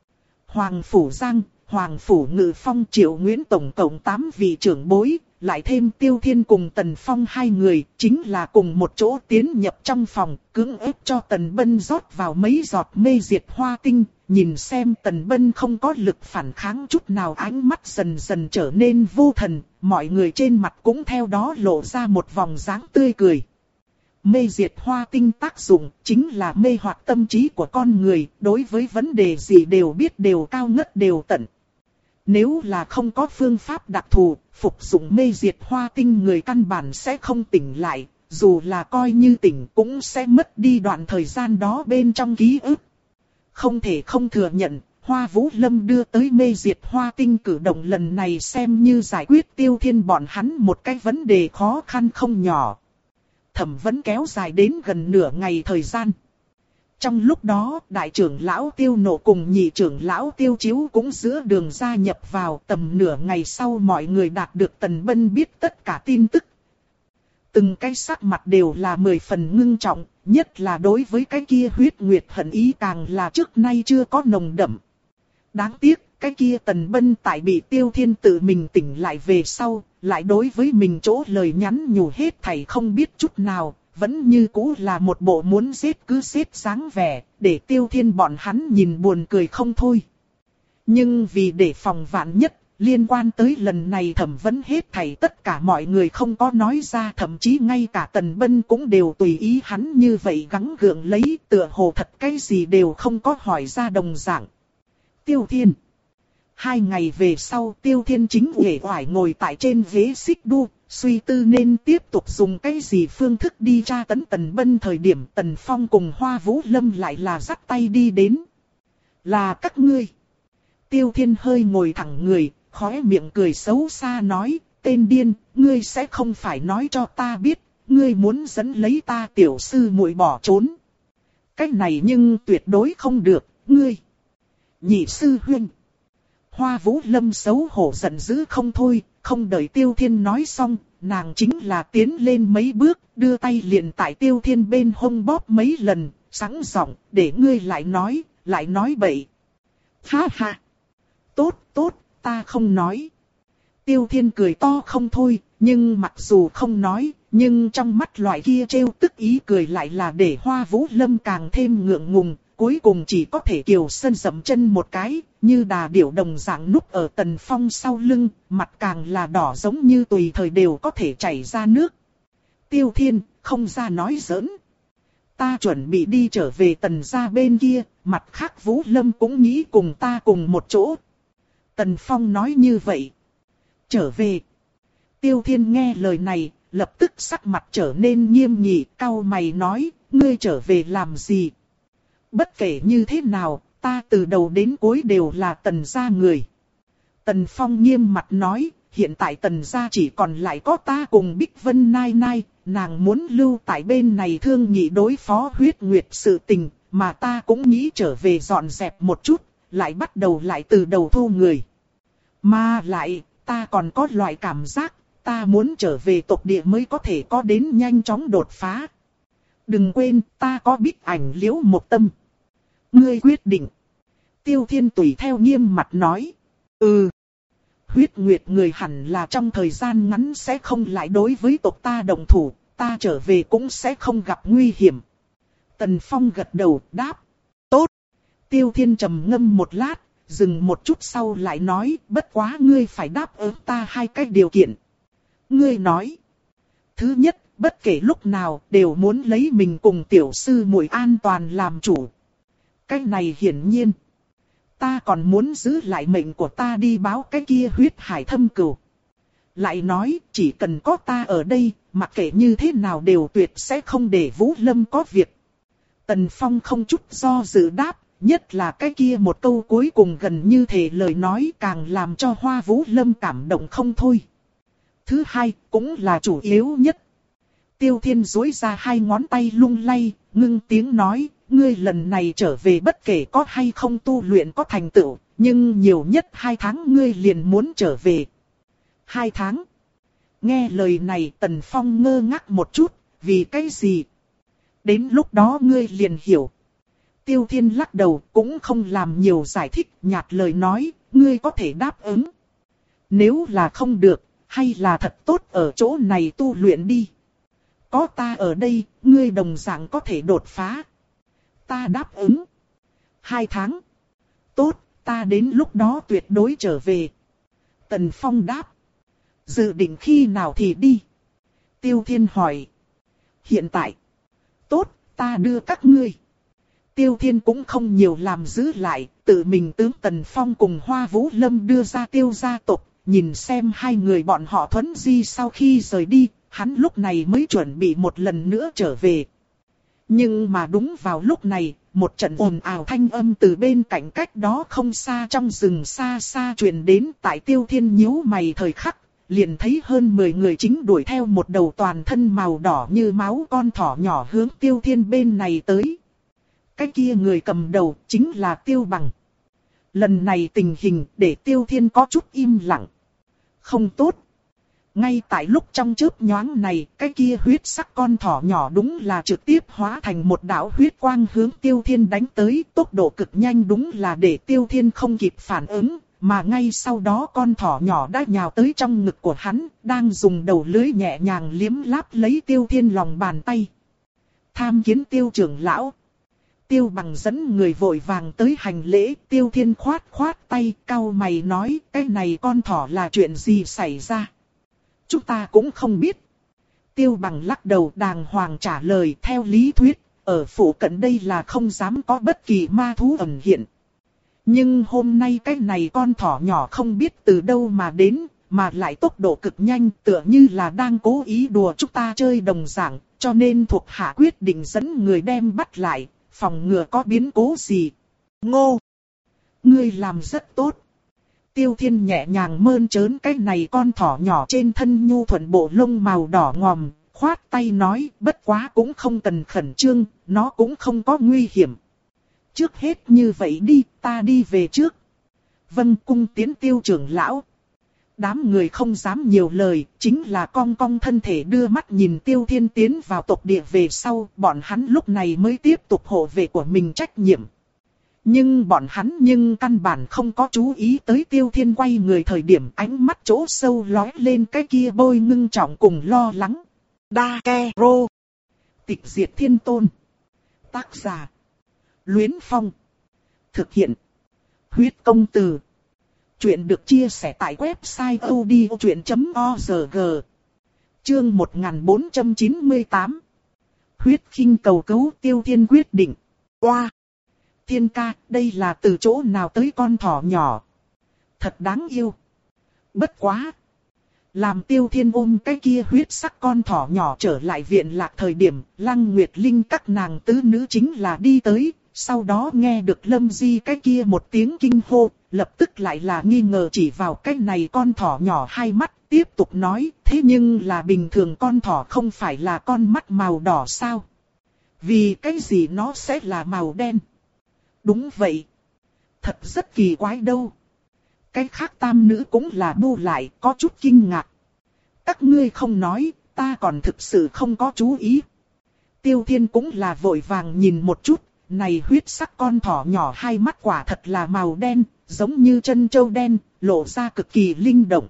Hoàng Phủ Giang, Hoàng Phủ Ngự Phong, Triệu Nguyễn tổng cộng tám vị trưởng bối, lại thêm Tiêu Thiên cùng Tần Phong hai người, chính là cùng một chỗ tiến nhập trong phòng, cưỡng ép cho Tần Bân rót vào mấy giọt mê diệt hoa tinh, nhìn xem Tần Bân không có lực phản kháng chút nào, ánh mắt dần dần trở nên vô thần, mọi người trên mặt cũng theo đó lộ ra một vòng dáng tươi cười. Mê diệt hoa tinh tác dụng chính là mê hoặc tâm trí của con người, đối với vấn đề gì đều biết, đều cao ngất, đều tận. Nếu là không có phương pháp đặc thù, phục dụng mê diệt hoa tinh người căn bản sẽ không tỉnh lại, dù là coi như tỉnh cũng sẽ mất đi đoạn thời gian đó bên trong ký ức. Không thể không thừa nhận, Hoa Vũ Lâm đưa tới mê diệt hoa tinh cử động lần này xem như giải quyết Tiêu Thiên bọn hắn một cái vấn đề khó khăn không nhỏ. Thẩm vấn kéo dài đến gần nửa ngày thời gian. Trong lúc đó, đại trưởng lão Tiêu Nộ cùng nhị trưởng lão Tiêu Chiếu cũng giữa đường gia nhập vào, tầm nửa ngày sau mọi người đạt được Tần Bân biết tất cả tin tức. Từng cái sắc mặt đều là mười phần ngưng trọng, nhất là đối với cái kia huyết nguyệt hận ý càng là trước nay chưa có nồng đậm. Đáng tiếc, cái kia Tần Bân tại bị Tiêu Thiên tự mình tỉnh lại về sau, lại đối với mình chỗ lời nhắn nhủ hết thảy không biết chút nào, vẫn như cũ là một bộ muốn giết cứ giết dáng vẻ, để Tiêu Thiên bọn hắn nhìn buồn cười không thôi. Nhưng vì để phòng vạn nhất, liên quan tới lần này thẩm vấn hết thảy tất cả mọi người không có nói ra, thậm chí ngay cả Tần Bân cũng đều tùy ý hắn như vậy gắng gượng lấy, tựa hồ thật cái gì đều không có hỏi ra đồng dạng. Tiêu Thiên. Hai ngày về sau, Tiêu Thiên chính uể oải ngồi tại trên ghế xích đu, suy tư nên tiếp tục dùng cái gì phương thức đi tra tấn Tần Bân, thời điểm Tần Phong cùng Hoa Vũ Lâm lại là dắt tay đi đến. Là các ngươi. Tiêu Thiên hơi ngồi thẳng người, khóe miệng cười xấu xa nói, tên điên, ngươi sẽ không phải nói cho ta biết, ngươi muốn dẫn lấy ta tiểu sư muội bỏ trốn. Cái này nhưng tuyệt đối không được, ngươi. Nhị sư huynh. Hoa Vũ Lâm xấu hổ giận dữ không thôi, không đợi Tiêu Thiên nói xong, nàng chính là tiến lên mấy bước, đưa tay liền tại Tiêu Thiên bên hông bóp mấy lần, sẵn giọng, để ngươi lại nói, lại nói bậy. Ha ha. Tốt, tốt, ta không nói. Tiêu Thiên cười to không thôi, nhưng mặc dù không nói, nhưng trong mắt loại kia trêu tức ý cười lại là để Hoa Vũ Lâm càng thêm ngượng ngùng, cuối cùng chỉ có thể kiều sân dậm chân một cái, như đà điểu đồng dạng núp ở Tần Phong sau lưng, mặt càng là đỏ giống như tùy thời đều có thể chảy ra nước. Tiêu Thiên, không ra nói giỡn. Ta chuẩn bị đi trở về Tần gia bên kia, mặt khác Vũ Lâm cũng nghĩ cùng ta cùng một chỗ. Tần Phong nói như vậy. Trở về. Tiêu Thiên nghe lời này, lập tức sắc mặt trở nên nghiêm nghị, cau mày nói, ngươi trở về làm gì? Bất kể như thế nào, ta từ đầu đến cuối đều là Tần gia người. Tần Phong nghiêm mặt nói, hiện tại Tần gia chỉ còn lại có ta cùng Bích Vân Nai Nai, nàng muốn lưu tại bên này thương nghị đối phó huyết nguyệt sự tình, mà ta cũng nghĩ trở về dọn dẹp một chút, lại bắt đầu lại từ đầu thu người. Mà lại, ta còn có loại cảm giác, ta muốn trở về tộc địa mới có thể có đến nhanh chóng đột phá. Đừng quên, ta có Bích Ảnh Liễu một tâm. Ngươi quyết định. Tiêu Thiên tùy theo nghiêm mặt nói. Ừ. Huyết nguyệt người hẳn là trong thời gian ngắn sẽ không lại đối với tộc ta động thủ, ta trở về cũng sẽ không gặp nguy hiểm. Tần Phong gật đầu đáp. Tốt. Tiêu Thiên trầm ngâm một lát, dừng một chút sau lại nói, bất quá ngươi phải đáp ứng ta hai cái điều kiện. Ngươi nói. Thứ nhất, bất kể lúc nào đều muốn lấy mình cùng tiểu sư muội an toàn làm chủ. Cái này hiển nhiên. Ta còn muốn giữ lại mệnh của ta đi báo cái kia huyết hải thâm cửu. Lại nói, chỉ cần có ta ở đây, mặc kệ như thế nào đều tuyệt sẽ không để Vũ Lâm có việc. Tần Phong không chút do dự đáp, nhất là cái kia một câu cuối cùng gần như thể lời nói càng làm cho Hoa Vũ Lâm cảm động không thôi. Thứ hai, cũng là chủ yếu nhất. Tiêu Thiên duỗi ra hai ngón tay lung lay, ngưng tiếng nói, ngươi lần này trở về bất kể có hay không tu luyện có thành tựu, nhưng nhiều nhất hai tháng ngươi liền muốn trở về. Hai tháng. Nghe lời này Tần Phong ngơ ngác một chút, vì cái gì? Đến lúc đó ngươi liền hiểu. Tiêu Thiên lắc đầu cũng không làm nhiều giải thích, nhạt lời nói, ngươi có thể đáp ứng. Nếu là không được, hay là thật tốt ở chỗ này tu luyện đi. Có ta ở đây, ngươi đồng dạng có thể đột phá. Ta đáp ứng. Hai tháng. Tốt, ta đến lúc đó tuyệt đối trở về. Tần Phong đáp. Dự định khi nào thì đi? Tiêu Thiên hỏi. Hiện tại. Tốt, ta đưa các ngươi. Tiêu Thiên cũng không nhiều làm giữ lại, tự mình tướng Tần Phong cùng Hoa Vũ Lâm đưa ra Tiêu gia tộc, nhìn xem hai người bọn họ thuấn di sau khi rời đi, hắn lúc này mới chuẩn bị một lần nữa trở về. Nhưng mà đúng vào lúc này, một trận ồn ào thanh âm từ bên cạnh cách đó không xa trong rừng xa xa truyền đến. Tại Tiêu Thiên nhíu mày thời khắc, liền thấy hơn mười người chính đuổi theo một đầu toàn thân màu đỏ như máu con thỏ nhỏ hướng Tiêu Thiên bên này tới. Cái kia người cầm đầu chính là Tiêu Bằng. Lần này tình hình để Tiêu Thiên có chút im lặng. Không tốt. Ngay tại lúc trong chớp nhoáng này, cái kia huyết sắc con thỏ nhỏ đúng là trực tiếp hóa thành một đạo huyết quang hướng Tiêu Thiên đánh tới. Tốc độ cực nhanh đúng là để Tiêu Thiên không kịp phản ứng, mà ngay sau đó con thỏ nhỏ đã nhào tới trong ngực của hắn, đang dùng đầu lưỡi nhẹ nhàng liếm láp lấy Tiêu Thiên lòng bàn tay. Tham kiến Tiêu trưởng lão. Tiêu Bằng dẫn người vội vàng tới hành lễ, Tiêu Thiên khoát khoát tay, cau mày nói, cái này con thỏ là chuyện gì xảy ra? Chúng ta cũng không biết. Tiêu Bằng lắc đầu đàng hoàng trả lời, theo lý thuyết, ở phủ cận đây là không dám có bất kỳ ma thú ẩn hiện. Nhưng hôm nay cái này con thỏ nhỏ không biết từ đâu mà đến, mà lại tốc độ cực nhanh, tựa như là đang cố ý đùa chúng ta chơi đồng dạng, cho nên thuộc hạ quyết định dẫn người đem bắt lại, phòng ngừa có biến cố gì. Ngô! Ngươi làm rất tốt. Tiêu Thiên nhẹ nhàng mơn trớn cái này con thỏ nhỏ trên thân nhu thuận bộ lông màu đỏ ngòm, khoát tay nói, bất quá cũng không cần khẩn trương, nó cũng không có nguy hiểm. Trước hết như vậy đi, ta đi về trước. Vâng, cung tiến Tiêu trưởng lão. Đám người không dám nhiều lời, chính là cong cong thân thể đưa mắt nhìn Tiêu Thiên tiến vào tộc địa về sau, bọn hắn lúc này mới tiếp tục hộ vệ của mình trách nhiệm. Nhưng bọn hắn nhưng căn bản không có chú ý tới Tiêu Thiên quay người thời điểm ánh mắt chỗ sâu lóe lên cái kia bôi ngưng trọng cùng lo lắng. Đa Ke Rô. Tịch diệt thiên tôn. Tác giả. Luyến Phong. Thực hiện. Huyết công từ. Chuyện được chia sẻ tại website odchuyện chấm org. Chương một nghìn bốn trăm chín mươi tám. Huyết khinh cầu cứu Tiêu Thiên quyết định. Oa! Thiên ca, đây là từ chỗ nào tới con thỏ nhỏ? Thật đáng yêu. Bất quá! Làm Tiêu Thiên ôm cái kia huyết sắc con thỏ nhỏ trở lại viện lạc thời điểm, Lăng Nguyệt Linh các nàng tứ nữ chính là đi tới, sau đó nghe được Lâm Di cái kia một tiếng kinh hô, lập tức lại là nghi ngờ chỉ vào cái này con thỏ nhỏ hai mắt, tiếp tục nói, thế nhưng là bình thường con thỏ không phải là con mắt màu đỏ sao? Vì cái gì nó sẽ là màu đen? Đúng vậy. Thật rất kỳ quái đâu. Cái khác tam nữ cũng là bu lại, có chút kinh ngạc. Các ngươi không nói, ta còn thực sự không có chú ý. Tiêu Thiên cũng là vội vàng nhìn một chút, này huyết sắc con thỏ nhỏ hai mắt quả thật là màu đen, giống như chân trâu đen, lộ ra cực kỳ linh động.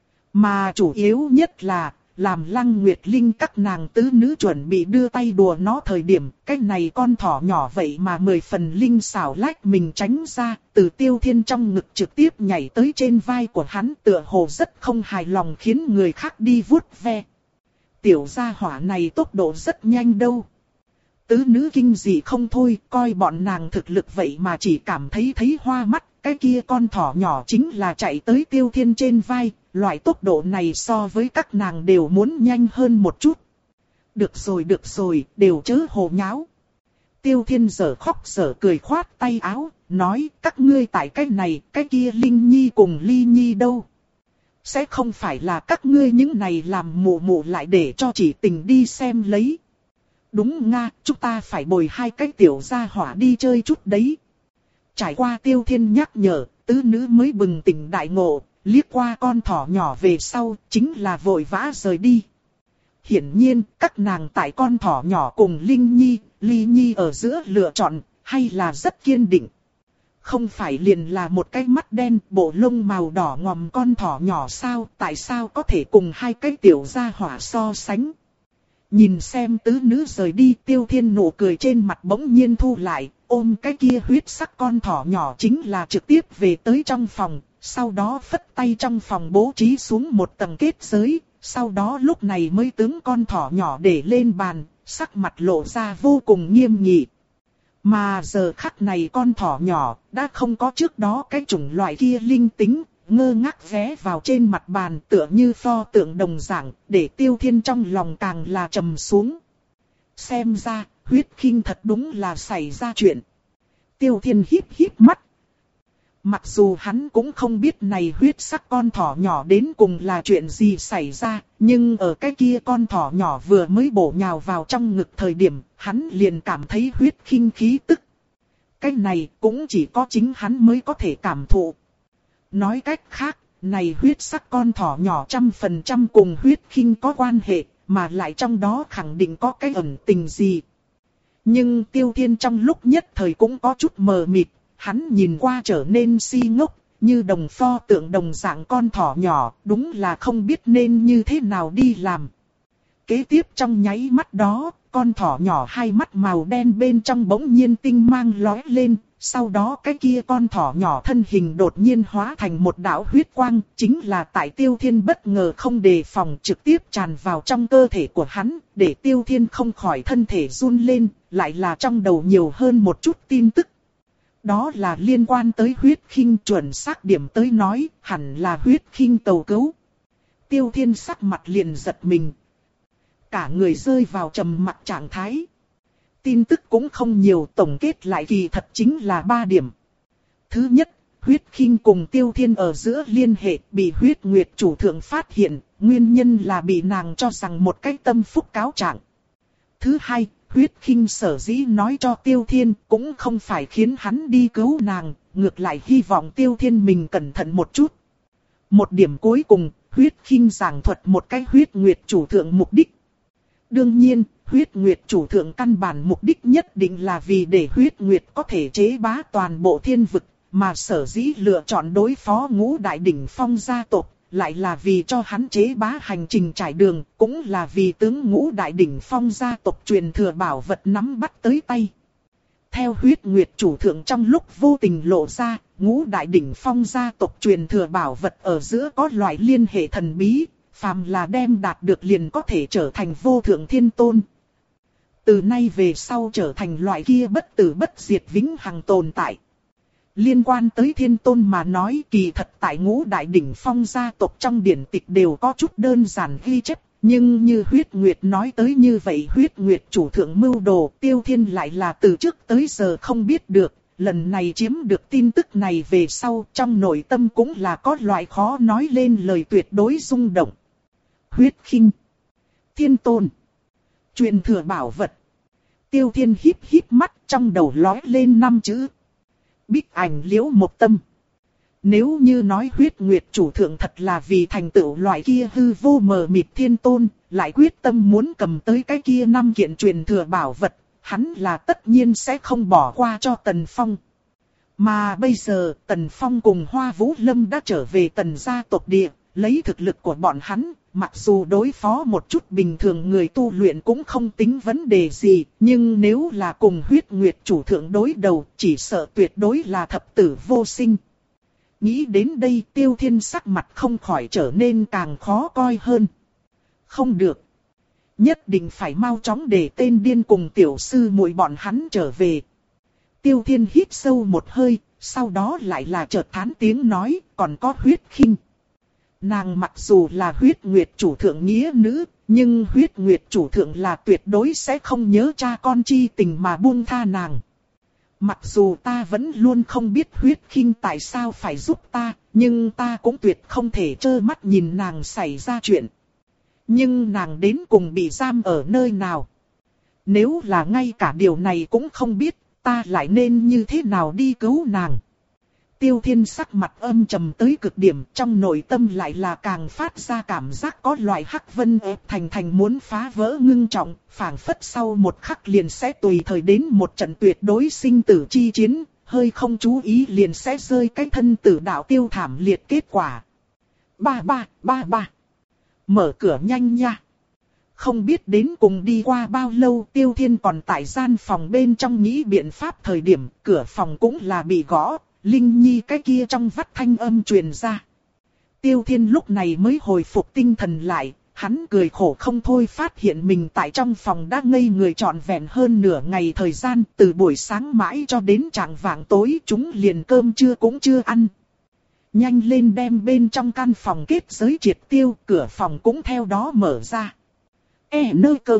Mà chủ yếu nhất là, làm Lăng Nguyệt Linh các nàng tứ nữ chuẩn bị đưa tay đùa nó thời điểm, cái này con thỏ nhỏ vậy mà mười phần linh xảo lách mình tránh ra, từ Tiêu Thiên trong ngực trực tiếp nhảy tới trên vai của hắn, tựa hồ rất không hài lòng khiến người khác đi vuốt ve. Tiểu gia hỏa này tốc độ rất nhanh đâu. Tứ nữ kinh dị không thôi, coi bọn nàng thực lực vậy mà chỉ cảm thấy thấy hoa mắt, cái kia con thỏ nhỏ chính là chạy tới Tiêu Thiên trên vai, loại tốc độ này so với các nàng đều muốn nhanh hơn một chút. Được rồi được rồi, đều chớ hồ nháo. Tiêu Thiên giở khóc giở cười khoát tay áo, nói các ngươi tại cái này, cái kia Linh Nhi cùng Ly Nhi đâu. Sẽ không phải là các ngươi những này làm mụ mụ lại để cho chỉ tình đi xem lấy. Đúng nga, chúng ta phải bồi hai cái tiểu gia hỏa đi chơi chút đấy. Trải qua Tiêu Thiên nhắc nhở, tứ nữ mới bừng tỉnh đại ngộ, liếc qua con thỏ nhỏ về sau, chính là vội vã rời đi. Hiển nhiên, các nàng tại con thỏ nhỏ cùng Linh Nhi, Ly Nhi ở giữa lựa chọn, hay là rất kiên định. Không phải liền là một cái mắt đen, bộ lông màu đỏ ngòm con thỏ nhỏ sao, tại sao có thể cùng hai cái tiểu gia hỏa so sánh. Nhìn xem tứ nữ rời đi, Tiêu Thiên nụ cười trên mặt bỗng nhiên thu lại, ôm cái kia huyết sắc con thỏ nhỏ chính là trực tiếp về tới trong phòng, sau đó phất tay trong phòng bố trí xuống một tầng kết giới, sau đó lúc này mới tướng con thỏ nhỏ để lên bàn, sắc mặt lộ ra vô cùng nghiêm nghị. Mà giờ khắc này con thỏ nhỏ đã không có trước đó cái chủng loại kia linh tính, ngơ ngác ghé vào trên mặt bàn tựa như pho tượng đồng dạng, để Tiêu Thiên trong lòng càng là trầm xuống. Xem ra, huyết khinh thật đúng là xảy ra chuyện. Tiêu Thiên híp híp mắt. Mặc dù hắn cũng không biết này huyết sắc con thỏ nhỏ đến cùng là chuyện gì xảy ra, nhưng ở cái kia con thỏ nhỏ vừa mới bổ nhào vào trong ngực thời điểm, hắn liền cảm thấy huyết khinh khí tức. Cái này cũng chỉ có chính hắn mới có thể cảm thụ. Nói cách khác, này huyết sắc con thỏ nhỏ trăm phần trăm cùng huyết khinh có quan hệ, mà lại trong đó khẳng định có cái ẩn tình gì. Nhưng Tiêu Thiên trong lúc nhất thời cũng có chút mờ mịt. Hắn nhìn qua trở nên si ngốc, như đồng pho tượng đồng dạng con thỏ nhỏ, đúng là không biết nên như thế nào đi làm. Kế tiếp trong nháy mắt đó, con thỏ nhỏ hai mắt màu đen bên trong bỗng nhiên tinh mang lóe lên, sau đó cái kia con thỏ nhỏ thân hình đột nhiên hóa thành một đạo huyết quang, chính là tại Tiêu Thiên bất ngờ không đề phòng trực tiếp tràn vào trong cơ thể của hắn, để Tiêu Thiên không khỏi thân thể run lên, lại là trong đầu nhiều hơn một chút tin tức. Đó là liên quan tới huyết khinh, chuẩn xác điểm tới nói, hẳn là huyết khinh tcầu cứu. Tiêu Thiên sắc mặt liền giật mình. Cả người rơi vào trầm mặc trạng thái. Tin tức cũng không nhiều, tổng kết lại kỳ thật chính là ba điểm. Thứ nhất, huyết khinh cùng Tiêu Thiên ở giữa liên hệ bị huyết nguyệt chủ thượng phát hiện, nguyên nhân là bị nàng cho rằng một cái tâm phúc cáo trạng. Thứ hai, huyết khinh sở dĩ nói cho Tiêu Thiên cũng không phải khiến hắn đi cứu nàng, ngược lại hy vọng Tiêu Thiên mình cẩn thận một chút. Một điểm cuối cùng, huyết khinh giảng thuật một cái huyết nguyệt chủ thượng mục đích. Đương nhiên, huyết nguyệt chủ thượng căn bản mục đích nhất định là vì để huyết nguyệt có thể chế bá toàn bộ thiên vực, mà sở dĩ lựa chọn đối phó ngũ đại đỉnh phong gia tộc. Lại là vì cho hắn chế bá hành trình trải đường, cũng là vì tướng ngũ đại đỉnh phong gia tộc truyền thừa bảo vật nắm bắt tới tay. Theo huyết nguyệt chủ thượng trong lúc vô tình lộ ra, ngũ đại đỉnh phong gia tộc truyền thừa bảo vật ở giữa có loại liên hệ thần bí, phàm là đem đạt được liền có thể trở thành vô thượng thiên tôn. Từ nay về sau trở thành loại kia bất tử bất diệt vĩnh hằng tồn tại. Liên quan tới thiên tôn mà nói kỳ thật tại ngũ đại đỉnh phong gia tộc trong điển tịch đều có chút đơn giản ghi chép, nhưng như huyết nguyệt nói tới như vậy huyết nguyệt chủ thượng mưu đồ Tiêu Thiên lại là từ trước tới giờ không biết được, lần này chiếm được tin tức này về sau trong nội tâm cũng là có loại khó nói lên lời tuyệt đối rung động. Huyết khinh, thiên tôn, truyền thừa bảo vật. Tiêu Thiên híp híp mắt trong đầu lóe lên năm chữ. Bích ảnh liễu một tâm. Nếu như nói huyết nguyệt chủ thượng thật là vì thành tựu loại kia hư vô mờ mịt thiên tôn, lại quyết tâm muốn cầm tới cái kia năm kiện truyền thừa bảo vật, hắn là tất nhiên sẽ không bỏ qua cho Tần Phong. Mà bây giờ Tần Phong cùng Hoa Vũ Lâm đã trở về Tần gia tộc địa, lấy thực lực của bọn hắn, mặc dù đối phó một chút bình thường người tu luyện cũng không tính vấn đề gì, nhưng nếu là cùng huyết nguyệt chủ thượng đối đầu, chỉ sợ tuyệt đối là thập tử vô sinh. Nghĩ đến đây Tiêu Thiên sắc mặt không khỏi trở nên càng khó coi hơn. Không được. Nhất định phải mau chóng để tên điên cùng tiểu sư muội bọn hắn trở về. Tiêu Thiên hít sâu một hơi, sau đó lại là chợt thán tiếng nói, còn có huyết khinh. Nàng mặc dù là huyết nguyệt chủ thượng nghĩa nữ, nhưng huyết nguyệt chủ thượng là tuyệt đối sẽ không nhớ cha con chi tình mà buông tha nàng. Mặc dù ta vẫn luôn không biết huyết khinh tại sao phải giúp ta, nhưng ta cũng tuyệt không thể trơ mắt nhìn nàng xảy ra chuyện. Nhưng nàng đến cùng bị giam ở nơi nào? Nếu là ngay cả điều này cũng không biết, ta lại nên như thế nào đi cứu nàng? Tiêu Thiên sắc mặt âm trầm tới cực điểm, trong nội tâm lại là càng phát ra cảm giác có loại hắc vân ép thành thành muốn phá vỡ ngưng trọng, phảng phất sau một khắc liền sẽ tùy thời đến một trận tuyệt đối sinh tử chi chiến, hơi không chú ý liền sẽ rơi cái thân tử đạo tiêu thảm liệt kết quả. Ba ba, ba ba. Mở cửa nhanh nha. Không biết đến cùng đi qua bao lâu, Tiêu Thiên còn tại gian phòng bên trong nghĩ biện pháp thời điểm, cửa phòng cũng là bị gõ. Linh Nhi cái kia trong vắt thanh âm truyền ra. Tiêu Thiên lúc này mới hồi phục tinh thần lại, hắn cười khổ không thôi phát hiện mình tại trong phòng đã ngây người trọn vẹn hơn nửa ngày thời gian, từ buổi sáng mãi cho đến chạng vạng tối chúng liền cơm trưa cũng chưa ăn. Nhanh lên đem bên trong căn phòng kết giới triệt tiêu, cửa phòng cũng theo đó mở ra. E nơi cơ.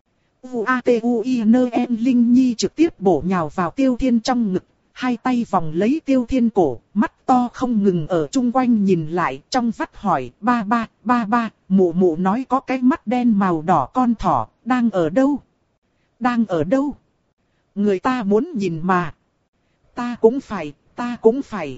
U A T U I nơi em Linh Nhi trực tiếp bổ nhào vào Tiêu Thiên trong ngực. Hai tay vòng lấy Tiêu Thiên cổ, mắt to không ngừng ở chung quanh nhìn lại, trong vắt hỏi, ba ba, ba ba, mụ mụ nói có cái mắt đen màu đỏ con thỏ, đang ở đâu? Đang ở đâu? Người ta muốn nhìn mà. Ta cũng phải, ta cũng phải.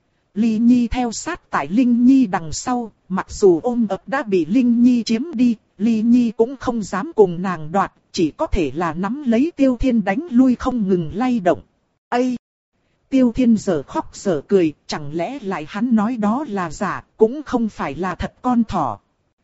Ly Nhi theo sát tại Linh Nhi đằng sau, mặc dù ôm ấp đã bị Linh Nhi chiếm đi, Ly Nhi cũng không dám cùng nàng đoạt, chỉ có thể là nắm lấy Tiêu Thiên đánh lui không ngừng lay động. Ây! Tiêu Thiên giờ khóc giờ cười, chẳng lẽ lại hắn nói đó là giả, cũng không phải là thật con thỏ.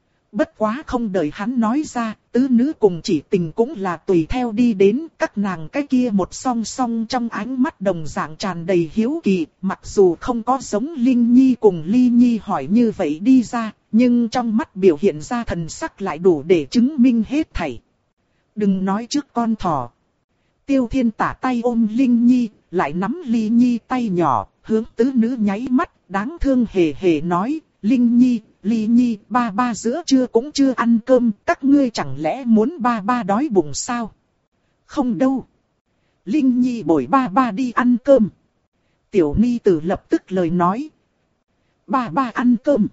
Bất quá không đợi hắn nói ra, tứ nữ cùng chỉ tình cũng là tùy theo đi đến, các nàng cái kia một song song trong ánh mắt đồng dạng tràn đầy hiếu kỳ, mặc dù không có giống Linh Nhi cùng Ly Nhi hỏi như vậy đi ra, nhưng trong mắt biểu hiện ra thần sắc lại đủ để chứng minh hết thảy. Đừng nói trước con thỏ. Tiêu Thiên tả tay ôm Linh Nhi, lại nắm Ly Nhi tay nhỏ, hướng tứ nữ nháy mắt, đáng thương hề hề nói, Linh Nhi, Ly Nhi, ba ba giữa trưa cũng chưa ăn cơm, các ngươi chẳng lẽ muốn ba ba đói bụng sao? Không đâu. Linh Nhi bồi ba ba đi ăn cơm. Tiểu Ni Tử lập tức lời nói. Ba ba ăn cơm.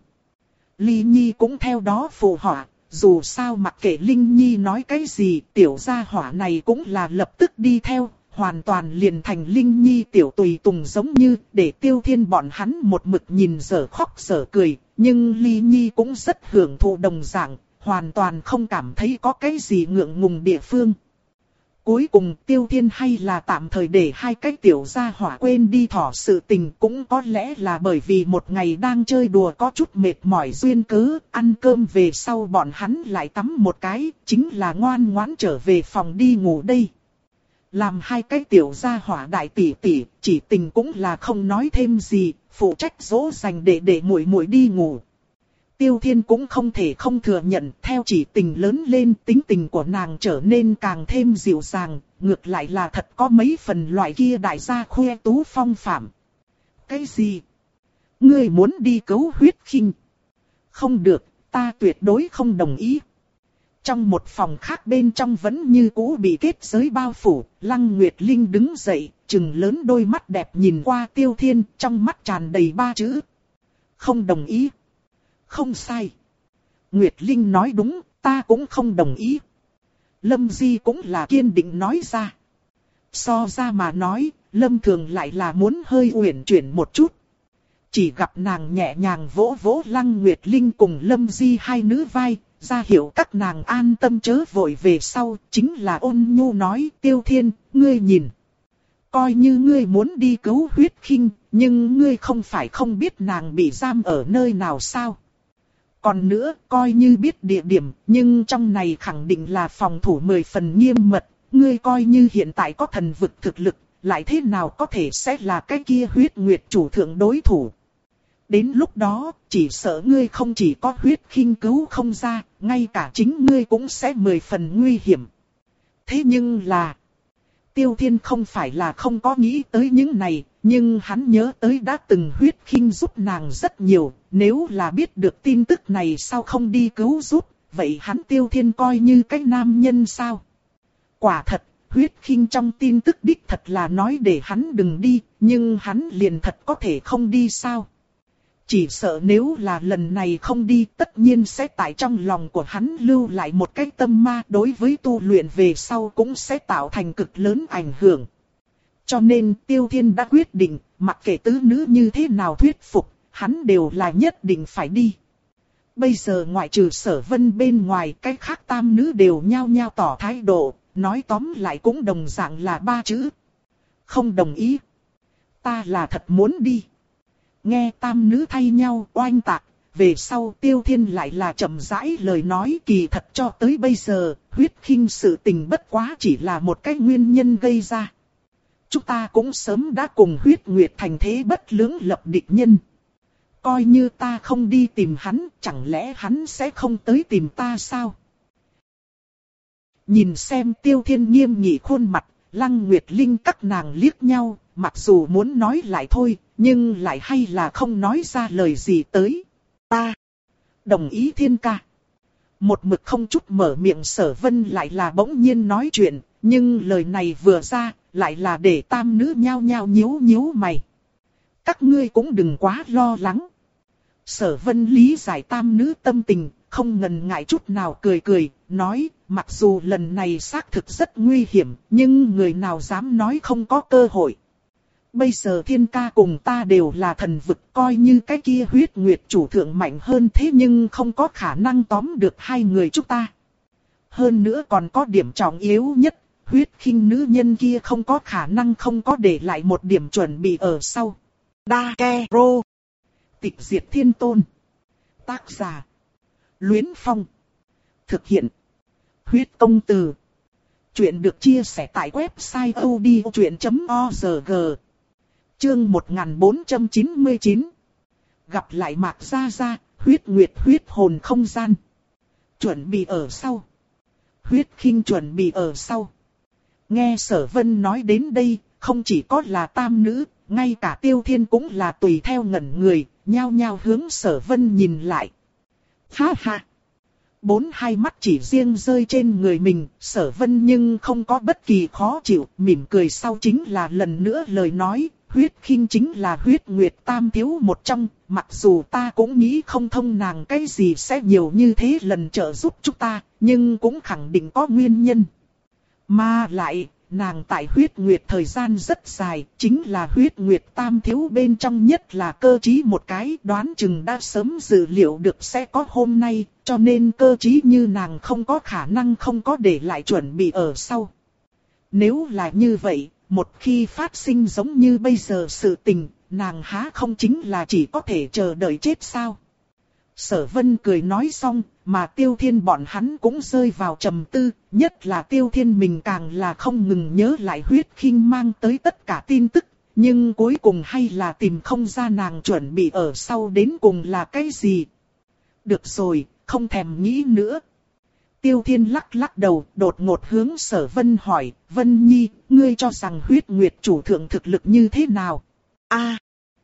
Ly Nhi cũng theo đó phụ họa. Dù sao mặc kệ Linh Nhi nói cái gì, tiểu gia hỏa này cũng là lập tức đi theo, hoàn toàn liền thành Linh Nhi tiểu tùy tùng giống như, để Tiêu Thiên bọn hắn một mực nhìn dở khóc dở cười, nhưng Ly Nhi cũng rất hưởng thụ đồng dạng, hoàn toàn không cảm thấy có cái gì ngượng ngùng địa phương. Cuối cùng Tiêu Thiên hay là tạm thời để hai cái tiểu gia hỏa quên đi thỏ sự tình, cũng có lẽ là bởi vì một ngày đang chơi đùa có chút mệt mỏi duyên cớ, ăn cơm về sau bọn hắn lại tắm một cái, chính là ngoan ngoãn trở về phòng đi ngủ đây. Làm hai cái tiểu gia hỏa đại tỷ tỷ, chỉ tình cũng là không nói thêm gì, phụ trách dỗ dành để để muội muội đi ngủ. Tiêu Thiên cũng không thể không thừa nhận, theo chỉ tình lớn lên tính tình của nàng trở nên càng thêm dịu dàng, ngược lại là thật có mấy phần loại kia đại gia khoe tú phong phạm. Cái gì? Ngươi muốn đi cứu huyết khinh? Không được, ta tuyệt đối không đồng ý. Trong một phòng khác bên trong vẫn như cũ bị kết giới bao phủ, Lăng Nguyệt Linh đứng dậy, trừng lớn đôi mắt đẹp nhìn qua Tiêu Thiên, trong mắt tràn đầy ba chữ. Không đồng ý. Không sai. Nguyệt Linh nói đúng, ta cũng không đồng ý. Lâm Di cũng là kiên định nói ra. So ra mà nói, Lâm Thường lại là muốn hơi uyển chuyển một chút. Chỉ gặp nàng nhẹ nhàng vỗ vỗ Lăng Nguyệt Linh cùng Lâm Di hai nữ vai, ra hiệu các nàng an tâm chớ vội về sau, chính là ôn nhu nói, Tiêu Thiên, ngươi nhìn. Coi như ngươi muốn đi cứu huyết khinh, nhưng ngươi không phải không biết nàng bị giam ở nơi nào sao? Còn nữa, coi như biết địa điểm, nhưng trong này khẳng định là phòng thủ mười phần nghiêm mật, ngươi coi như hiện tại có thần vực thực lực, lại thế nào có thể sẽ là cái kia huyết nguyệt chủ thượng đối thủ. Đến lúc đó, chỉ sợ ngươi không chỉ có huyết khinh cứu không ra, ngay cả chính ngươi cũng sẽ mười phần nguy hiểm. Thế nhưng là, Tiêu Thiên không phải là không có nghĩ tới những này, Nhưng hắn nhớ tới đã từng Huyết Khinh giúp nàng rất nhiều, nếu là biết được tin tức này sao không đi cứu giúp, vậy hắn Tiêu Thiên coi như cái nam nhân sao? Quả thật, Huyết Khinh trong tin tức đích thật là nói để hắn đừng đi, nhưng hắn liền thật có thể không đi sao? Chỉ sợ nếu là lần này không đi tất nhiên sẽ tại trong lòng của hắn lưu lại một cái tâm ma, đối với tu luyện về sau cũng sẽ tạo thành cực lớn ảnh hưởng. Cho nên Tiêu Thiên đã quyết định, mặc kệ tứ nữ như thế nào thuyết phục, hắn đều là nhất định phải đi. Bây giờ ngoại trừ Sở Vân bên ngoài, cái khác tam nữ đều nhao nhao tỏ thái độ, nói tóm lại cũng đồng dạng là ba chữ. Không đồng ý. Ta là thật muốn đi. Nghe tam nữ thay nhau oanh tạc, về sau Tiêu Thiên lại là chậm rãi lời nói, kỳ thật cho tới bây giờ, Huyết Khinh sự tình bất quá chỉ là một cái nguyên nhân gây ra. Chúng ta cũng sớm đã cùng Huyết Nguyệt thành thế bất lưỡng lập địch nhân. Coi như ta không đi tìm hắn, chẳng lẽ hắn sẽ không tới tìm ta sao? Nhìn xem Tiêu Thiên nghiêm nghị khuôn mặt, Lăng Nguyệt Linh các nàng liếc nhau, mặc dù muốn nói lại thôi, nhưng lại hay là không nói ra lời gì tới. Ta đồng ý Thiên ca. Một mực không chút mở miệng Sở Vân lại là bỗng nhiên nói chuyện, nhưng lời này vừa ra, lại là để tam nữ nhao nhao nhíu nhíu mày. Các ngươi cũng đừng quá lo lắng. Sở Vân lý giải tam nữ tâm tình, không ngần ngại chút nào cười cười, nói, mặc dù lần này xác thực rất nguy hiểm, nhưng người nào dám nói không có cơ hội. Bây giờ Thiên ca cùng ta đều là thần vực, coi như cái kia Huyết Nguyệt chủ thượng mạnh hơn thế nhưng không có khả năng tóm được hai người chúng ta. Hơn nữa còn có điểm trọng yếu nhất, Huyết Khinh nữ nhân kia không có khả năng không có để lại một điểm chuẩn bị ở sau. Đa Ke Rô. Tịch diệt thiên tôn. Tác giả. Luyến Phong. Thực hiện. Huyết công từ. Chuyện được chia sẻ tại website odchuyện chấm org. Chương một nghìn bốn trăm chín mươi chín. Gặp lại Mạc Gia Gia, Huyết Nguyệt huyết hồn không gian. Chuẩn bị ở sau. Huyết Khinh chuẩn bị ở sau. Nghe Sở Vân nói đến đây, không chỉ có là tam nữ, ngay cả Tiêu Thiên cũng là tùy theo ngẩn người, nhao nhao hướng Sở Vân nhìn lại. Ha ha! Bốn hai mắt chỉ riêng rơi trên người mình, Sở Vân nhưng không có bất kỳ khó chịu, mỉm cười sau chính là lần nữa lời nói, Huyết Khinh chính là Huyết Nguyệt tam thiếu một trong, mặc dù ta cũng nghĩ không thông nàng cái gì sẽ nhiều như thế lần trợ giúp chúng ta, nhưng cũng khẳng định có nguyên nhân. Mà lại, nàng tại Huyết Nguyệt thời gian rất dài, chính là Huyết Nguyệt tam thiếu bên trong nhất là cơ trí một cái, đoán chừng đã sớm dự liệu được sẽ có hôm nay, cho nên cơ trí như nàng không có khả năng không có để lại chuẩn bị ở sau. Nếu là như vậy, một khi phát sinh giống như bây giờ sự tình, nàng há không chính là chỉ có thể chờ đợi chết sao? Sở Vân cười nói xong, mà Tiêu Thiên bọn hắn cũng rơi vào trầm tư, nhất là Tiêu Thiên mình càng là không ngừng nhớ lại Huyết Khinh mang tới tất cả tin tức, nhưng cuối cùng hay là tìm không ra nàng chuẩn bị ở sau đến cùng là cái gì. Được rồi, không thèm nghĩ nữa. Tiêu Thiên lắc lắc đầu, đột ngột hướng Sở Vân hỏi, Vân Nhi, ngươi cho rằng Huyết Nguyệt chủ thượng thực lực như thế nào? A.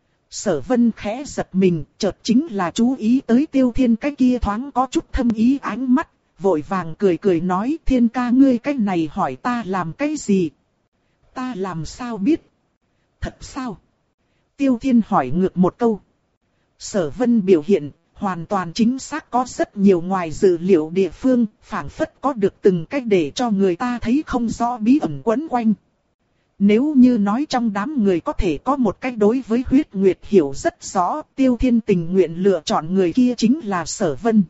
Sở Vân khẽ giật mình, chợt chính là chú ý tới Tiêu Thiên cái kia thoáng có chút thâm ý ánh mắt, vội vàng cười cười nói, Thiên ca ngươi cái này hỏi ta làm cái gì? Ta làm sao biết? Thật sao? Tiêu Thiên hỏi ngược một câu. Sở Vân biểu hiện, hoàn toàn chính xác có rất nhiều ngoài dự liệu địa phương, phảng phất có được từng cách để cho người ta thấy không rõ bí ẩn quấn quanh. Nếu như nói trong đám người có thể có một cách đối với Huyết Nguyệt hiểu rất rõ, Tiêu Thiên tình nguyện lựa chọn người kia chính là Sở Vân.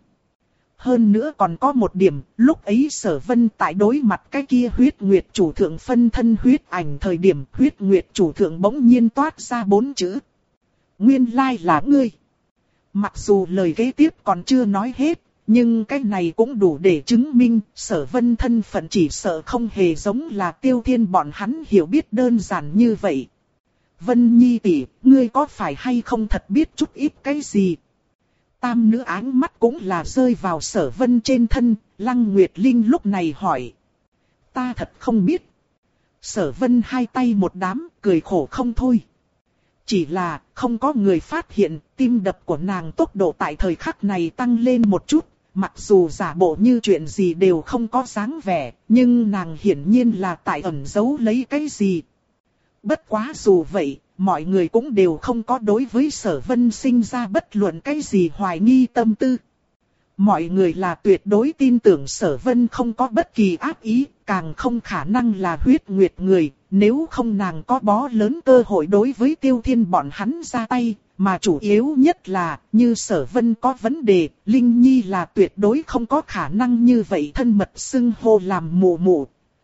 Hơn nữa còn có một điểm, lúc ấy Sở Vân tại đối mặt cái kia Huyết Nguyệt chủ thượng phân thân huyết ảnh thời điểm, Huyết Nguyệt chủ thượng bỗng nhiên toát ra bốn chữ. Nguyên lai là ngươi. Mặc dù lời kế tiếp còn chưa nói hết, nhưng cái này cũng đủ để chứng minh Sở Vân thân phận chỉ sợ không hề giống là Tiêu Thiên bọn hắn hiểu biết đơn giản như vậy. Vân Nhi tỷ, ngươi có phải hay không thật biết chút ít cái gì? Tam nữ áng mắt cũng là rơi vào Sở Vân trên thân, Lăng Nguyệt Linh lúc này hỏi. Ta thật không biết. Sở Vân hai tay một đám, cười khổ không thôi. Chỉ là không có người phát hiện tim đập của nàng tốc độ tại thời khắc này tăng lên một chút. Mặc dù giả bộ như chuyện gì đều không có dáng vẻ, nhưng nàng hiển nhiên là tại ẩn giấu lấy cái gì. Bất quá dù vậy, mọi người cũng đều không có đối với Sở Vân sinh ra bất luận cái gì hoài nghi tâm tư. Mọi người là tuyệt đối tin tưởng Sở Vân không có bất kỳ ác ý, càng không khả năng là huyết nguyệt người, nếu không nàng có bó lớn cơ hội đối với Tiêu Thiên bọn hắn ra tay, mà chủ yếu nhất là, như Sở Vân có vấn đề, Linh Nhi là tuyệt đối không có khả năng như vậy thân mật xưng hô làm mụ mụ.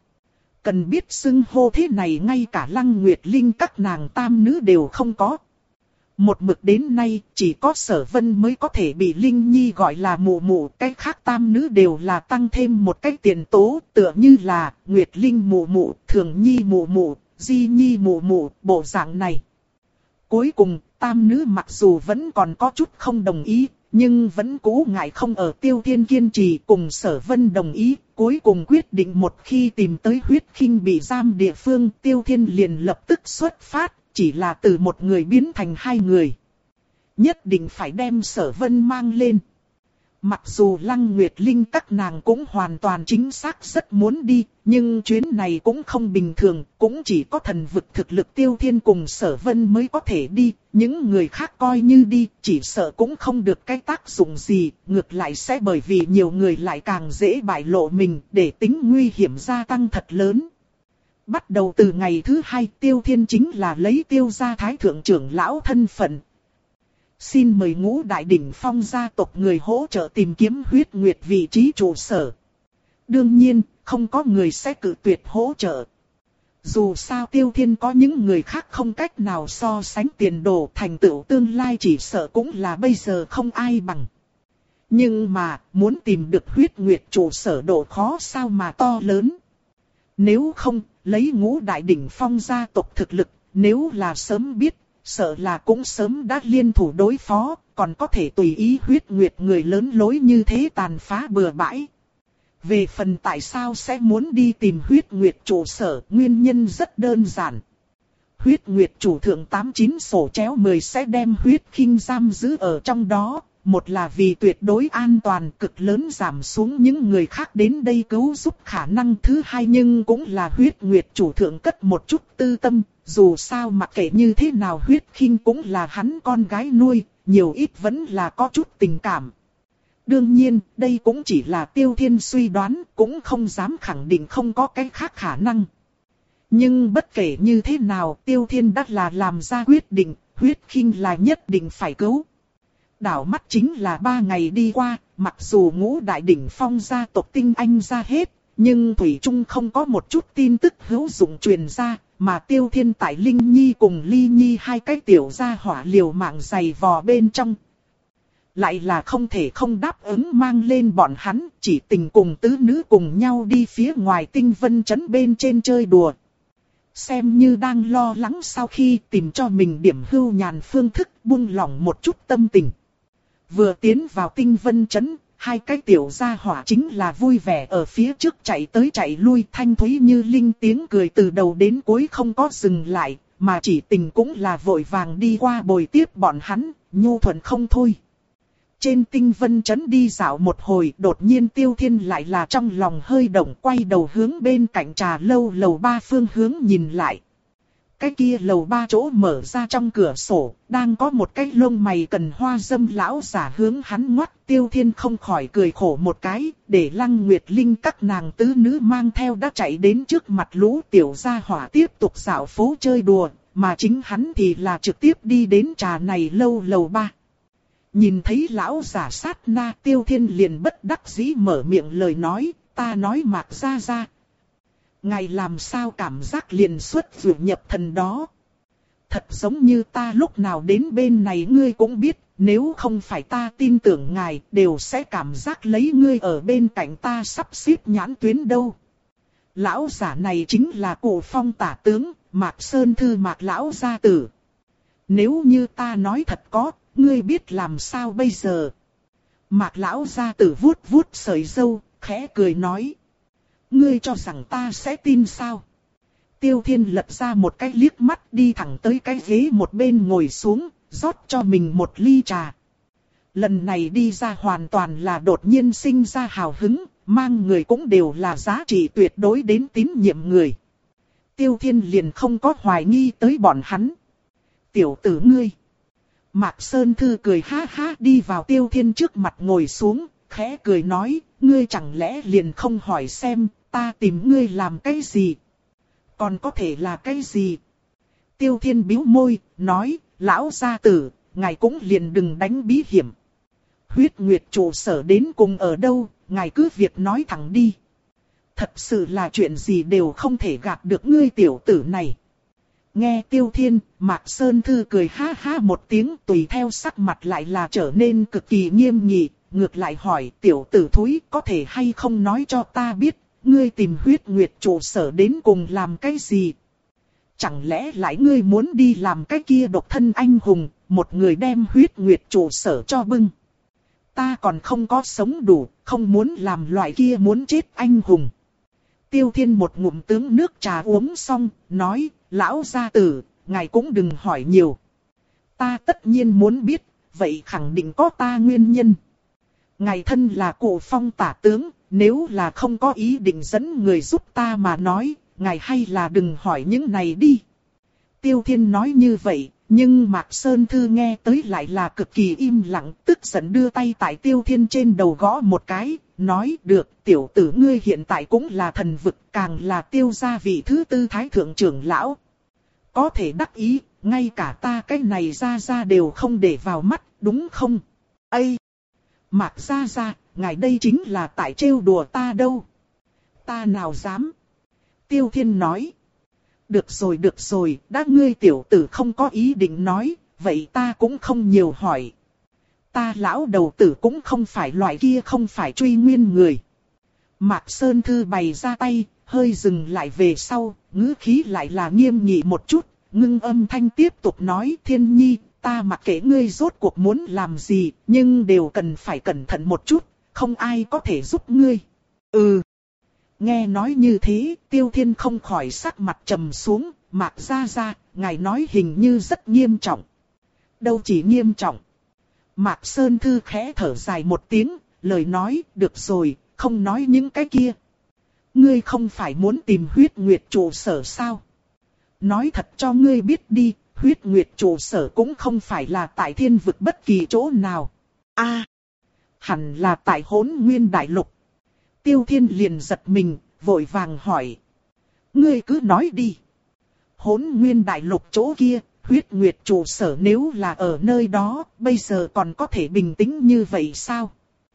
Cần biết xưng hô thế này ngay cả Lăng Nguyệt Linh các nàng tam nữ đều không có. Một mực đến nay, chỉ có Sở Vân mới có thể bị Linh Nhi gọi là mụ mụ, cái khác tam nữ đều là tăng thêm một cái tiền tố, tựa như là Nguyệt Linh mụ mụ, Thường Nhi mụ mụ, Di Nhi mụ mụ, bộ dạng này. Cuối cùng, tam nữ mặc dù vẫn còn có chút không đồng ý, nhưng vẫn cố ngại không ở Tiêu Thiên kiên trì cùng Sở Vân đồng ý, cuối cùng quyết định một khi tìm tới huyết khinh bị giam địa phương, Tiêu Thiên liền lập tức xuất phát. Chỉ là từ một người biến thành hai người. Nhất định phải đem Sở Vân mang lên. Mặc dù Lăng Nguyệt Linh các nàng cũng hoàn toàn chính xác rất muốn đi, nhưng chuyến này cũng không bình thường, cũng chỉ có thần vực thực lực Tiêu Thiên cùng Sở Vân mới có thể đi, những người khác coi như đi, chỉ sợ cũng không được cái tác dụng gì, ngược lại sẽ bởi vì nhiều người lại càng dễ bại lộ mình, để tính nguy hiểm gia tăng thật lớn. Bắt đầu từ ngày thứ hai, Tiêu Thiên chính là lấy Tiêu gia thái thượng trưởng lão thân phận. Xin mời Ngũ Đại Đỉnh Phong gia tộc người hỗ trợ tìm kiếm huyết nguyệt vị trí trụ sở. Đương nhiên, không có người sẽ cự tuyệt hỗ trợ. Dù sao Tiêu Thiên có những người khác không cách nào so sánh tiền đồ, thành tựu tương lai chỉ sợ cũng là bây giờ không ai bằng. Nhưng mà, muốn tìm được huyết nguyệt trụ sở độ khó sao mà to lớn. Nếu không, lấy Ngũ Đại Đỉnh Phong gia tộc thực lực, nếu là sớm biết, sợ là cũng sớm đã liên thủ đối phó, còn có thể tùy ý huyết nguyệt người lớn lối như thế tàn phá bừa bãi. Về phần tại sao sẽ muốn đi tìm huyết nguyệt trụ sở, nguyên nhân rất đơn giản. Huyết nguyệt chủ thượng tám chín sổ chéo mười sẽ đem huyết khinh giam giữ ở trong đó. Một là vì tuyệt đối an toàn cực lớn giảm xuống những người khác đến đây cứu giúp khả năng, thứ hai nhưng cũng là huyết nguyệt chủ thượng cất một chút tư tâm, dù sao mặc kệ như thế nào huyết khinh cũng là hắn con gái nuôi, nhiều ít vẫn là có chút tình cảm. Đương nhiên, đây cũng chỉ là Tiêu Thiên suy đoán, cũng không dám khẳng định không có cái khác khả năng. Nhưng bất kể như thế nào, Tiêu Thiên đã là làm ra quyết định, huyết khinh là nhất định phải cứu. Đảo mắt chính là ba ngày đi qua, mặc dù Ngũ Đại Đỉnh Phong gia tộc tinh anh ra hết, nhưng thủy chung không có một chút tin tức hữu dụng truyền ra, mà Tiêu Thiên tại Linh Nhi cùng Ly Nhi hai cái tiểu gia hỏa liều mạng giày vò bên trong. Lại là không thể không đáp ứng mang lên bọn hắn, chỉ tình cùng tứ nữ cùng nhau đi phía ngoài Tinh Vân Trấn bên trên chơi đùa. Xem như đang lo lắng sau khi tìm cho mình điểm hưu nhàn phương thức buông lỏng một chút tâm tình. Vừa tiến vào Tinh Vân Trấn, hai cái tiểu gia hỏa chính là vui vẻ ở phía trước chạy tới chạy lui, thanh thúy như linh tiếng cười từ đầu đến cuối không có dừng lại, mà chỉ tình cũng là vội vàng đi qua bồi tiếp bọn hắn, nhu thuận không thôi. Trên Tinh Vân Trấn đi dạo một hồi, đột nhiên Tiêu Thiên lại là trong lòng hơi động, quay đầu hướng bên cạnh trà lâu lầu ba phương hướng nhìn lại. Cái kia lầu ba chỗ mở ra trong cửa sổ, đang có một cái lông mày cần hoa dâm lão giả hướng hắn ngoắt. Tiêu Thiên không khỏi cười khổ một cái, để Lăng Nguyệt Linh các nàng tứ nữ mang theo đã chạy đến trước mặt lũ tiểu gia hỏa tiếp tục dạo phố chơi đùa, mà chính hắn thì là trực tiếp đi đến trà này lâu lầu ba. Nhìn thấy lão giả sát na, Tiêu Thiên liền bất đắc dĩ mở miệng lời nói, ta nói Mạc gia gia. Ngài làm sao cảm giác liền xuất vượt nhập thần đó. Thật giống như ta lúc nào đến bên này ngươi cũng biết, nếu không phải ta tin tưởng ngài, đều sẽ cảm giác lấy ngươi ở bên cạnh ta sắp xếp nhãn tuyến đâu. Lão giả này chính là Cổ Phong tả tướng, Mạc Sơn Thư Mạc lão gia tử. Nếu như ta nói thật có, ngươi biết làm sao bây giờ? Mạc lão gia tử vuốt vuốt sợi râu, khẽ cười nói. Ngươi cho rằng ta sẽ tin sao? Tiêu Thiên lật ra một cái liếc mắt đi thẳng tới cái ghế một bên ngồi xuống, rót cho mình một ly trà. Lần này đi ra hoàn toàn là đột nhiên sinh ra hào hứng, mang người cũng đều là giá trị tuyệt đối đến tín nhiệm người. Tiêu Thiên liền không có hoài nghi tới bọn hắn. Tiểu tử ngươi. Mạc Sơn Thư cười ha ha đi vào Tiêu Thiên trước mặt ngồi xuống, khẽ cười nói, ngươi chẳng lẽ liền không hỏi xem, ta tìm ngươi làm cái gì? Còn có thể là cái gì? Tiêu Thiên bĩu môi, nói, lão gia tử, ngài cũng liền đừng đánh bí hiểm. Huyết Nguyệt trụ sở đến cùng ở đâu, ngài cứ việc nói thẳng đi. Thật sự là chuyện gì đều không thể gạt được ngươi tiểu tử này. Nghe Tiêu Thiên, Mạc Sơn Thư cười ha ha một tiếng, tùy theo sắc mặt lại là trở nên cực kỳ nghiêm nghị, ngược lại hỏi tiểu tử thúi có thể hay không nói cho ta biết, ngươi tìm Huyết Nguyệt trụ sở đến cùng làm cái gì? Chẳng lẽ lại ngươi muốn đi làm cái kia độc thân anh hùng, một người đem Huyết Nguyệt trụ sở cho bưng? Ta còn không có sống đủ, không muốn làm loại kia muốn chết anh hùng. Tiêu Thiên một ngụm tướng nước trà uống xong, nói, lão gia tử, ngài cũng đừng hỏi nhiều. Ta tất nhiên muốn biết, vậy khẳng định có ta nguyên nhân. Ngài thân là Cụ Phong tả tướng, nếu là không có ý định dẫn người giúp ta mà nói, ngài hay là đừng hỏi những này đi. Tiêu Thiên nói như vậy, nhưng Mạc Sơn Thư nghe tới lại là cực kỳ im lặng, tức giận đưa tay tại Tiêu Thiên trên đầu gõ một cái, nói được tiểu tử ngươi hiện tại cũng là thần vực, càng là Tiêu gia vị thứ tư thái thượng trưởng lão. Có thể đắc ý, ngay cả ta cái này ra ra đều không để vào mắt, đúng không? Ây! Mạc gia gia, ngài đây chính là tại trêu đùa ta đâu. Ta nào dám? Tiêu Thiên nói. Được rồi được rồi, đã ngươi tiểu tử không có ý định nói, vậy ta cũng không nhiều hỏi. Ta lão đầu tử cũng không phải loại kia không phải truy nguyên người. Mạc Sơn Thư bày ra tay, hơi dừng lại về sau, ngữ khí lại là nghiêm nghị một chút, ngưng âm thanh tiếp tục nói Thiên Nhi, ta mặc kệ ngươi rốt cuộc muốn làm gì, nhưng đều cần phải cẩn thận một chút, không ai có thể giúp ngươi. Ừ. Nghe nói như thế, Tiêu Thiên không khỏi sắc mặt trầm xuống, Mạc gia gia, ngài nói hình như rất nghiêm trọng. Đâu chỉ nghiêm trọng. Mạc Sơn Thư khẽ thở dài một tiếng, lời nói, được rồi, không nói những cái kia. Ngươi không phải muốn tìm Huyết Nguyệt trụ sở sao? Nói thật cho ngươi biết đi, Huyết Nguyệt trụ sở cũng không phải là tại thiên vực bất kỳ chỗ nào. A, à, hẳn là tại Hỗn Nguyên Đại Lục. Tiêu Thiên liền giật mình, vội vàng hỏi. Ngươi cứ nói đi. Hỗn Nguyên Đại Lục chỗ kia, Huyết Nguyệt trụ sở nếu là ở nơi đó, bây giờ còn có thể bình tĩnh như vậy sao?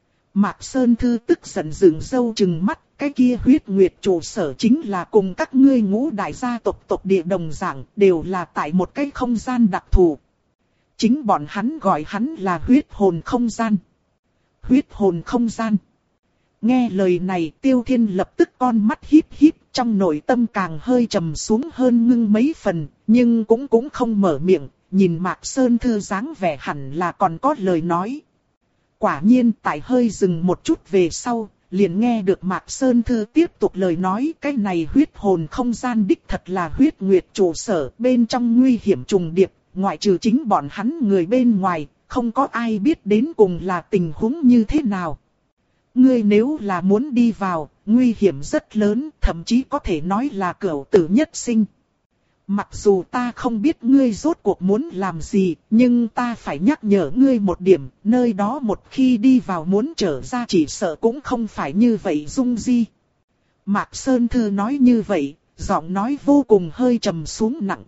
Mạc Sơn Thư tức giận dựng râu trừng mắt, cái kia Huyết Nguyệt trụ sở chính là cùng các ngươi ngũ đại gia tộc tộc địa đồng dạng, đều là tại một cái không gian đặc thù. Chính bọn hắn gọi hắn là huyết hồn không gian. Huyết hồn không gian. Nghe lời này Tiêu Thiên lập tức con mắt híp híp, trong nội tâm càng hơi trầm xuống hơn ngưng mấy phần, nhưng cũng cũng không mở miệng, nhìn Mạc Sơn Thư dáng vẻ hẳn là còn có lời nói. Quả nhiên tại hơi dừng một chút về sau, liền nghe được Mạc Sơn Thư tiếp tục lời nói, cái này huyết hồn không gian đích thật là Huyết Nguyệt trụ sở, bên trong nguy hiểm trùng điệp, ngoại trừ chính bọn hắn người bên ngoài, không có ai biết đến cùng là tình huống như thế nào. Ngươi nếu là muốn đi vào, nguy hiểm rất lớn, thậm chí có thể nói là cửu tử nhất sinh. Mặc dù ta không biết ngươi rốt cuộc muốn làm gì, nhưng ta phải nhắc nhở ngươi một điểm, nơi đó một khi đi vào muốn trở ra chỉ sợ cũng không phải như vậy dung di. Mạc Sơn Thư nói như vậy, giọng nói vô cùng hơi trầm xuống nặng.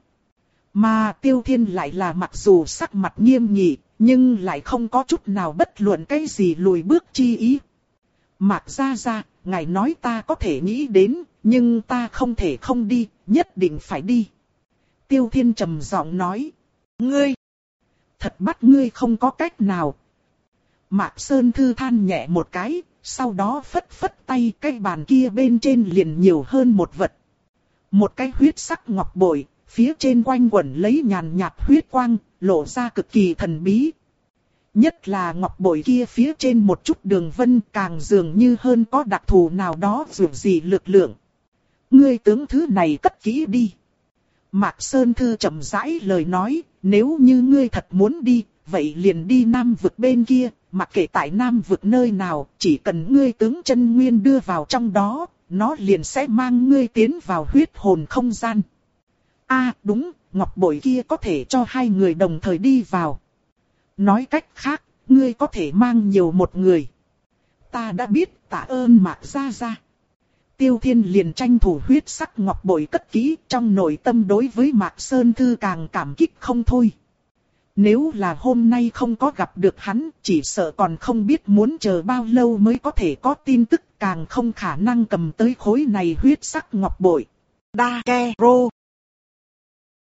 Mà Tiêu Thiên lại là mặc dù sắc mặt nghiêm nghị, nhưng lại không có chút nào bất luận cái gì lùi bước chi ý. Mạc gia gia, ngài nói ta có thể nghĩ đến, nhưng ta không thể không đi, nhất định phải đi. Tiêu Thiên trầm giọng nói. Ngươi! Thật bắt ngươi không có cách nào. Mạc Sơn Thư than nhẹ một cái, sau đó phất phất tay cái bàn kia bên trên liền nhiều hơn một vật. Một cái huyết sắc ngọc bội, phía trên quanh quẩn lấy nhàn nhạt huyết quang, lộ ra cực kỳ thần bí. Nhất là ngọc bội kia phía trên một chút đường vân càng dường như hơn có đặc thù nào đó dù gì lực lượng. ngươi tướng thứ này cất kỹ đi. Mạc Sơn Thư chậm rãi lời nói, nếu như ngươi thật muốn đi, vậy liền đi Nam vực bên kia, mặc kệ tại Nam vực nơi nào, chỉ cần ngươi tướng chân nguyên đưa vào trong đó, nó liền sẽ mang ngươi tiến vào huyết hồn không gian. A à, đúng, ngọc bội kia có thể cho hai người đồng thời đi vào. Nói cách khác, ngươi có thể mang nhiều một người. Ta đã biết, tạ ơn Mạc gia gia. Tiêu Thiên liền tranh thủ huyết sắc ngọc bội cất kỹ, trong nội tâm đối với Mạc Sơn Thư càng cảm kích không thôi. Nếu là hôm nay không có gặp được hắn, chỉ sợ còn không biết muốn chờ bao lâu mới có thể có tin tức, càng không khả năng cầm tới khối này huyết sắc ngọc bội. Đa ke rô.